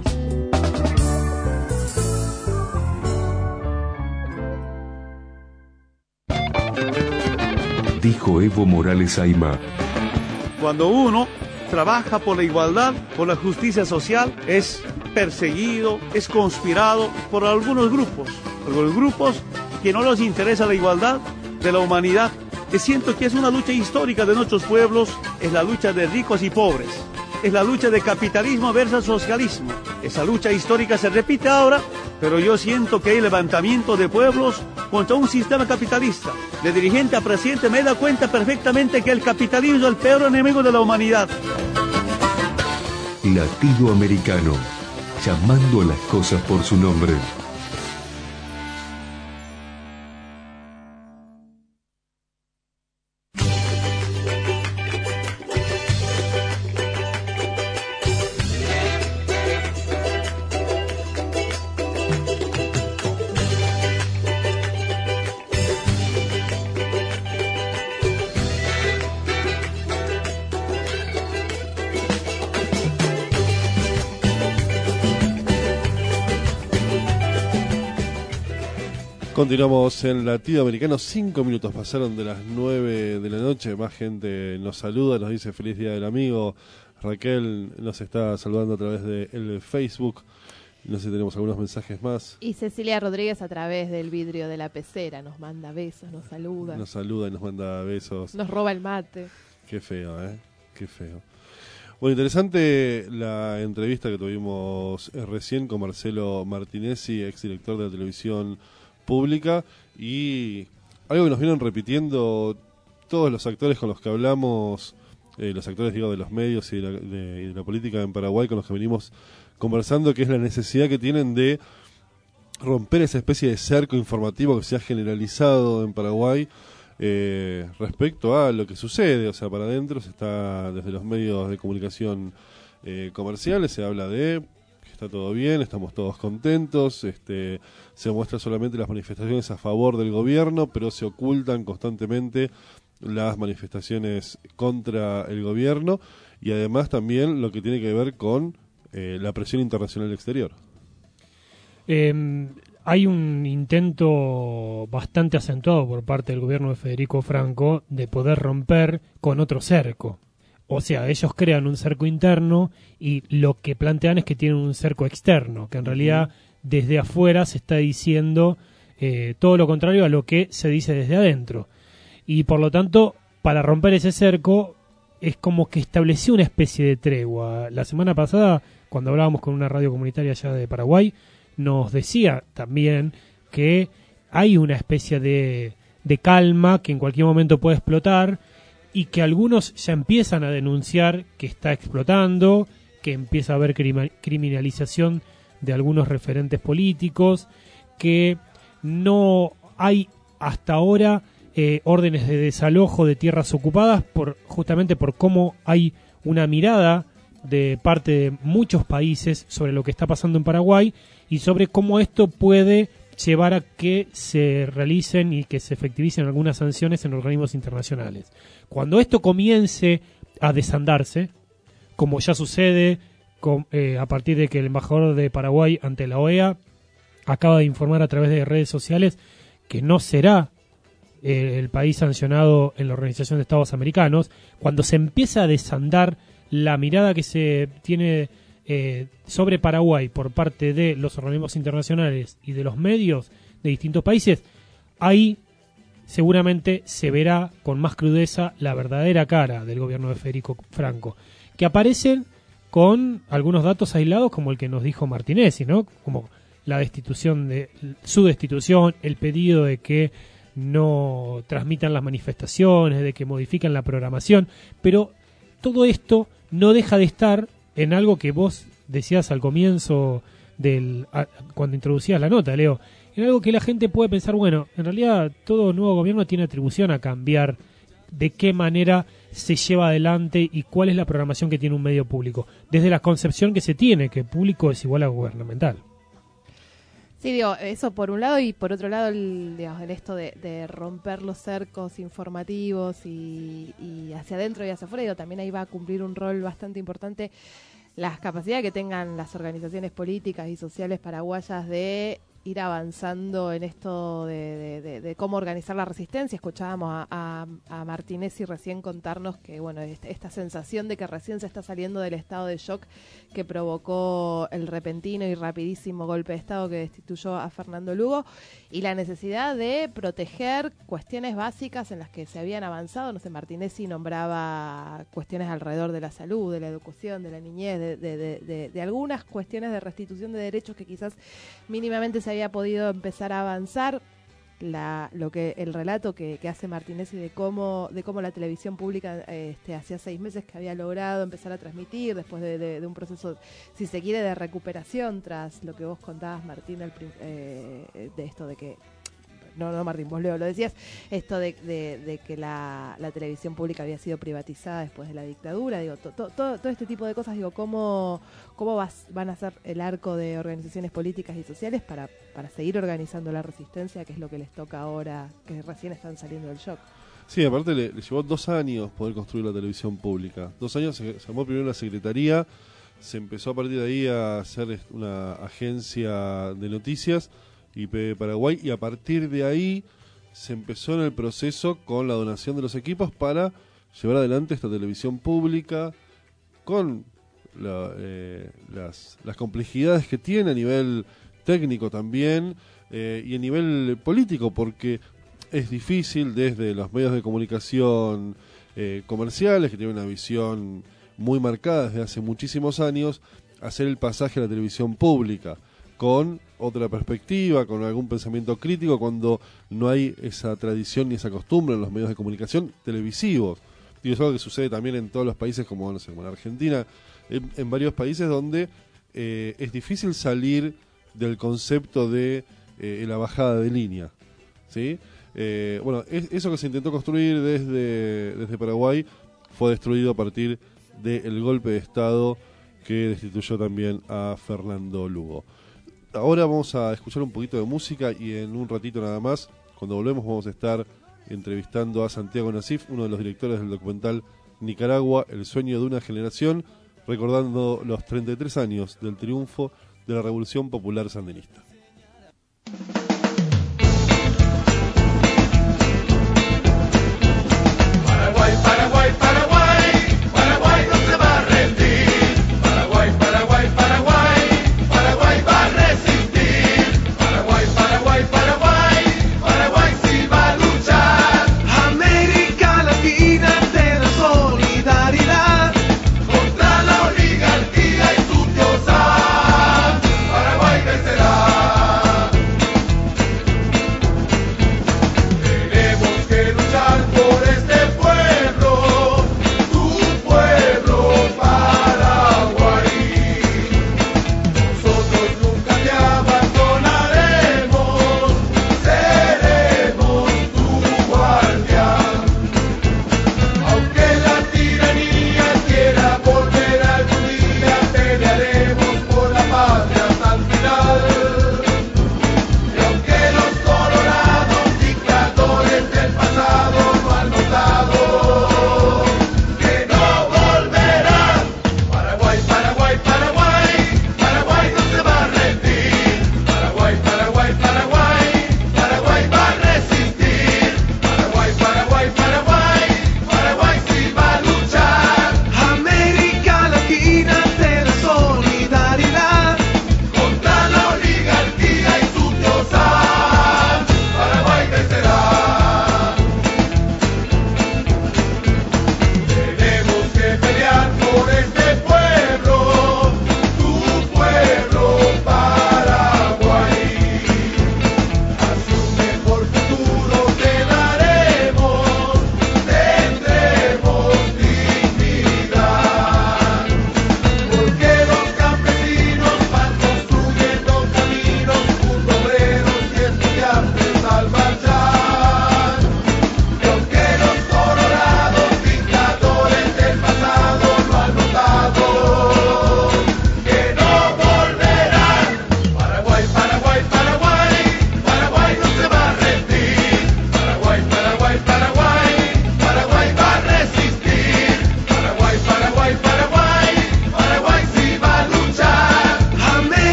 Dijo Evo Morales Aymá. Cuando uno trabaja por la igualdad, por la justicia social, es perseguido, es conspirado por algunos grupos que no les interesa la igualdad de la humanidad. Que siento que es una lucha histórica de nuestros pueblos, es la lucha de ricos y pobres, es la lucha de capitalismo versus socialismo. Esa lucha histórica se repite ahora, pero yo siento que hay levantamiento de pueblos contra un sistema capitalista. De dirigente a presidente me da cuenta perfectamente que el capitalismo es el peor enemigo de la humanidad. Latido Americano, llamando a las cosas por su nombre. Continuamos en Latido Americano. 5 minutos pasaron de las 9 de la noche. Más gente nos saluda, nos dice feliz día del amigo. Raquel nos está saludando a través de el Facebook. No sé si tenemos algunos mensajes más. Y Cecilia Rodríguez a través del vidrio de la pecera nos manda besos, nos saluda. Nos saluda y nos manda besos. Nos roba el mate. Qué feo, qué feo. Bueno, interesante la entrevista que tuvimos recién con Marcelo Martinezzi, exdirector de la Televisión Pública, y algo que nos vienen repitiendo todos los actores con los que hablamos, los actores de los medios y de la política en Paraguay con los que venimos conversando, que es la necesidad que tienen de romper esa especie de cerco informativo que se ha generalizado en Paraguay respecto a lo que sucede. O sea, para adentro se está, desde los medios de comunicación comerciales, se habla de que está todo bien, estamos todos contentos, se muestran solamente las manifestaciones a favor del gobierno, pero se ocultan constantemente las manifestaciones contra el gobierno, y además también lo que tiene que ver con la presión internacional exterior. Hay un intento bastante acentuado por parte del gobierno de Federico Franco de poder romper con otro cerco. O sea, ellos crean un cerco interno y lo que plantean es que tienen un cerco externo, que en realidad desde afuera se está diciendo todo lo contrario a lo que se dice desde adentro. Y por lo tanto, para romper ese cerco, es como que estableció una especie de tregua. La semana pasada, cuando hablábamos con una radio comunitaria allá de Paraguay, nos decía también que hay una especie de calma que en cualquier momento puede explotar, y que algunos ya empiezan a denunciar que está explotando, que empieza a haber criminalización de algunos referentes políticos, que no hay hasta ahora órdenes de desalojo de tierras ocupadas justamente por cómo hay una mirada de parte de muchos países sobre lo que está pasando en Paraguay y sobre cómo esto puede llevar a que se realicen y que se efectivicen algunas sanciones en organismos internacionales. Cuando esto comience a desandarse, como ya sucede a partir de que el embajador de Paraguay ante la OEA acaba de informar a través de redes sociales que no será el país sancionado en la Organización de Estados Americanos, cuando se empieza a desandar la mirada que se tiene sobre Paraguay por parte de los organismos internacionales y de los medios de distintos países, ahí seguramente se verá con más crudeza la verdadera cara del gobierno de Federico Franco, que aparecen con algunos datos aislados como el que nos dijo Martinezzi, ¿no? Como la destitución su destitución, el pedido de que no transmitan las manifestaciones, de que modifican la programación, pero todo esto no deja de estar en algo que vos decías al comienzo cuando introducías la nota, Leo, en algo que la gente puede pensar, bueno, en realidad todo nuevo gobierno tiene atribución a cambiar de qué manera se lleva adelante y cuál es la programación que tiene un medio público, desde la concepción que se tiene, que público es igual a gubernamental. Sí, digo, eso por un lado, y por otro lado, en esto de romper los cercos informativos y hacia adentro y hacia afuera, digo, también ahí va a cumplir un rol bastante importante las capacidades que tengan las organizaciones políticas y sociales paraguayas de ir avanzando en esto de cómo organizar la resistencia. Escuchábamos a Martinezzi recién contarnos que, bueno, esta sensación de que recién se está saliendo del estado de shock que provocó el repentino y rapidísimo golpe de estado que destituyó a Fernando Lugo, y la necesidad de proteger cuestiones básicas en las que se habían avanzado. No sé, Martinezzi nombraba cuestiones alrededor de la salud, de la educación, de la niñez, de algunas cuestiones de restitución de derechos que quizás mínimamente se había podido empezar a avanzar. El relato que hace Martinezzi de cómo la televisión pública hacía 6 meses que había logrado empezar a transmitir después de un proceso, si se quiere, de recuperación tras lo que vos contabas, Martín, de esto de que no Martín, vos lo decías, esto de que la televisión pública había sido privatizada después de la dictadura. Digo, todo este tipo de cosas, digo, cómo van a ser el arco de organizaciones políticas y sociales para seguir organizando la resistencia, que es lo que les toca ahora, que recién están saliendo del shock. Sí, aparte le llevó 2 años poder construir la televisión pública. 2 años, se armó primero la secretaría, se empezó a partir de ahí a hacer una agencia de noticias, IP Paraguay, y a partir de ahí se empezó en el proceso con la donación de los equipos para llevar adelante esta televisión pública con las complejidades que tiene a nivel técnico también y a nivel político, porque es difícil desde los medios de comunicación comerciales, que tienen una visión muy marcada desde hace muchísimos años, hacer el pasaje a la televisión pública con otra perspectiva, con algún pensamiento crítico, cuando no hay esa tradición ni esa costumbre en los medios de comunicación televisivos. Y eso es algo que sucede también en todos los países, como, no sé, como en Argentina, en varios países donde es difícil salir del concepto de la bajada de línea, ¿sí? Bueno, eso que se intentó construir desde Paraguay fue destruido a partir del golpe de Estado que destituyó también a Fernando Lugo. Ahora vamos a escuchar un poquito de música y en un ratito nada más, cuando volvemos, vamos a estar entrevistando a Santiago Nasif, uno de los directores del documental Nicaragua, el sueño de una generación, recordando los 33 años del triunfo de la Revolución Popular Sandinista. Paraguay, Paraguay, Paraguay, Paraguay no se va a rendir. Paraguay, Paraguay, Paraguay, Paraguay va a resistir. Paraguay, Paraguay, Paraguay, Paraguay sí va a luchar. América Latina te da solidaridad contra la oligarquía y su diosa. Paraguay vencerá.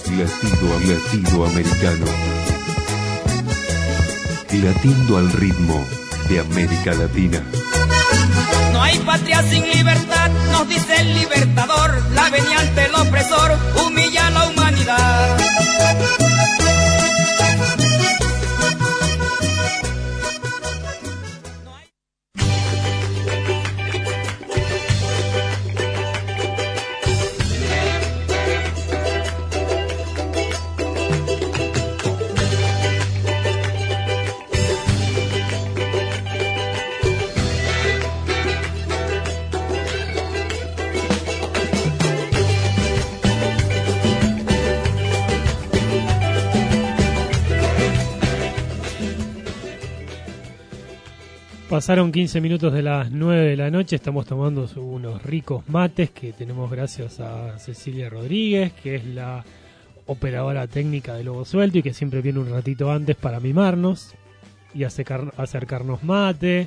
Latido americano. Latiendo al ritmo de América Latina. No hay patria sin libertad, nos dice el libertador. La venia ante el opresor humilla a la humanidad. Pasaron 15 minutos de las 9 de la noche, estamos tomando unos ricos mates que tenemos gracias a Cecilia Rodríguez, que es la operadora técnica de Lobo Suelto y que siempre viene un ratito antes para mimarnos y acercarnos mate.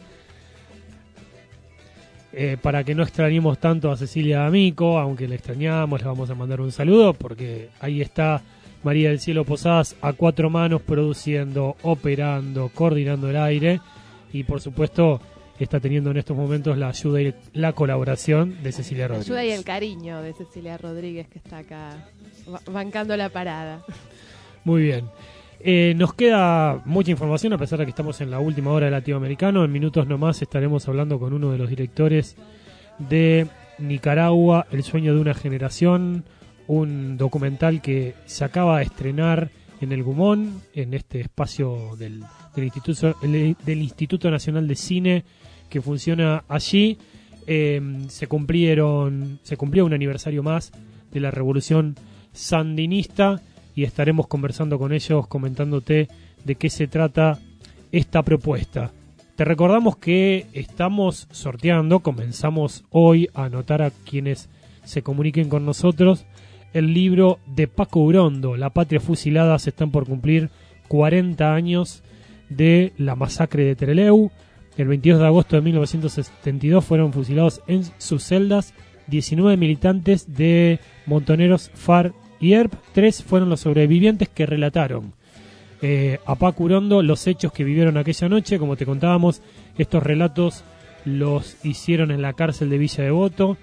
Para que no extrañemos tanto a Cecilia D'Amico, aunque la extrañamos, le vamos a mandar un saludo porque ahí está María del Cielo Posadas a cuatro manos produciendo, operando, coordinando el aire. Y por supuesto está teniendo en estos momentos la ayuda y la colaboración de Cecilia Rodríguez. La ayuda y el cariño de Cecilia Rodríguez, que está acá bancando la parada. Muy bien. Nos queda mucha información a pesar de que estamos en la última hora de Latinoamericano. En minutos nomás estaremos hablando con uno de los directores de Nicaragua, El sueño de una generación, un documental que se acaba de estrenar en el Gumón, en este espacio del Instituto Nacional de Cine que funciona allí. Se cumplió un aniversario más de la Revolución Sandinista y estaremos conversando con ellos, comentándote de qué se trata esta propuesta. Te recordamos que estamos sorteando, comenzamos hoy a anotar a quienes se comuniquen con nosotros, el libro de Paco Urondo, La Patria Fusilada. Se están por cumplir 40 años de la masacre de Trelew. El 22 de agosto de 1972 fueron fusilados en sus celdas 19 militantes de Montoneros, FARC y ERP. 3 fueron los sobrevivientes que relataron a Paco Urondo los hechos que vivieron aquella noche. Como te contábamos, estos relatos los hicieron en la cárcel de Villa Devoto.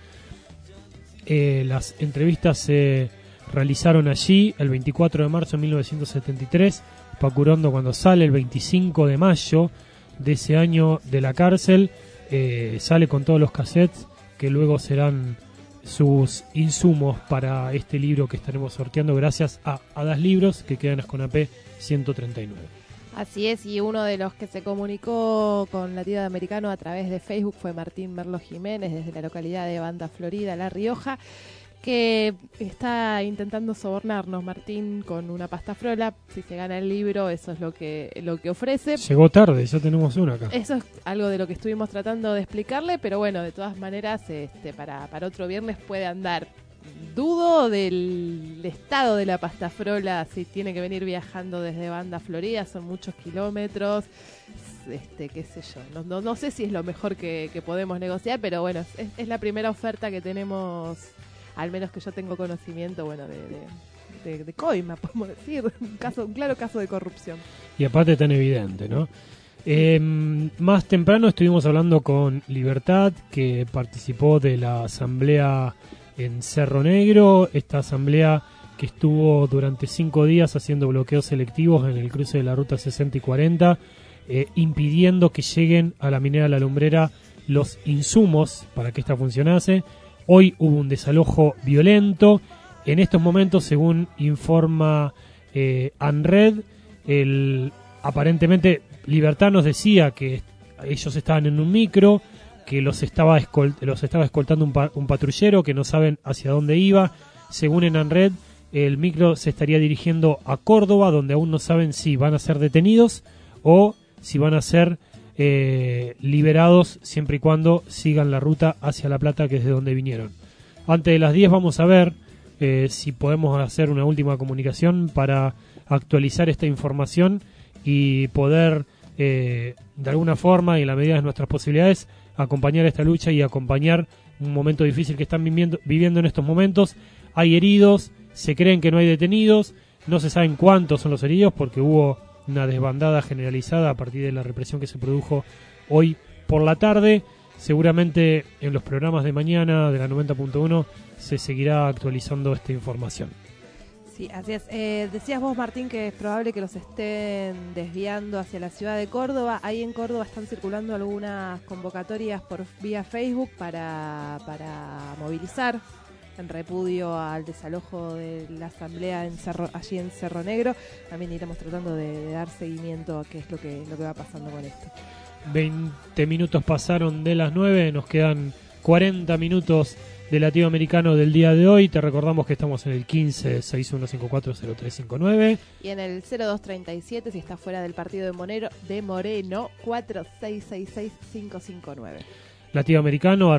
Las entrevistas se realizaron allí el 24 de marzo de 1973. Paco Urondo, cuando sale el 25 de mayo de ese año de la cárcel, sale con todos los cassettes que luego serán sus insumos para este libro que estaremos sorteando gracias a Das Libros, que queda en Asconapé 139. Así es, y uno de los que se comunicó con Latinoamericano a través de Facebook fue Martín Merlo Jiménez, desde la localidad de Banda Florida, La Rioja, que está intentando sobornarnos, Martín, con una pasta frola. Si se gana el libro, eso es lo que ofrece. Llegó tarde, ya tenemos una acá. Eso es algo de lo que estuvimos tratando de explicarle, pero bueno, de todas maneras, para otro viernes puede andar. Dudo del estado de la pasta frola, si tiene que venir viajando desde Banda Florida, son muchos kilómetros, qué sé yo, no sé si es lo mejor que podemos negociar, pero bueno, es la primera oferta que tenemos, al menos que yo tengo conocimiento, bueno, de coima, podemos decir, un claro caso de corrupción. Y aparte tan evidente, ¿no? Más temprano estuvimos hablando con Libertad, que participó de la asamblea en Cerro Negro, esta asamblea que estuvo durante 5 días haciendo bloqueos selectivos en el cruce de la ruta 60 y 40, impidiendo que lleguen a la minera La Lumbrera los insumos para que esta funcionase. Hoy hubo un desalojo violento. En estos momentos, según informa ANRED, aparentemente Libertad nos decía que ellos estaban en un micro, que los estaba escoltando un patrullero, que no saben hacia dónde iba. Según en ANRED, el micro se estaría dirigiendo a Córdoba, donde aún no saben si van a ser detenidos o si van a ser liberados, siempre y cuando sigan la ruta hacia La Plata, que es de donde vinieron. Antes de las 10 vamos a ver si podemos hacer una última comunicación para actualizar esta información y poder, de alguna forma y en la medida de nuestras posibilidades, acompañar esta lucha y acompañar un momento difícil que están viviendo en estos momentos. Hay heridos, Se creen que no hay detenidos, no se saben cuántos son los heridos porque hubo una desbandada generalizada a partir de la represión que se produjo hoy por la tarde. Seguramente en los programas de mañana de la 90.1 se seguirá actualizando esta información. Sí, así es. Decías vos, Martín, que es probable que los estén desviando hacia la ciudad de Córdoba. Ahí en Córdoba están circulando algunas convocatorias por vía Facebook para movilizar en repudio al desalojo de la asamblea allí en Cerro Negro. También iremos tratando de dar seguimiento a qué es lo que va pasando con esto. 20 minutos pasaron de las 9, nos quedan 40 minutos de Latinoamericano del día de hoy. Te recordamos que estamos en el 15-6154-0359 y en el 0237 si está fuera del partido de Moreno 4666-559. Latinoamericano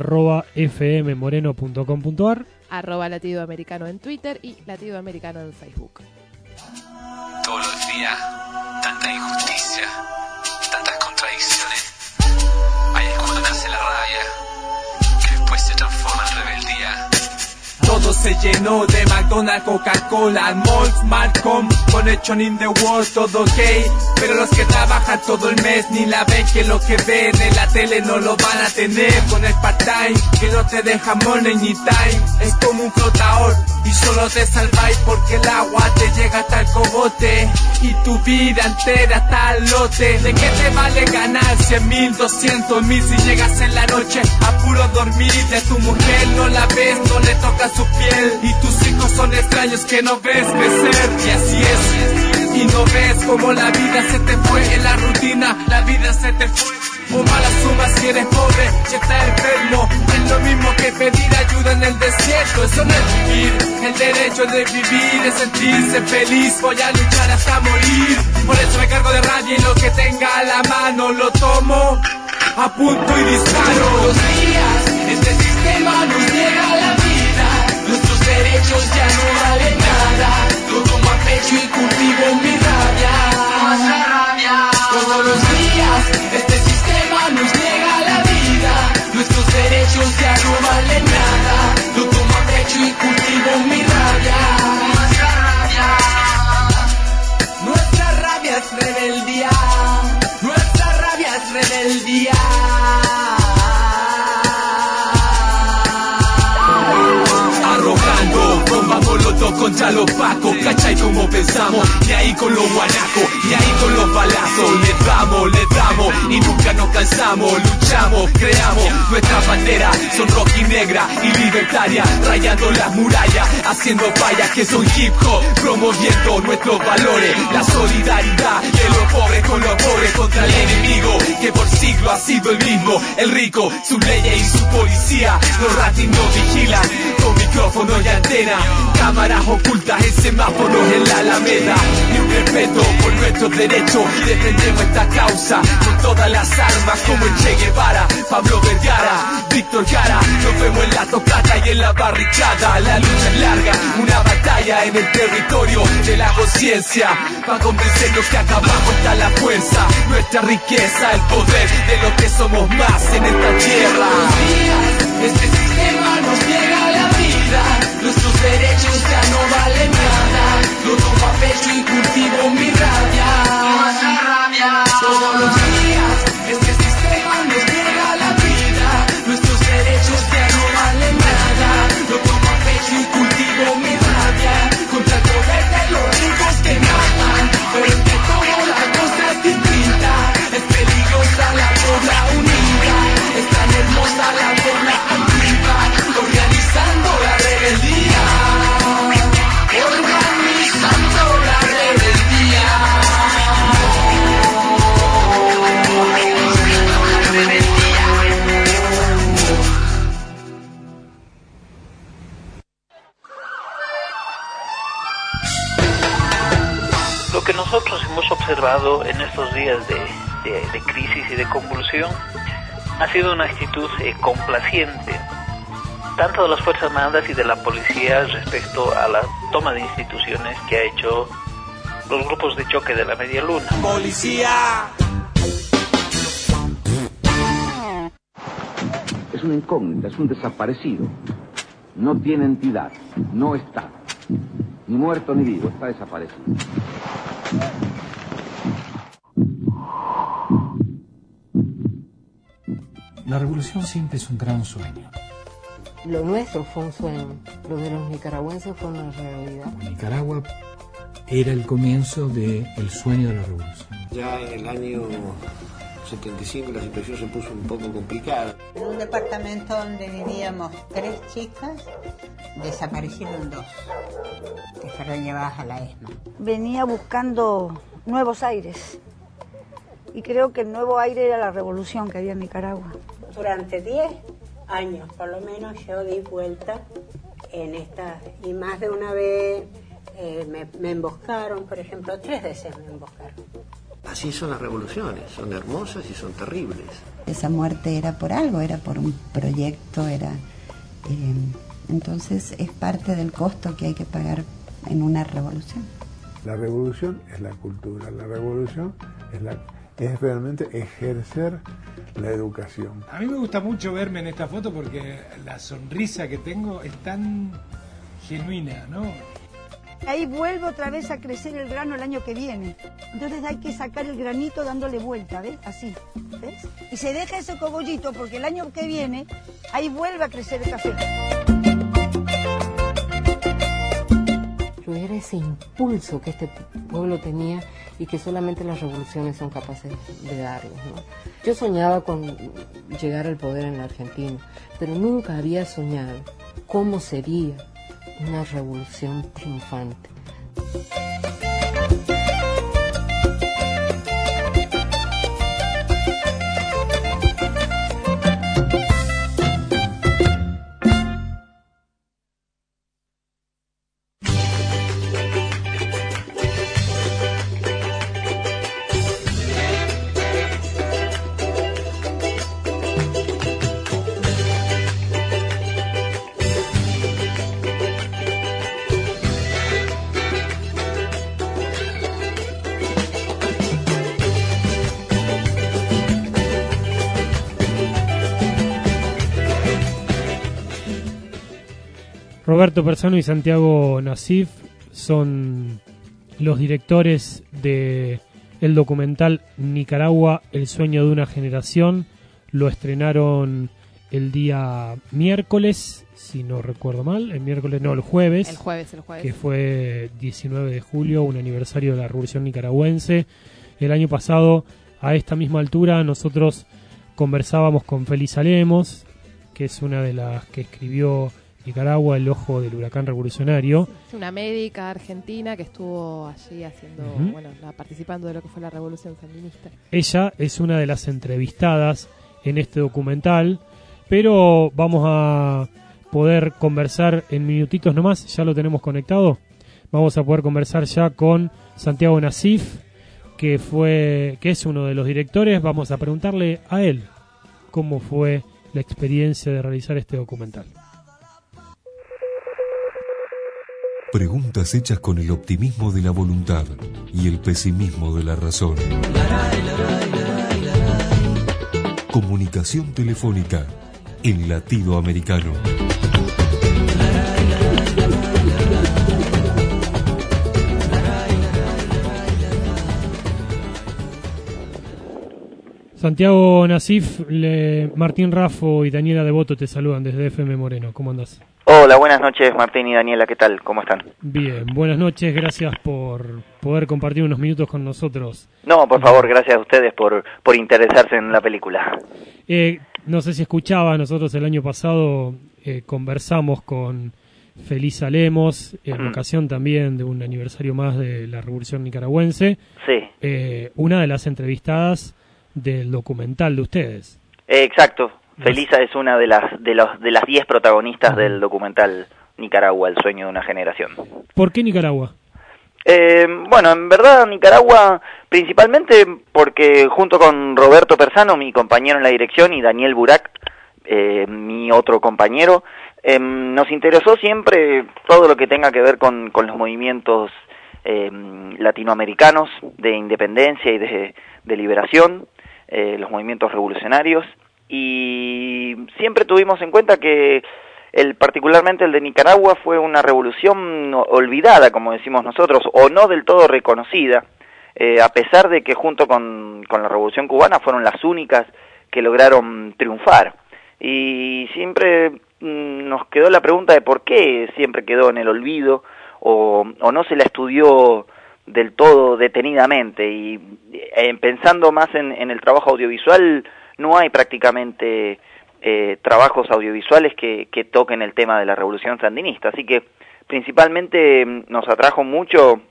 @fmmoreno.com.ar, @latinoamericano en Twitter y latinoamericano en Facebook. Todos los días tanta injusticia, tantas contradicciones. Ahí es cuando nace la rabia, que después se transforma en rebeldía. Todo se llenó de McDonald's, Coca-Cola, Malls, Malcolm, Connection in the World, todo ok. Pero los que trabajan todo el mes ni la ven, que lo que ven en la tele no lo van a tener. Con el part-time que no te deja money ni time, es como un flotador y solo te salváis porque el agua te llega hasta el cogote y tu vida entera hasta el lote. ¿De qué te vale ganar 100.000, 200.000 si llegas en la noche a puro dormir? De tu mujer no la ves, no le tocas su piel y tus hijos son extraños que no ves crecer. Y así es, y no ves como la vida se te fue en la rutina, la vida se te fue. O mala suma si eres pobre y estás enfermo, es lo mismo que pedir ayuda en el desierto. Eso no es vivir, el derecho de vivir es sentirse feliz. Voy a luchar hasta morir, por eso me cargo de rabia y lo que tenga a la mano lo tomo, apunto y disparo. Todos los días este sistema nos niega la vida, nuestros derechos ya no valen nada. Lo tomo a pecho y cultivo mi rabia. Todos los días este sistema nos niega la vida, nuestros derechos ya no valen nada. Lo tomo a pecho y cultivo mi rabia. Nuestra rabia es rebeldía, nuestra rabia es rebeldía. Arrojando bomba molotov contra los pacos, ¿cachai cómo pensamos? Ni ahí con los guanacos, ni ahí con los balazos. Le damos y nunca nos cansamos. Luchamos, creamos nuestra bandera, son roja y negra y libertaria, rayando las murallas, haciendo fallas que son hip hop, promoviendo nuestros valores, la solidaridad de los pobres con los pobres contra el enemigo que por siglos ha sido el mismo, el rico, sus leyes y su policía. Los ratings nos vigilan con micrófonos y antena, cámaras ocultas en semáforos en la Alameda. Y un respeto por nuestros derechos y defendemos esta causa con todas las armas como el Che Guevara, Pablo Vergara, Víctor Jara. Nos vemos en la tocata y en la barricada. La lucha es larga, una batalla en el territorio de la conciencia, para convencernos que acá abajo está la fuerza, nuestra riqueza, el poder de lo que somos más en esta tierra. Este sistema nos niega la vida, nuestros derechos ya no valen nada. Lo tomo a pecho y cultivo mi rabia. Todos los días este sistema nos niega la vida, nuestros derechos ya no valen nada. Lo tomo a pecho y cultivo mi rabia contra el poder de los ricos que matan. Pero entre todo la cosa es distinta, es peligrosa la pobla unida, es tan hermosa la pobla activa, organizando la rebeldía, organizando la rebeldía. Lo que nosotros hemos observado en estos días de crisis y de convulsión ha sido una actitud complaciente, tanto de las Fuerzas Armadas y de la policía respecto a la toma de instituciones que ha hecho los grupos de choque de la Media Luna. ¡Policía! Es una incógnita, es un desaparecido. No tiene entidad, no está. Ni muerto ni vivo, está desaparecido. La revolución siempre es un gran sueño. Lo nuestro fue un sueño, lo de los nicaragüenses fue una realidad. Nicaragua era el comienzo del sueño de la revolución. Ya en el año 75 la situación se puso un poco complicada. En un departamento donde vivíamos 3 chicas, desaparecieron 2, que fueron llevadas a la ESMA. Venía buscando nuevos aires y creo que el nuevo aire era la revolución que había en Nicaragua. Durante 10 años por lo menos yo di vuelta en estas, y más de una vez me emboscaron, por ejemplo, 3 veces me emboscaron. Así son las revoluciones, son hermosas y son terribles. Esa muerte era por algo, era por un proyecto, entonces es parte del costo que hay que pagar en una revolución. La revolución es la cultura, la revolución es realmente ejercer la educación. A mí me gusta mucho verme en esta foto porque la sonrisa que tengo es tan genuina, ¿no? Ahí vuelve otra vez a crecer el grano el año que viene. Entonces hay que sacar el granito dándole vuelta, ¿ves? Así, ¿ves? Y se deja ese cogollito porque el año que viene ahí vuelve a crecer el café. Era ese impulso que este pueblo tenía y que solamente las revoluciones son capaces de darles, ¿no? Yo soñaba con llegar al poder en la Argentina, pero nunca había soñado cómo sería una revolución triunfante. Roberto Persano y Santiago Nasif son los directores de el documental Nicaragua, el sueño de una generación. Lo estrenaron el día miércoles, si no recuerdo mal, el jueves. El jueves. Que fue 19 de julio, un aniversario de la Revolución Nicaragüense. El año pasado, a esta misma altura, nosotros conversábamos con Felisa Lemos, que es una de las que escribió Nicaragua, el ojo del huracán revolucionario. Es una médica argentina que estuvo allí haciendo, participando de lo que fue la revolución sandinista. Ella es una de las entrevistadas en este documental, pero vamos a poder conversar en minutitos nomás, ya lo tenemos conectado. Vamos a poder conversar ya con Santiago Nasif, que es uno de los directores. Vamos a preguntarle a él cómo fue la experiencia de realizar este documental. Preguntas hechas con el optimismo de la voluntad y el pesimismo de la razón. Comunicación telefónica en latido americano. Santiago Nasif, Martín Raffo y Daniela Devoto te saludan desde FM Moreno. ¿Cómo andás? Hola, buenas noches Martín y Daniela, ¿qué tal? ¿Cómo están? Bien, buenas noches, gracias por poder compartir unos minutos con nosotros. No, por favor, gracias a ustedes por interesarse en la película. No sé si escuchaba, nosotros el año pasado conversamos con Felisa Lemos, en ocasión también de un aniversario más de la Revolución Nicaragüense. Sí. Una de las entrevistadas del documental de ustedes. Exacto. Felisa es una de las 10 protagonistas del documental Nicaragua, el sueño de una generación. ¿Por qué Nicaragua? Bueno, en verdad Nicaragua principalmente porque junto con Roberto Persano, mi compañero en la dirección, y Daniel Burak, mi otro compañero, nos interesó siempre todo lo que tenga que ver con los movimientos latinoamericanos de independencia y de liberación, los movimientos revolucionarios. Y siempre tuvimos en cuenta que particularmente el de Nicaragua fue una revolución olvidada, como decimos nosotros, o no del todo reconocida, a pesar de que junto con la revolución cubana fueron las únicas que lograron triunfar. Y siempre nos quedó la pregunta de por qué siempre quedó en el olvido o no se la estudió del todo detenidamente. Y pensando más en el trabajo audiovisual, no hay prácticamente trabajos audiovisuales que toquen el tema de la revolución sandinista. Así que principalmente nos atrajo mucho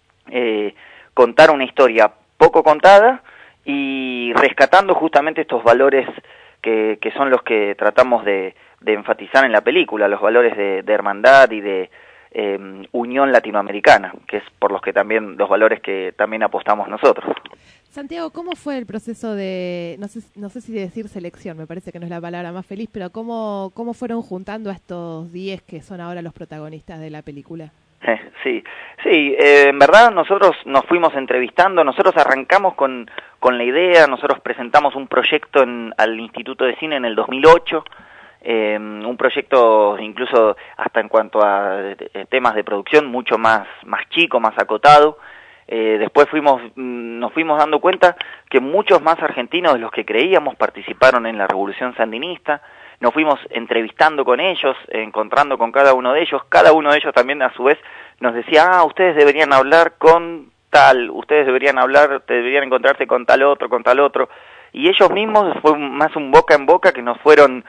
contar una historia poco contada y rescatando justamente estos valores que son los que tratamos de enfatizar en la película, los valores de hermandad y de unión latinoamericana, que es por los valores que también apostamos nosotros. Santiago, ¿cómo fue el proceso de, no sé si decir selección, me parece que no es la palabra más feliz, pero cómo fueron juntando a estos 10 que son ahora los protagonistas de la película? Sí, en verdad nosotros nos fuimos entrevistando, nosotros arrancamos con la idea, nosotros presentamos un proyecto al Instituto de Cine en el 2008, un proyecto incluso hasta en cuanto a temas de producción mucho más chico, más acotado. Después nos fuimos dando cuenta que muchos más argentinos de los que creíamos participaron en la revolución sandinista. Nos fuimos entrevistando con ellos, encontrando con cada uno de ellos también a su vez nos decía, ustedes deberían hablar con tal, ustedes deberían encontrarse con tal otro, y ellos mismos fue más un boca en boca que nos fueron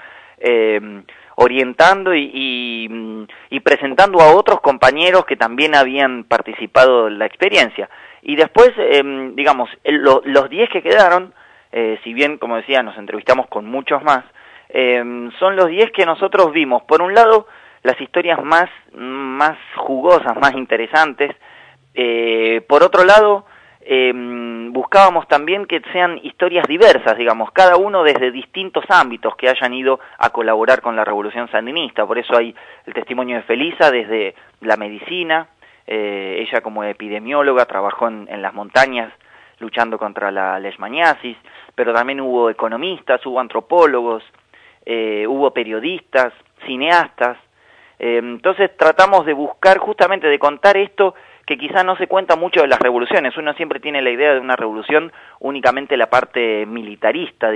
orientando y presentando a otros compañeros que también habían participado en la experiencia. Y después, los 10 que quedaron, si bien, como decía, nos entrevistamos con muchos más, son los 10 que nosotros vimos, por un lado, las historias más jugosas, más interesantes, por otro lado, buscábamos también que sean historias diversas, cada uno desde distintos ámbitos que hayan ido a colaborar con la revolución sandinista. Por eso hay el testimonio de Felisa desde la medicina, ella como epidemióloga trabajó en las montañas luchando contra la leishmaniasis, pero también hubo economistas, hubo antropólogos, hubo periodistas, cineastas. Entonces tratamos de buscar justamente de contar esto que quizá no se cuenta mucho de las revoluciones. Uno siempre tiene la idea de una revolución únicamente la parte militarista,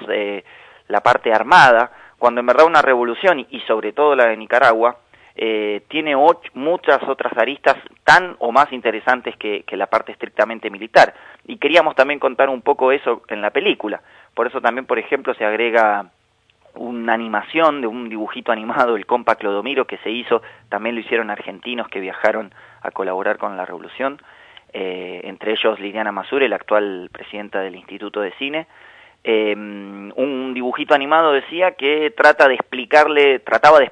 la parte armada, cuando en verdad una revolución, y sobre todo la de Nicaragua, tiene muchas otras aristas tan o más interesantes que la parte estrictamente militar. Y queríamos también contar un poco eso en la película. Por eso también, por ejemplo, se agrega una animación de un dibujito animado, el compa Clodomiro, que se hizo, también lo hicieron argentinos que viajaron a colaborar con la revolución, entre ellos Liliana Masure, la actual presidenta del Instituto de Cine. Un dibujito animado decía que trataba de explicarle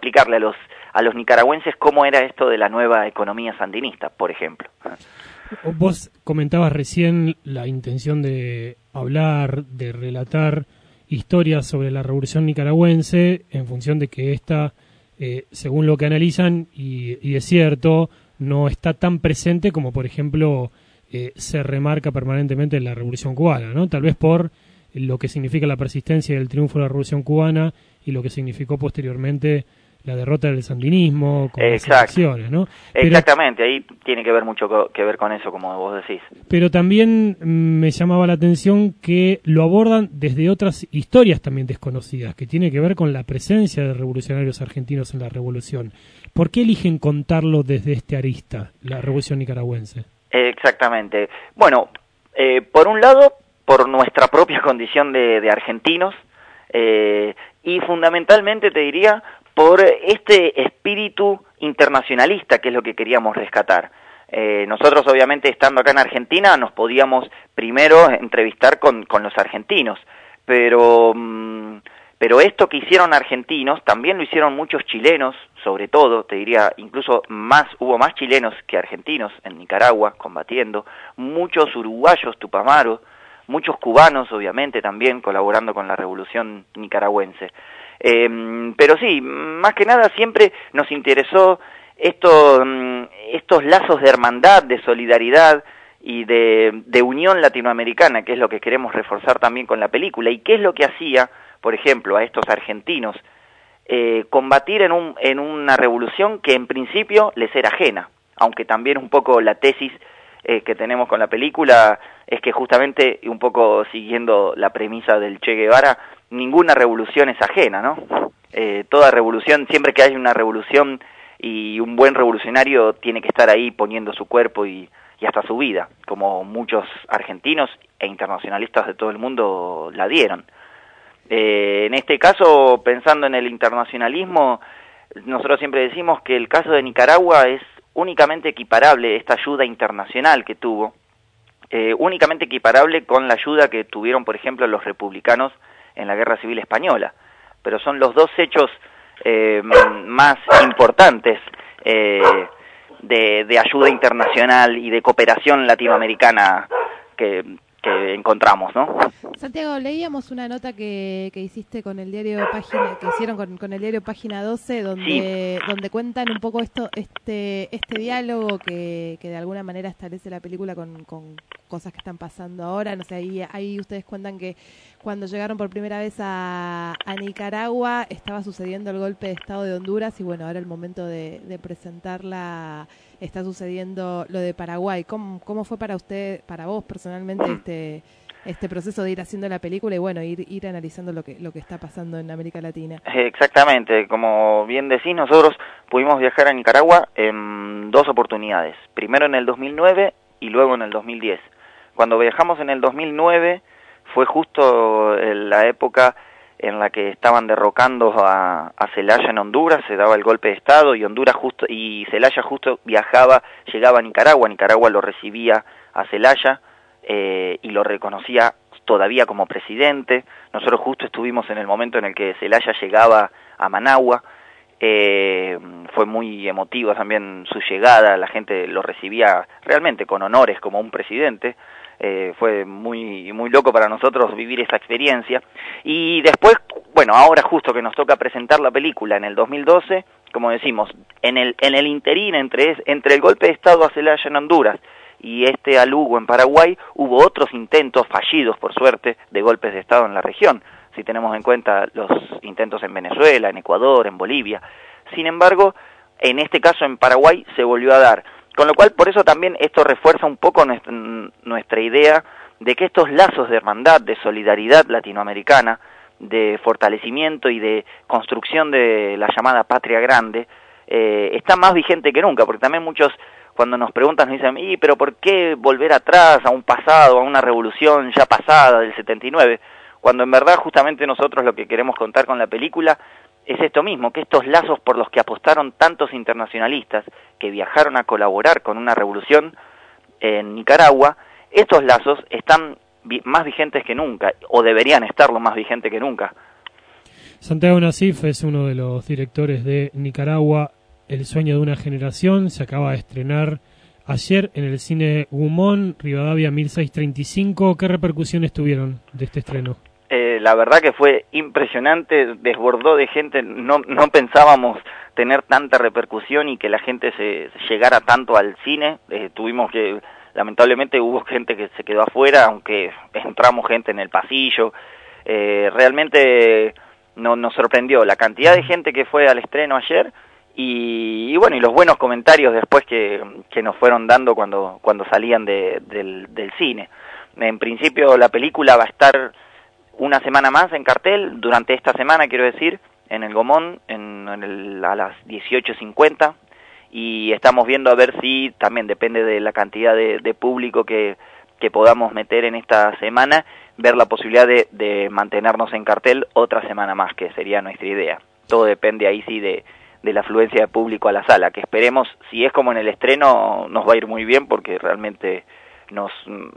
a los nicaragüenses cómo era esto de la nueva economía sandinista, por ejemplo. Vos comentabas recién la intención de hablar, de relatar historias sobre la revolución nicaragüense en función de que esta, según lo que analizan, y es cierto, no está tan presente como, por ejemplo, se remarca permanentemente en la revolución cubana, ¿no? Tal vez por lo que significa la persistencia y el triunfo de la revolución cubana y lo que significó posteriormente la derrota del sandinismo con las elecciones, ¿no? Exactamente, ahí tiene que ver mucho que ver con eso, como vos decís. Pero también me llamaba la atención que lo abordan desde otras historias también desconocidas, que tiene que ver con la presencia de revolucionarios argentinos en la revolución. ¿Por qué eligen contarlo desde este arista, la revolución nicaragüense? Exactamente. Bueno, por un lado, por nuestra propia condición de argentinos, y fundamentalmente te diría por este espíritu internacionalista que es lo que queríamos rescatar. Nosotros obviamente estando acá en Argentina nos podíamos primero entrevistar con los argentinos, pero esto que hicieron argentinos también lo hicieron muchos chilenos, sobre todo, te diría, incluso hubo más chilenos que argentinos en Nicaragua combatiendo, muchos uruguayos tupamaros, muchos cubanos obviamente también colaborando con la revolución nicaragüense. Pero sí, más que nada siempre nos interesó estos lazos de hermandad, de solidaridad y de unión latinoamericana, que es lo que queremos reforzar también con la película. ¿Y qué es lo que hacía, por ejemplo, a estos argentinos combatir en una revolución que en principio les era ajena, aunque también un poco la tesis que tenemos con la película es que justamente, un poco siguiendo la premisa del Che Guevara, ninguna revolución es ajena, ¿no? Toda revolución, siempre que hay una revolución y un buen revolucionario tiene que estar ahí poniendo su cuerpo y hasta su vida, como muchos argentinos e internacionalistas de todo el mundo la dieron. En este caso, pensando en el internacionalismo, nosotros siempre decimos que el caso de Nicaragua es únicamente equiparable, esta ayuda internacional que tuvo, únicamente equiparable con la ayuda que tuvieron, por ejemplo, los republicanos en la Guerra Civil Española. Pero son los dos hechos más importantes de ayuda internacional y de cooperación latinoamericana que encontramos, ¿no? Santiago, leíamos una nota que hiciste con el diario Página, que hicieron con el diario Página 12, donde cuentan un poco este diálogo que de alguna manera establece la película con cosas que están pasando ahora. No sé, ahí ustedes cuentan que cuando llegaron por primera vez a Nicaragua estaba sucediendo el golpe de Estado de Honduras y bueno, ahora el momento de presentarla está sucediendo lo de Paraguay. ¿Cómo fue para usted, para vos personalmente, este proceso de ir haciendo la película y bueno, ir analizando lo que está pasando en América Latina? Exactamente, como bien decís, nosotros pudimos viajar a Nicaragua en dos oportunidades, primero en el 2009 y luego en el 2010. Cuando viajamos en el 2009 fue justo la época en la que estaban derrocando a Zelaya en Honduras, se daba el golpe de Estado y Zelaya justo llegaba a Nicaragua lo recibía a Zelaya y lo reconocía todavía como presidente. Nosotros justo estuvimos en el momento en el que Zelaya llegaba a Managua, fue muy emotiva también su llegada, la gente lo recibía realmente con honores como un presidente. Fue muy loco para nosotros vivir esa experiencia. Y después, bueno, ahora justo que nos toca presentar la película en el 2012, como decimos, en el interín entre el golpe de Estado a Zelaya en Honduras y a Lugo en Paraguay, hubo otros intentos fallidos, por suerte, de golpes de Estado en la región, si tenemos en cuenta los intentos en Venezuela, en Ecuador, en Bolivia. Sin embargo, en este caso en Paraguay se volvió a dar. Con lo cual, por eso también esto refuerza un poco nuestra idea de que estos lazos de hermandad, de solidaridad latinoamericana, de fortalecimiento y de construcción de la llamada patria grande, está más vigente que nunca, porque también muchos cuando nos preguntan nos dicen, pero ¿por qué volver atrás a un pasado, a una revolución ya pasada del 79? Cuando en verdad justamente nosotros lo que queremos contar con la película es esto mismo, que estos lazos por los que apostaron tantos internacionalistas que viajaron a colaborar con una revolución en Nicaragua, estos lazos están más vigentes que nunca, o deberían estarlo más vigente que nunca. Santiago Nassif es uno de los directores de Nicaragua, El sueño de una generación. Se acaba de estrenar ayer en el cine Gumón, Rivadavia 1635. ¿Qué repercusiones tuvieron de este estreno? La verdad que fue impresionante, desbordó de gente, no pensábamos tener tanta repercusión y que la gente se llegara tanto al cine. Lamentablemente hubo gente que se quedó afuera, aunque entramos gente en el pasillo. Realmente nos sorprendió la cantidad de gente que fue al estreno ayer y bueno, y los buenos comentarios después que nos fueron dando cuando salían del cine. En principio la película va a estar una semana más en cartel, durante esta semana quiero decir, en el Gomón, a las 18:50, y estamos viendo a ver si, también depende de la cantidad de público que podamos meter en esta semana, ver la posibilidad de mantenernos en cartel otra semana más, que sería nuestra idea. Todo depende ahí sí de la afluencia de público a la sala, que esperemos, si es como en el estreno, nos va a ir muy bien, porque realmente nos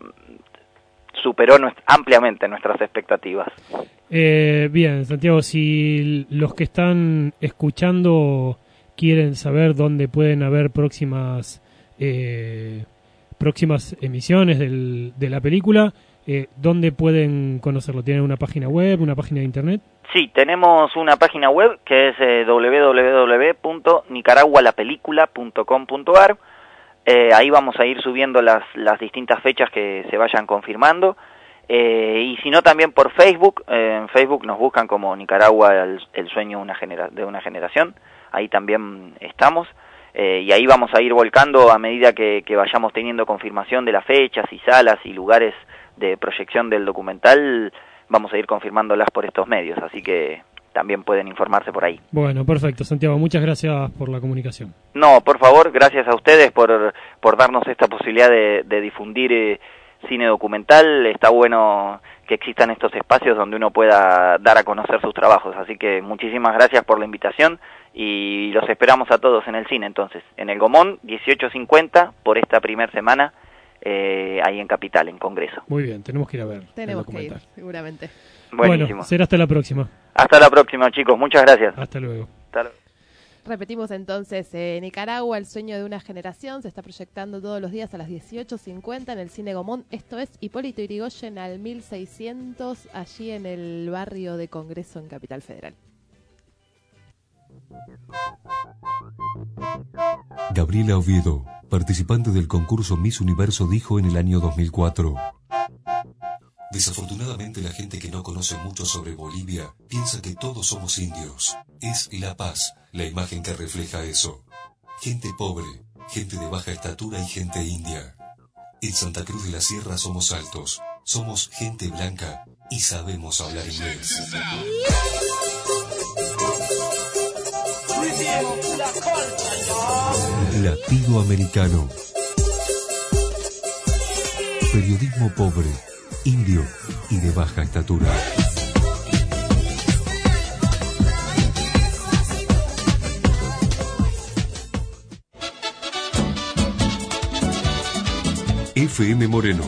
superó ampliamente nuestras expectativas. Bien, Santiago, si los que están escuchando quieren saber dónde pueden haber próximas emisiones de la película, ¿dónde pueden conocerlo? ¿Tienen una página web, una página de internet? Sí, tenemos una página web que es www.nicaragualapelícula.com.ar. Ahí vamos a ir subiendo las distintas fechas que se vayan confirmando. Y si no, también por Facebook. En Facebook nos buscan como Nicaragua, el sueño de una generación. Ahí también estamos. Y ahí vamos a ir volcando a medida que vayamos teniendo confirmación de las fechas y salas y lugares de proyección del documental. Vamos a ir confirmándolas por estos medios, así que también pueden informarse por ahí. Bueno, perfecto, Santiago, muchas gracias por la comunicación. No, por favor, gracias a ustedes por darnos esta posibilidad de difundir cine documental. Está bueno que existan estos espacios donde uno pueda dar a conocer sus trabajos, así que muchísimas gracias por la invitación y los esperamos a todos en el cine entonces, en el Gomón 1850 por esta primera semana. Ahí en Capital, en Congreso. Muy bien, tenemos que ir a ver. Tenemos que ir, seguramente. Buenísimo. Bueno, será hasta la próxima. Hasta la próxima, chicos. Muchas gracias. Hasta luego. Hasta luego. Repetimos entonces, Nicaragua, el sueño de una generación, se está proyectando todos los días a las 18:50 en el Cine Gomón. Esto es Hipólito Yrigoyen al 1600, allí en el barrio de Congreso en Capital Federal. Gabriela Oviedo, participante del concurso Miss Universo, dijo en el año 2004: desafortunadamente la gente que no conoce mucho sobre Bolivia piensa que todos somos indios. Es La Paz la imagen que refleja eso. Gente pobre, gente de baja estatura y gente india. En Santa Cruz de la Sierra somos altos, somos gente blanca y sabemos hablar inglés. Latido americano. Periodismo pobre, indio y de baja estatura. FM Moreno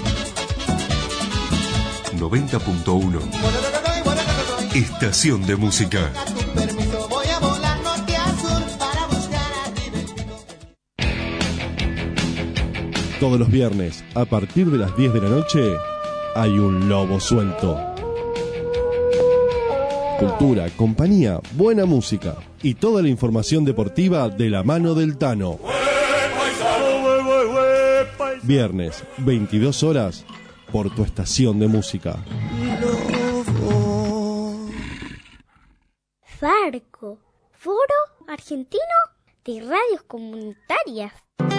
90.1. Estación de música. Todos los viernes, a partir de las 10 de la noche, hay un lobo suelto. Cultura, compañía, buena música y toda la información deportiva de la mano del Tano. Viernes, 22 horas, por tu estación de música. Farco, Foro Argentino de Radios Comunitarias.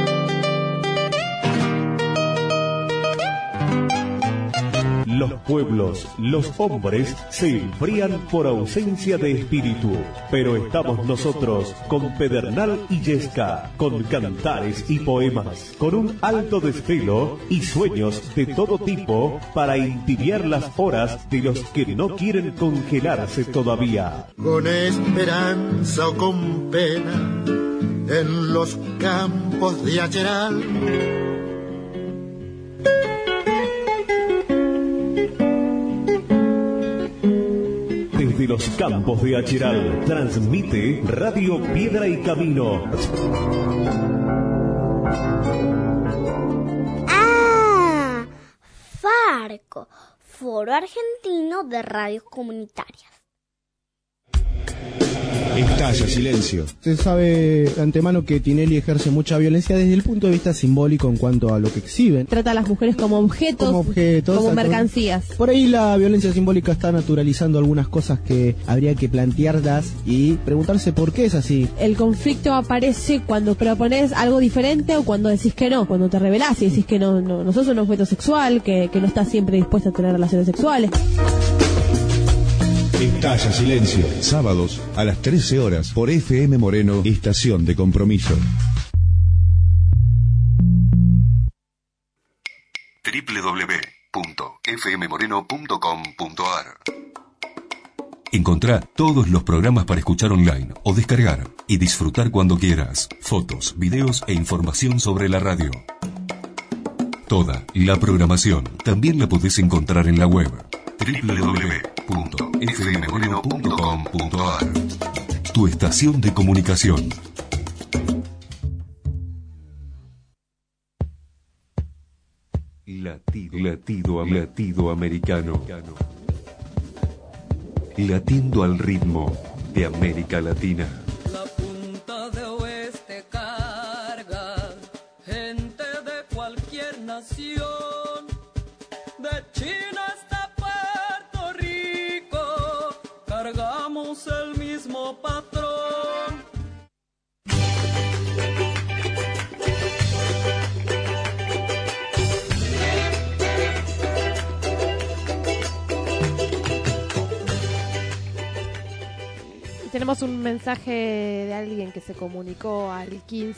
Los pueblos, los hombres, se enfrían por ausencia de espíritu, pero estamos nosotros con Pedernal y Yesca, con cantares y poemas, con un alto desvelo y sueños de todo tipo para entibiar las horas de los que no quieren congelarse todavía. Con esperanza o con pena, en los campos de Acheral. Desde los campos de Acheral, transmite Radio Piedra y Camino. ¡Ah! Farco, Foro Argentino de Radios Comunitarias. Estalla silencio. Se sabe de antemano que Tinelli ejerce mucha violencia desde el punto de vista simbólico en cuanto a lo que exhiben. Trata a las mujeres como objetos, como mercancías. Por ahí la violencia simbólica está naturalizando algunas cosas que habría que plantearlas y preguntarse por qué es así. El conflicto aparece cuando propones algo diferente o cuando decís que no, cuando te revelás y decís que no sos un objeto sexual, que no estás siempre dispuesta a tener relaciones sexuales. Estalla silencio. Sábados a las 13 horas por FM Moreno, estación de compromiso. www.fmmoreno.com.ar. Encontrá todos los programas para escuchar online o descargar y disfrutar cuando quieras. Fotos, videos e información sobre la radio. Toda la programación también la podés encontrar en la web www.fmmoreno.com.ar. Tu estación de comunicación. Latido americano. Latiendo al ritmo de América Latina. La punta de oeste carga gente de cualquier nación, de China hasta Puerto Rico, cargamos el mismo patrón. Tenemos un mensaje de alguien que se comunicó al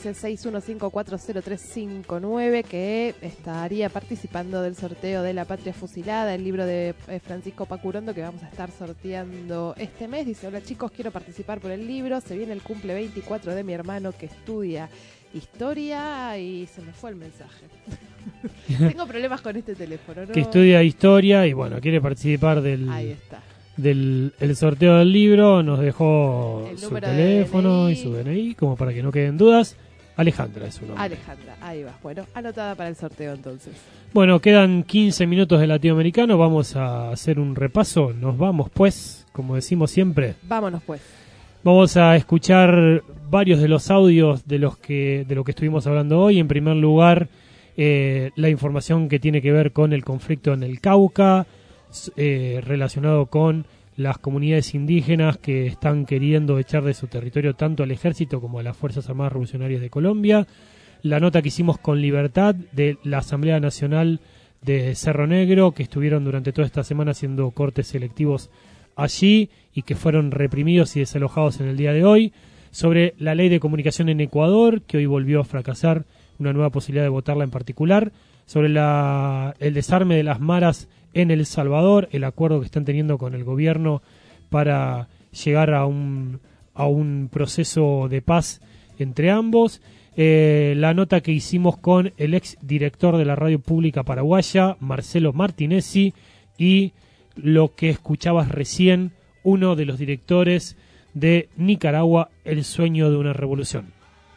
1561540359 que estaría participando del sorteo de La Patria Fusilada, el libro de Francisco Pacurondo que vamos a estar sorteando este mes. Dice: hola chicos, quiero participar por el libro, se viene el cumple 24 de mi hermano que estudia historia y se me fue el mensaje. Tengo problemas con este teléfono, ¿no? Que estudia historia y bueno, quiere participar del... Ahí está. El sorteo del libro, nos dejó El su número teléfono de y su DNI, como para que no queden dudas. Alejandra es su nombre. Alejandra, ahí va. Bueno, anotada para el sorteo entonces. Bueno, quedan 15 minutos de latinoamericano, vamos a hacer un repaso. Nos vamos pues, como decimos siempre. Vámonos pues. Vamos a escuchar varios de los audios de lo que estuvimos hablando hoy. En primer lugar, la información que tiene que ver con el conflicto en el Cauca, relacionado con las comunidades indígenas que están queriendo echar de su territorio tanto al ejército como a las Fuerzas Armadas Revolucionarias de Colombia. La nota que hicimos con Libertad de la Asamblea Nacional de Cerro Negro, que estuvieron durante toda esta semana haciendo cortes selectivos allí y que fueron reprimidos y desalojados en el día de hoy. Sobre la ley de comunicación en Ecuador, que hoy volvió a fracasar, una nueva posibilidad de votarla en particular. Sobre el desarme de las maras en El Salvador, el acuerdo que están teniendo con el gobierno para llegar a un proceso de paz entre ambos. La nota que hicimos con el ex director de la radio pública paraguaya, Marcelo Martinezzi, y lo que escuchabas recién, uno de los directores de Nicaragua, El sueño de una revolución.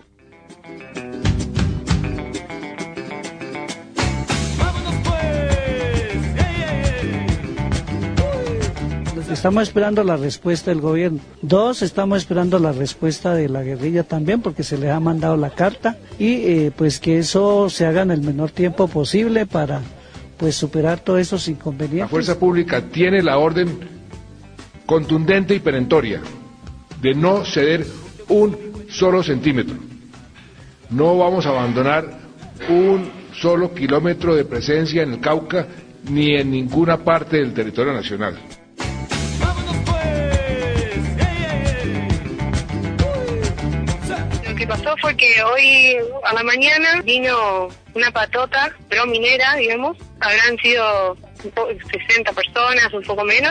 Estamos esperando la respuesta del gobierno. 2, estamos esperando la respuesta de la guerrilla también, porque se les ha mandado la carta y pues que eso se haga en el menor tiempo posible para pues superar todos esos inconvenientes. La fuerza pública tiene la orden contundente y perentoria de no ceder un solo centímetro. No vamos a abandonar un solo kilómetro de presencia en el Cauca ni en ninguna parte del territorio nacional. Lo que pasó fue que hoy a la mañana vino una patota pro-minera, digamos, habrán sido 60 personas, un poco menos,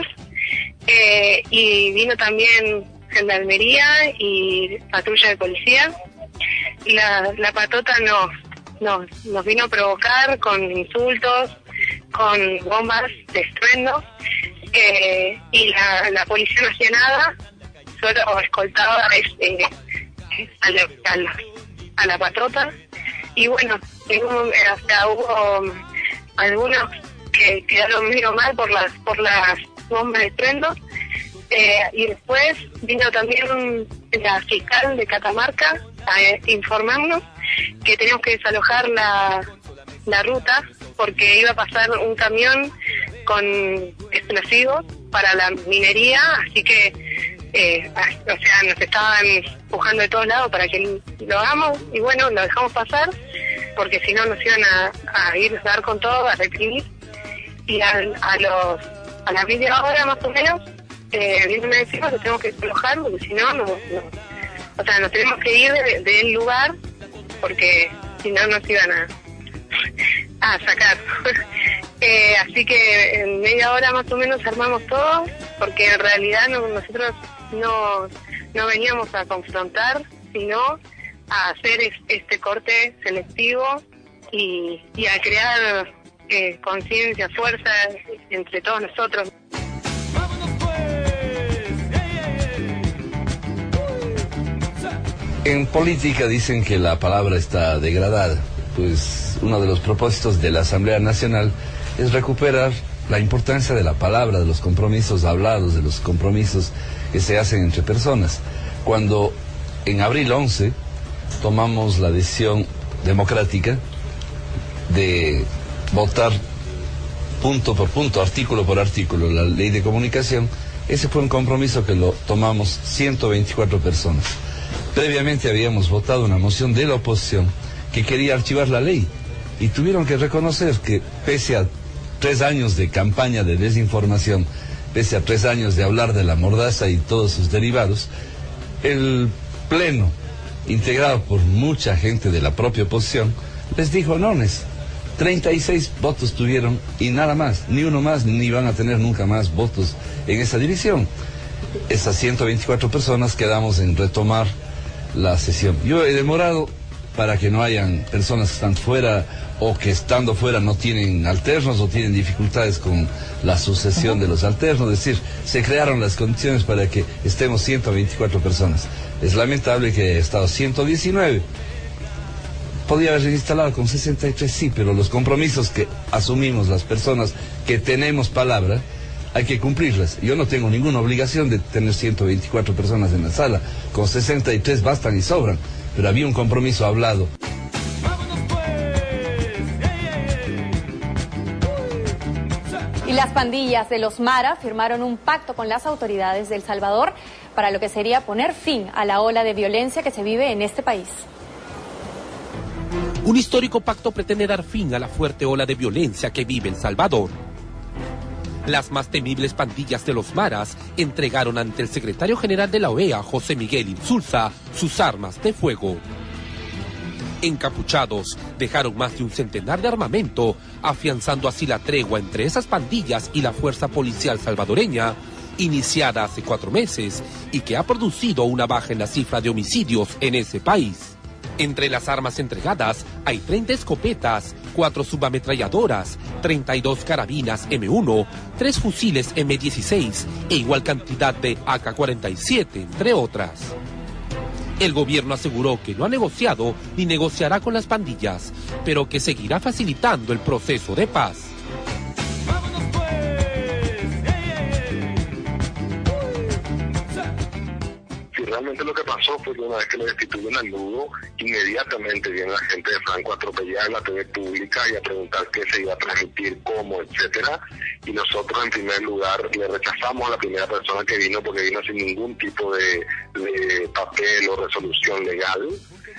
y vino también gendarmería y patrulla de policía. La patota nos vino a provocar con insultos, con bombas de estruendo, y la policía no hacía nada, solo escoltaba a la patota. Y bueno, hasta hubo algunos que quedaron medio mal por las bombas de estruendo. Y después vino también la fiscal de Catamarca a informarnos que teníamos que desalojar la ruta porque iba a pasar un camión con explosivos para la minería, así que nos estaban empujando de todos lados para que lo hagamos, y bueno, lo dejamos pasar porque si no nos iban a ir a dar con todo, a reprimir. Y a la media hora más o menos vienen a decirnos que tenemos que desalojar porque si no nos tenemos que ir del lugar porque si no nos iban a sacar. Así que en media hora más o menos armamos todo, porque en realidad nosotros no veníamos a confrontar, sino a hacer este corte selectivo y a crear conciencia, fuerza entre todos nosotros. En política dicen que la palabra está degradada, pues uno de los propósitos de la Asamblea Nacional es recuperar la importancia de la palabra, de los compromisos hablados, de los compromisos que se hacen entre personas. Cuando en abril 11 tomamos la decisión democrática de votar punto por punto, artículo por artículo, la ley de comunicación. Ese fue un compromiso que lo tomamos 124 personas. Previamente habíamos votado una moción de la oposición que quería archivar la ley y tuvieron que reconocer que pese a 3 años de campaña de desinformación, pese a 3 años de hablar de la mordaza y todos sus derivados, el Pleno, integrado por mucha gente de la propia oposición, les dijo nones. 36 votos tuvieron y nada más, ni uno más, ni van a tener nunca más votos en esa división. Esas 124 personas quedamos en retomar la sesión. Yo he demorado para que no hayan personas que están fuera o que estando fuera no tienen alternos o tienen dificultades con la sucesión de los alternos, es decir, se crearon las condiciones para que estemos 124 personas. Es lamentable que haya estado 119. Podría haberse instalado con 63, sí, pero los compromisos que asumimos las personas que tenemos palabra, hay que cumplirlas. Yo no tengo ninguna obligación de tener 124 personas en la sala. Con 63 bastan y sobran, pero había un compromiso hablado. Y las pandillas de los Mara firmaron un pacto con las autoridades de El Salvador para lo que sería poner fin a la ola de violencia que se vive en este país. Un histórico pacto pretende dar fin a la fuerte ola de violencia que vive El Salvador. Las más temibles pandillas de los Maras entregaron ante el secretario general de la OEA, José Miguel Insulza, sus armas de fuego. Encapuchados, dejaron más de un centenar de armamento, afianzando así la tregua entre esas pandillas y la fuerza policial salvadoreña, iniciada hace 4 meses y que ha producido una baja en la cifra de homicidios en ese país. Entre las armas entregadas hay 30 escopetas, 4 subametralladoras, 32 carabinas M1, 3 fusiles M16 e igual cantidad de AK-47, entre otras. El gobierno aseguró que no ha negociado ni negociará con las pandillas, pero que seguirá facilitando el proceso de paz. Realmente lo que pasó fue que una vez que lo destituyen al Lugo, inmediatamente viene la gente de Franco a atropellar en la TV pública y a preguntar qué se iba a transmitir, cómo, etcétera. Y nosotros en primer lugar le rechazamos a la primera persona que vino porque vino sin ningún tipo de papel o resolución legal.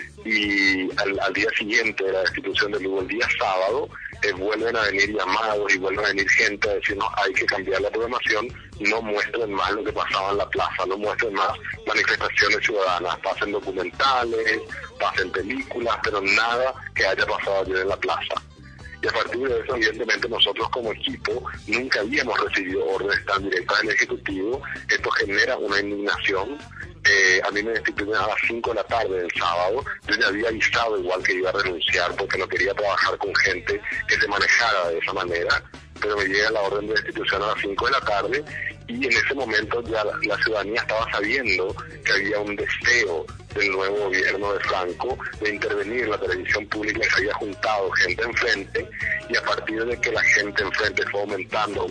Y al día siguiente de la destitución del Lugo, el día sábado, vuelven a venir llamados y vuelven a venir gente a decirnos hay que cambiar la programación, no muestren más lo que pasaba en la plaza, no muestren más manifestaciones ciudadanas, pasen documentales, pasen películas, pero nada que haya pasado ayer en la plaza. Y a partir de eso, evidentemente, nosotros como equipo nunca habíamos recibido órdenes tan directas del Ejecutivo. Esto genera una indignación. A mí me destituyen a las 5 de la tarde del sábado. Yo ya había avisado igual que iba a renunciar porque no quería trabajar con gente que se manejara de esa manera. Pero me llega la orden de destitución a las 5 de la tarde y en ese momento ya la ciudadanía estaba sabiendo que había un deseo del nuevo gobierno de Franco de intervenir en la televisión pública, que se había juntado gente enfrente, y a partir de que la gente enfrente fue aumentando,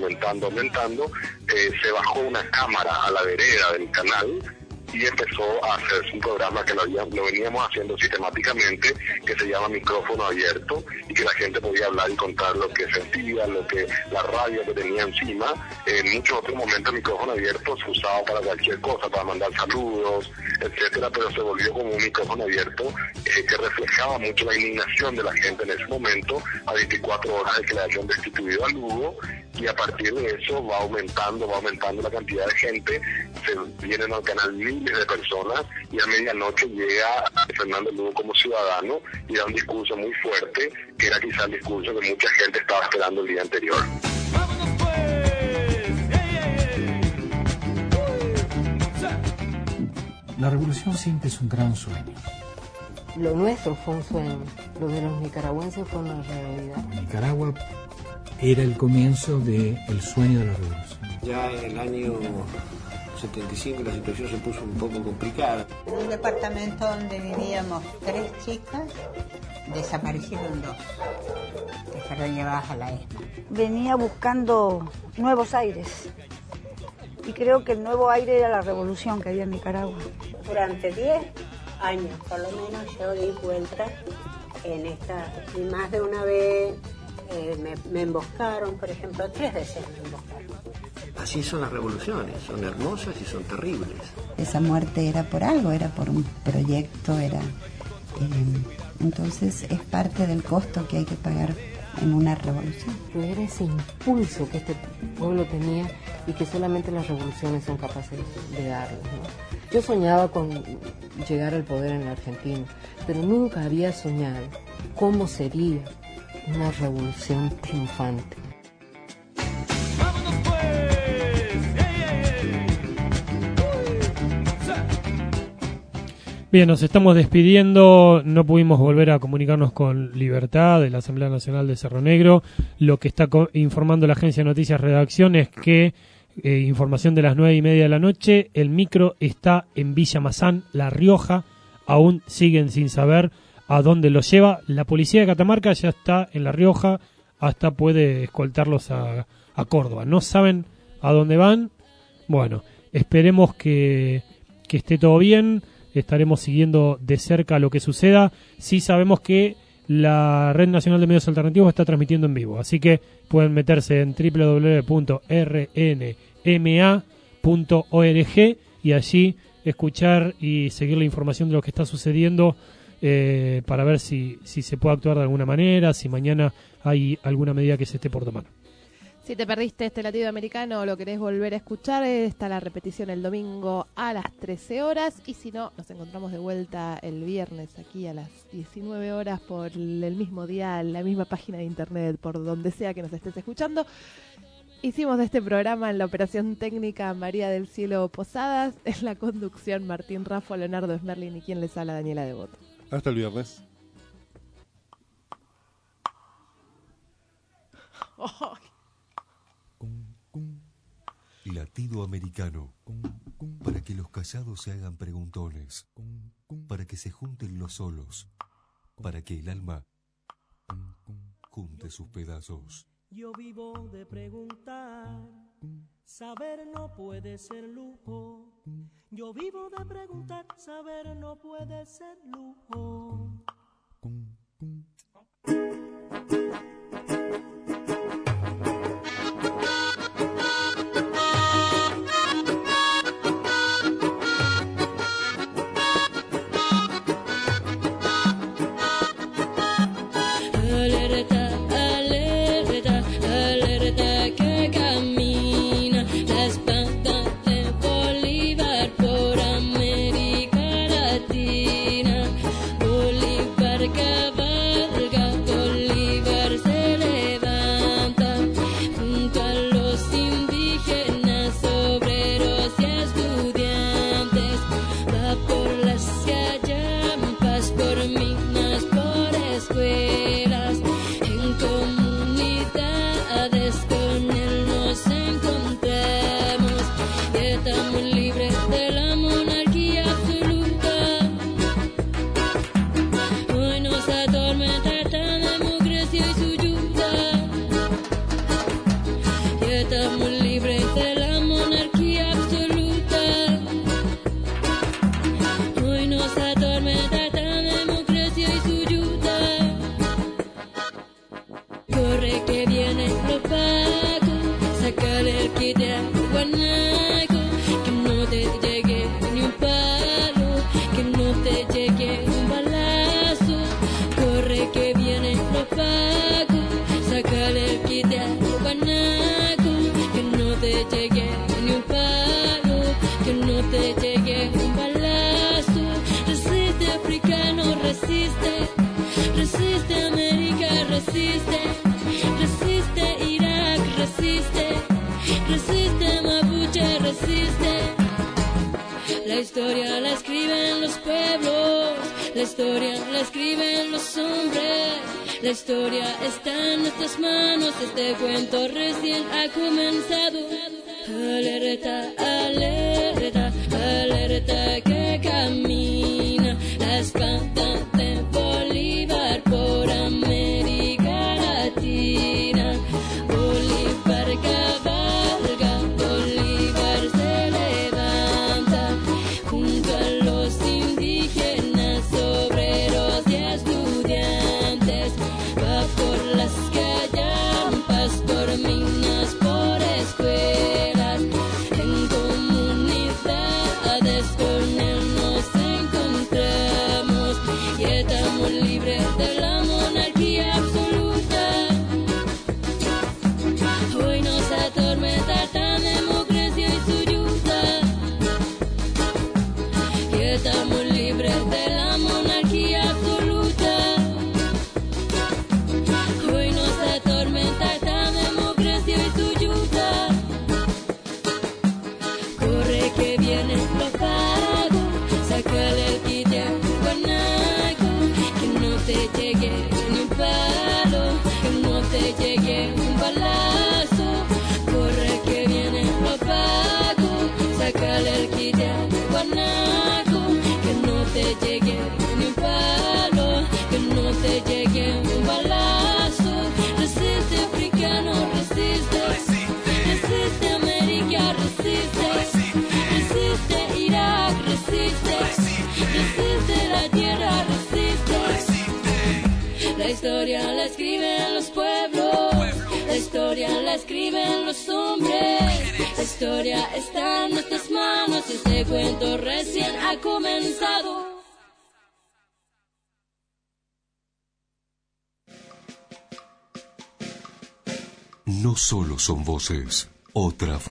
se bajó una cámara a la vereda del canal y empezó a hacerse un programa que lo veníamos haciendo sistemáticamente, que se llama Micrófono Abierto, y que la gente podía hablar y contar lo que sentía, la rabia que tenía encima. En muchos otros momentos Micrófono Abierto se usaba para cualquier cosa, para mandar saludos, etcétera, pero se volvió como un micrófono abierto que reflejaba mucho la indignación de la gente en ese momento, a 24 horas de que le hayan destituido al Lugo, y a partir de eso va aumentando la cantidad de gente, se vienen al canal miles de personas, y a medianoche llega Fernando Lugo como ciudadano y da un discurso muy fuerte, que era quizá el discurso que mucha gente estaba esperando el día anterior. La revolución siempre es un gran sueño. Lo nuestro fue un sueño, lo de los nicaragüenses fue una realidad. Nicaragua era el comienzo del sueño de la revolución. Ya en el año 75 la situación se puso un poco complicada. En un departamento donde vivíamos 3 chicas, desaparecieron 2, que fueron llevadas a la ESMA. Venía buscando nuevos aires. Y creo que el nuevo aire era la revolución que había en Nicaragua. Durante 10 años, por lo menos, yo di vueltas en esta, y más de una vez me emboscaron, por ejemplo, 3 veces me emboscaron. Así son las revoluciones, son hermosas y son terribles. Esa muerte era por algo, era por un proyecto, entonces es parte del costo que hay que pagar en una revolución. Era ese impulso que este pueblo tenía y que solamente las revoluciones son capaces de darlo, ¿no? Yo soñaba con llegar al poder en la Argentina, pero nunca había soñado cómo sería una revolución triunfante. Bien, nos estamos despidiendo, no pudimos volver a comunicarnos con Libertad de la Asamblea Nacional de Cerro Negro. Lo que está informando la Agencia de Noticias Redacción es que, información de las 9:30 de la noche, el micro está en Villa Mazán, La Rioja, aún siguen sin saber a dónde los lleva. La policía de Catamarca ya está en La Rioja, hasta puede escoltarlos a Córdoba. No saben a dónde van. Bueno, esperemos que esté todo bien. Estaremos siguiendo de cerca lo que suceda. Sí sabemos que la Red Nacional de Medios Alternativos está transmitiendo en vivo, así que pueden meterse en www.rnma.org y allí escuchar y seguir la información de lo que está sucediendo, para ver si se puede actuar de alguna manera, si mañana hay alguna medida que se esté por tomar. Si te perdiste este latido americano o lo querés volver a escuchar, está la repetición el domingo a las 13 horas. Y si no, nos encontramos de vuelta el viernes aquí a las 19 horas por el mismo día, la misma página de internet, por donde sea que nos estés escuchando. Hicimos de este programa en la operación técnica María del Cielo Posadas, en la conducción Martín Raffo, Leonardo Smerlin y quien les habla, Daniela Devoto. Hasta el viernes. Oh. Latido americano, para que los callados se hagan preguntones, para que se junten los solos, para que el alma junte sus pedazos. Yo vivo de preguntar, saber no puede ser lujo. Yo vivo de preguntar, saber no puede ser lujo. La historia la escriben los pueblos, la historia la escriben los hombres, la historia está en nuestras manos, este cuento recién ha comenzado. Alerta, alerta, alerta que camina la espada de Bolívar por América Latina. Bolívar cabalga, Bolívar se levanta junto a los indígenas, obreros y estudiantes, va por las calles historia la escriben los pueblos, la historia la escriben los hombres, la historia está en nuestras manos y este cuento recién ha comenzado. No solo son voces, otra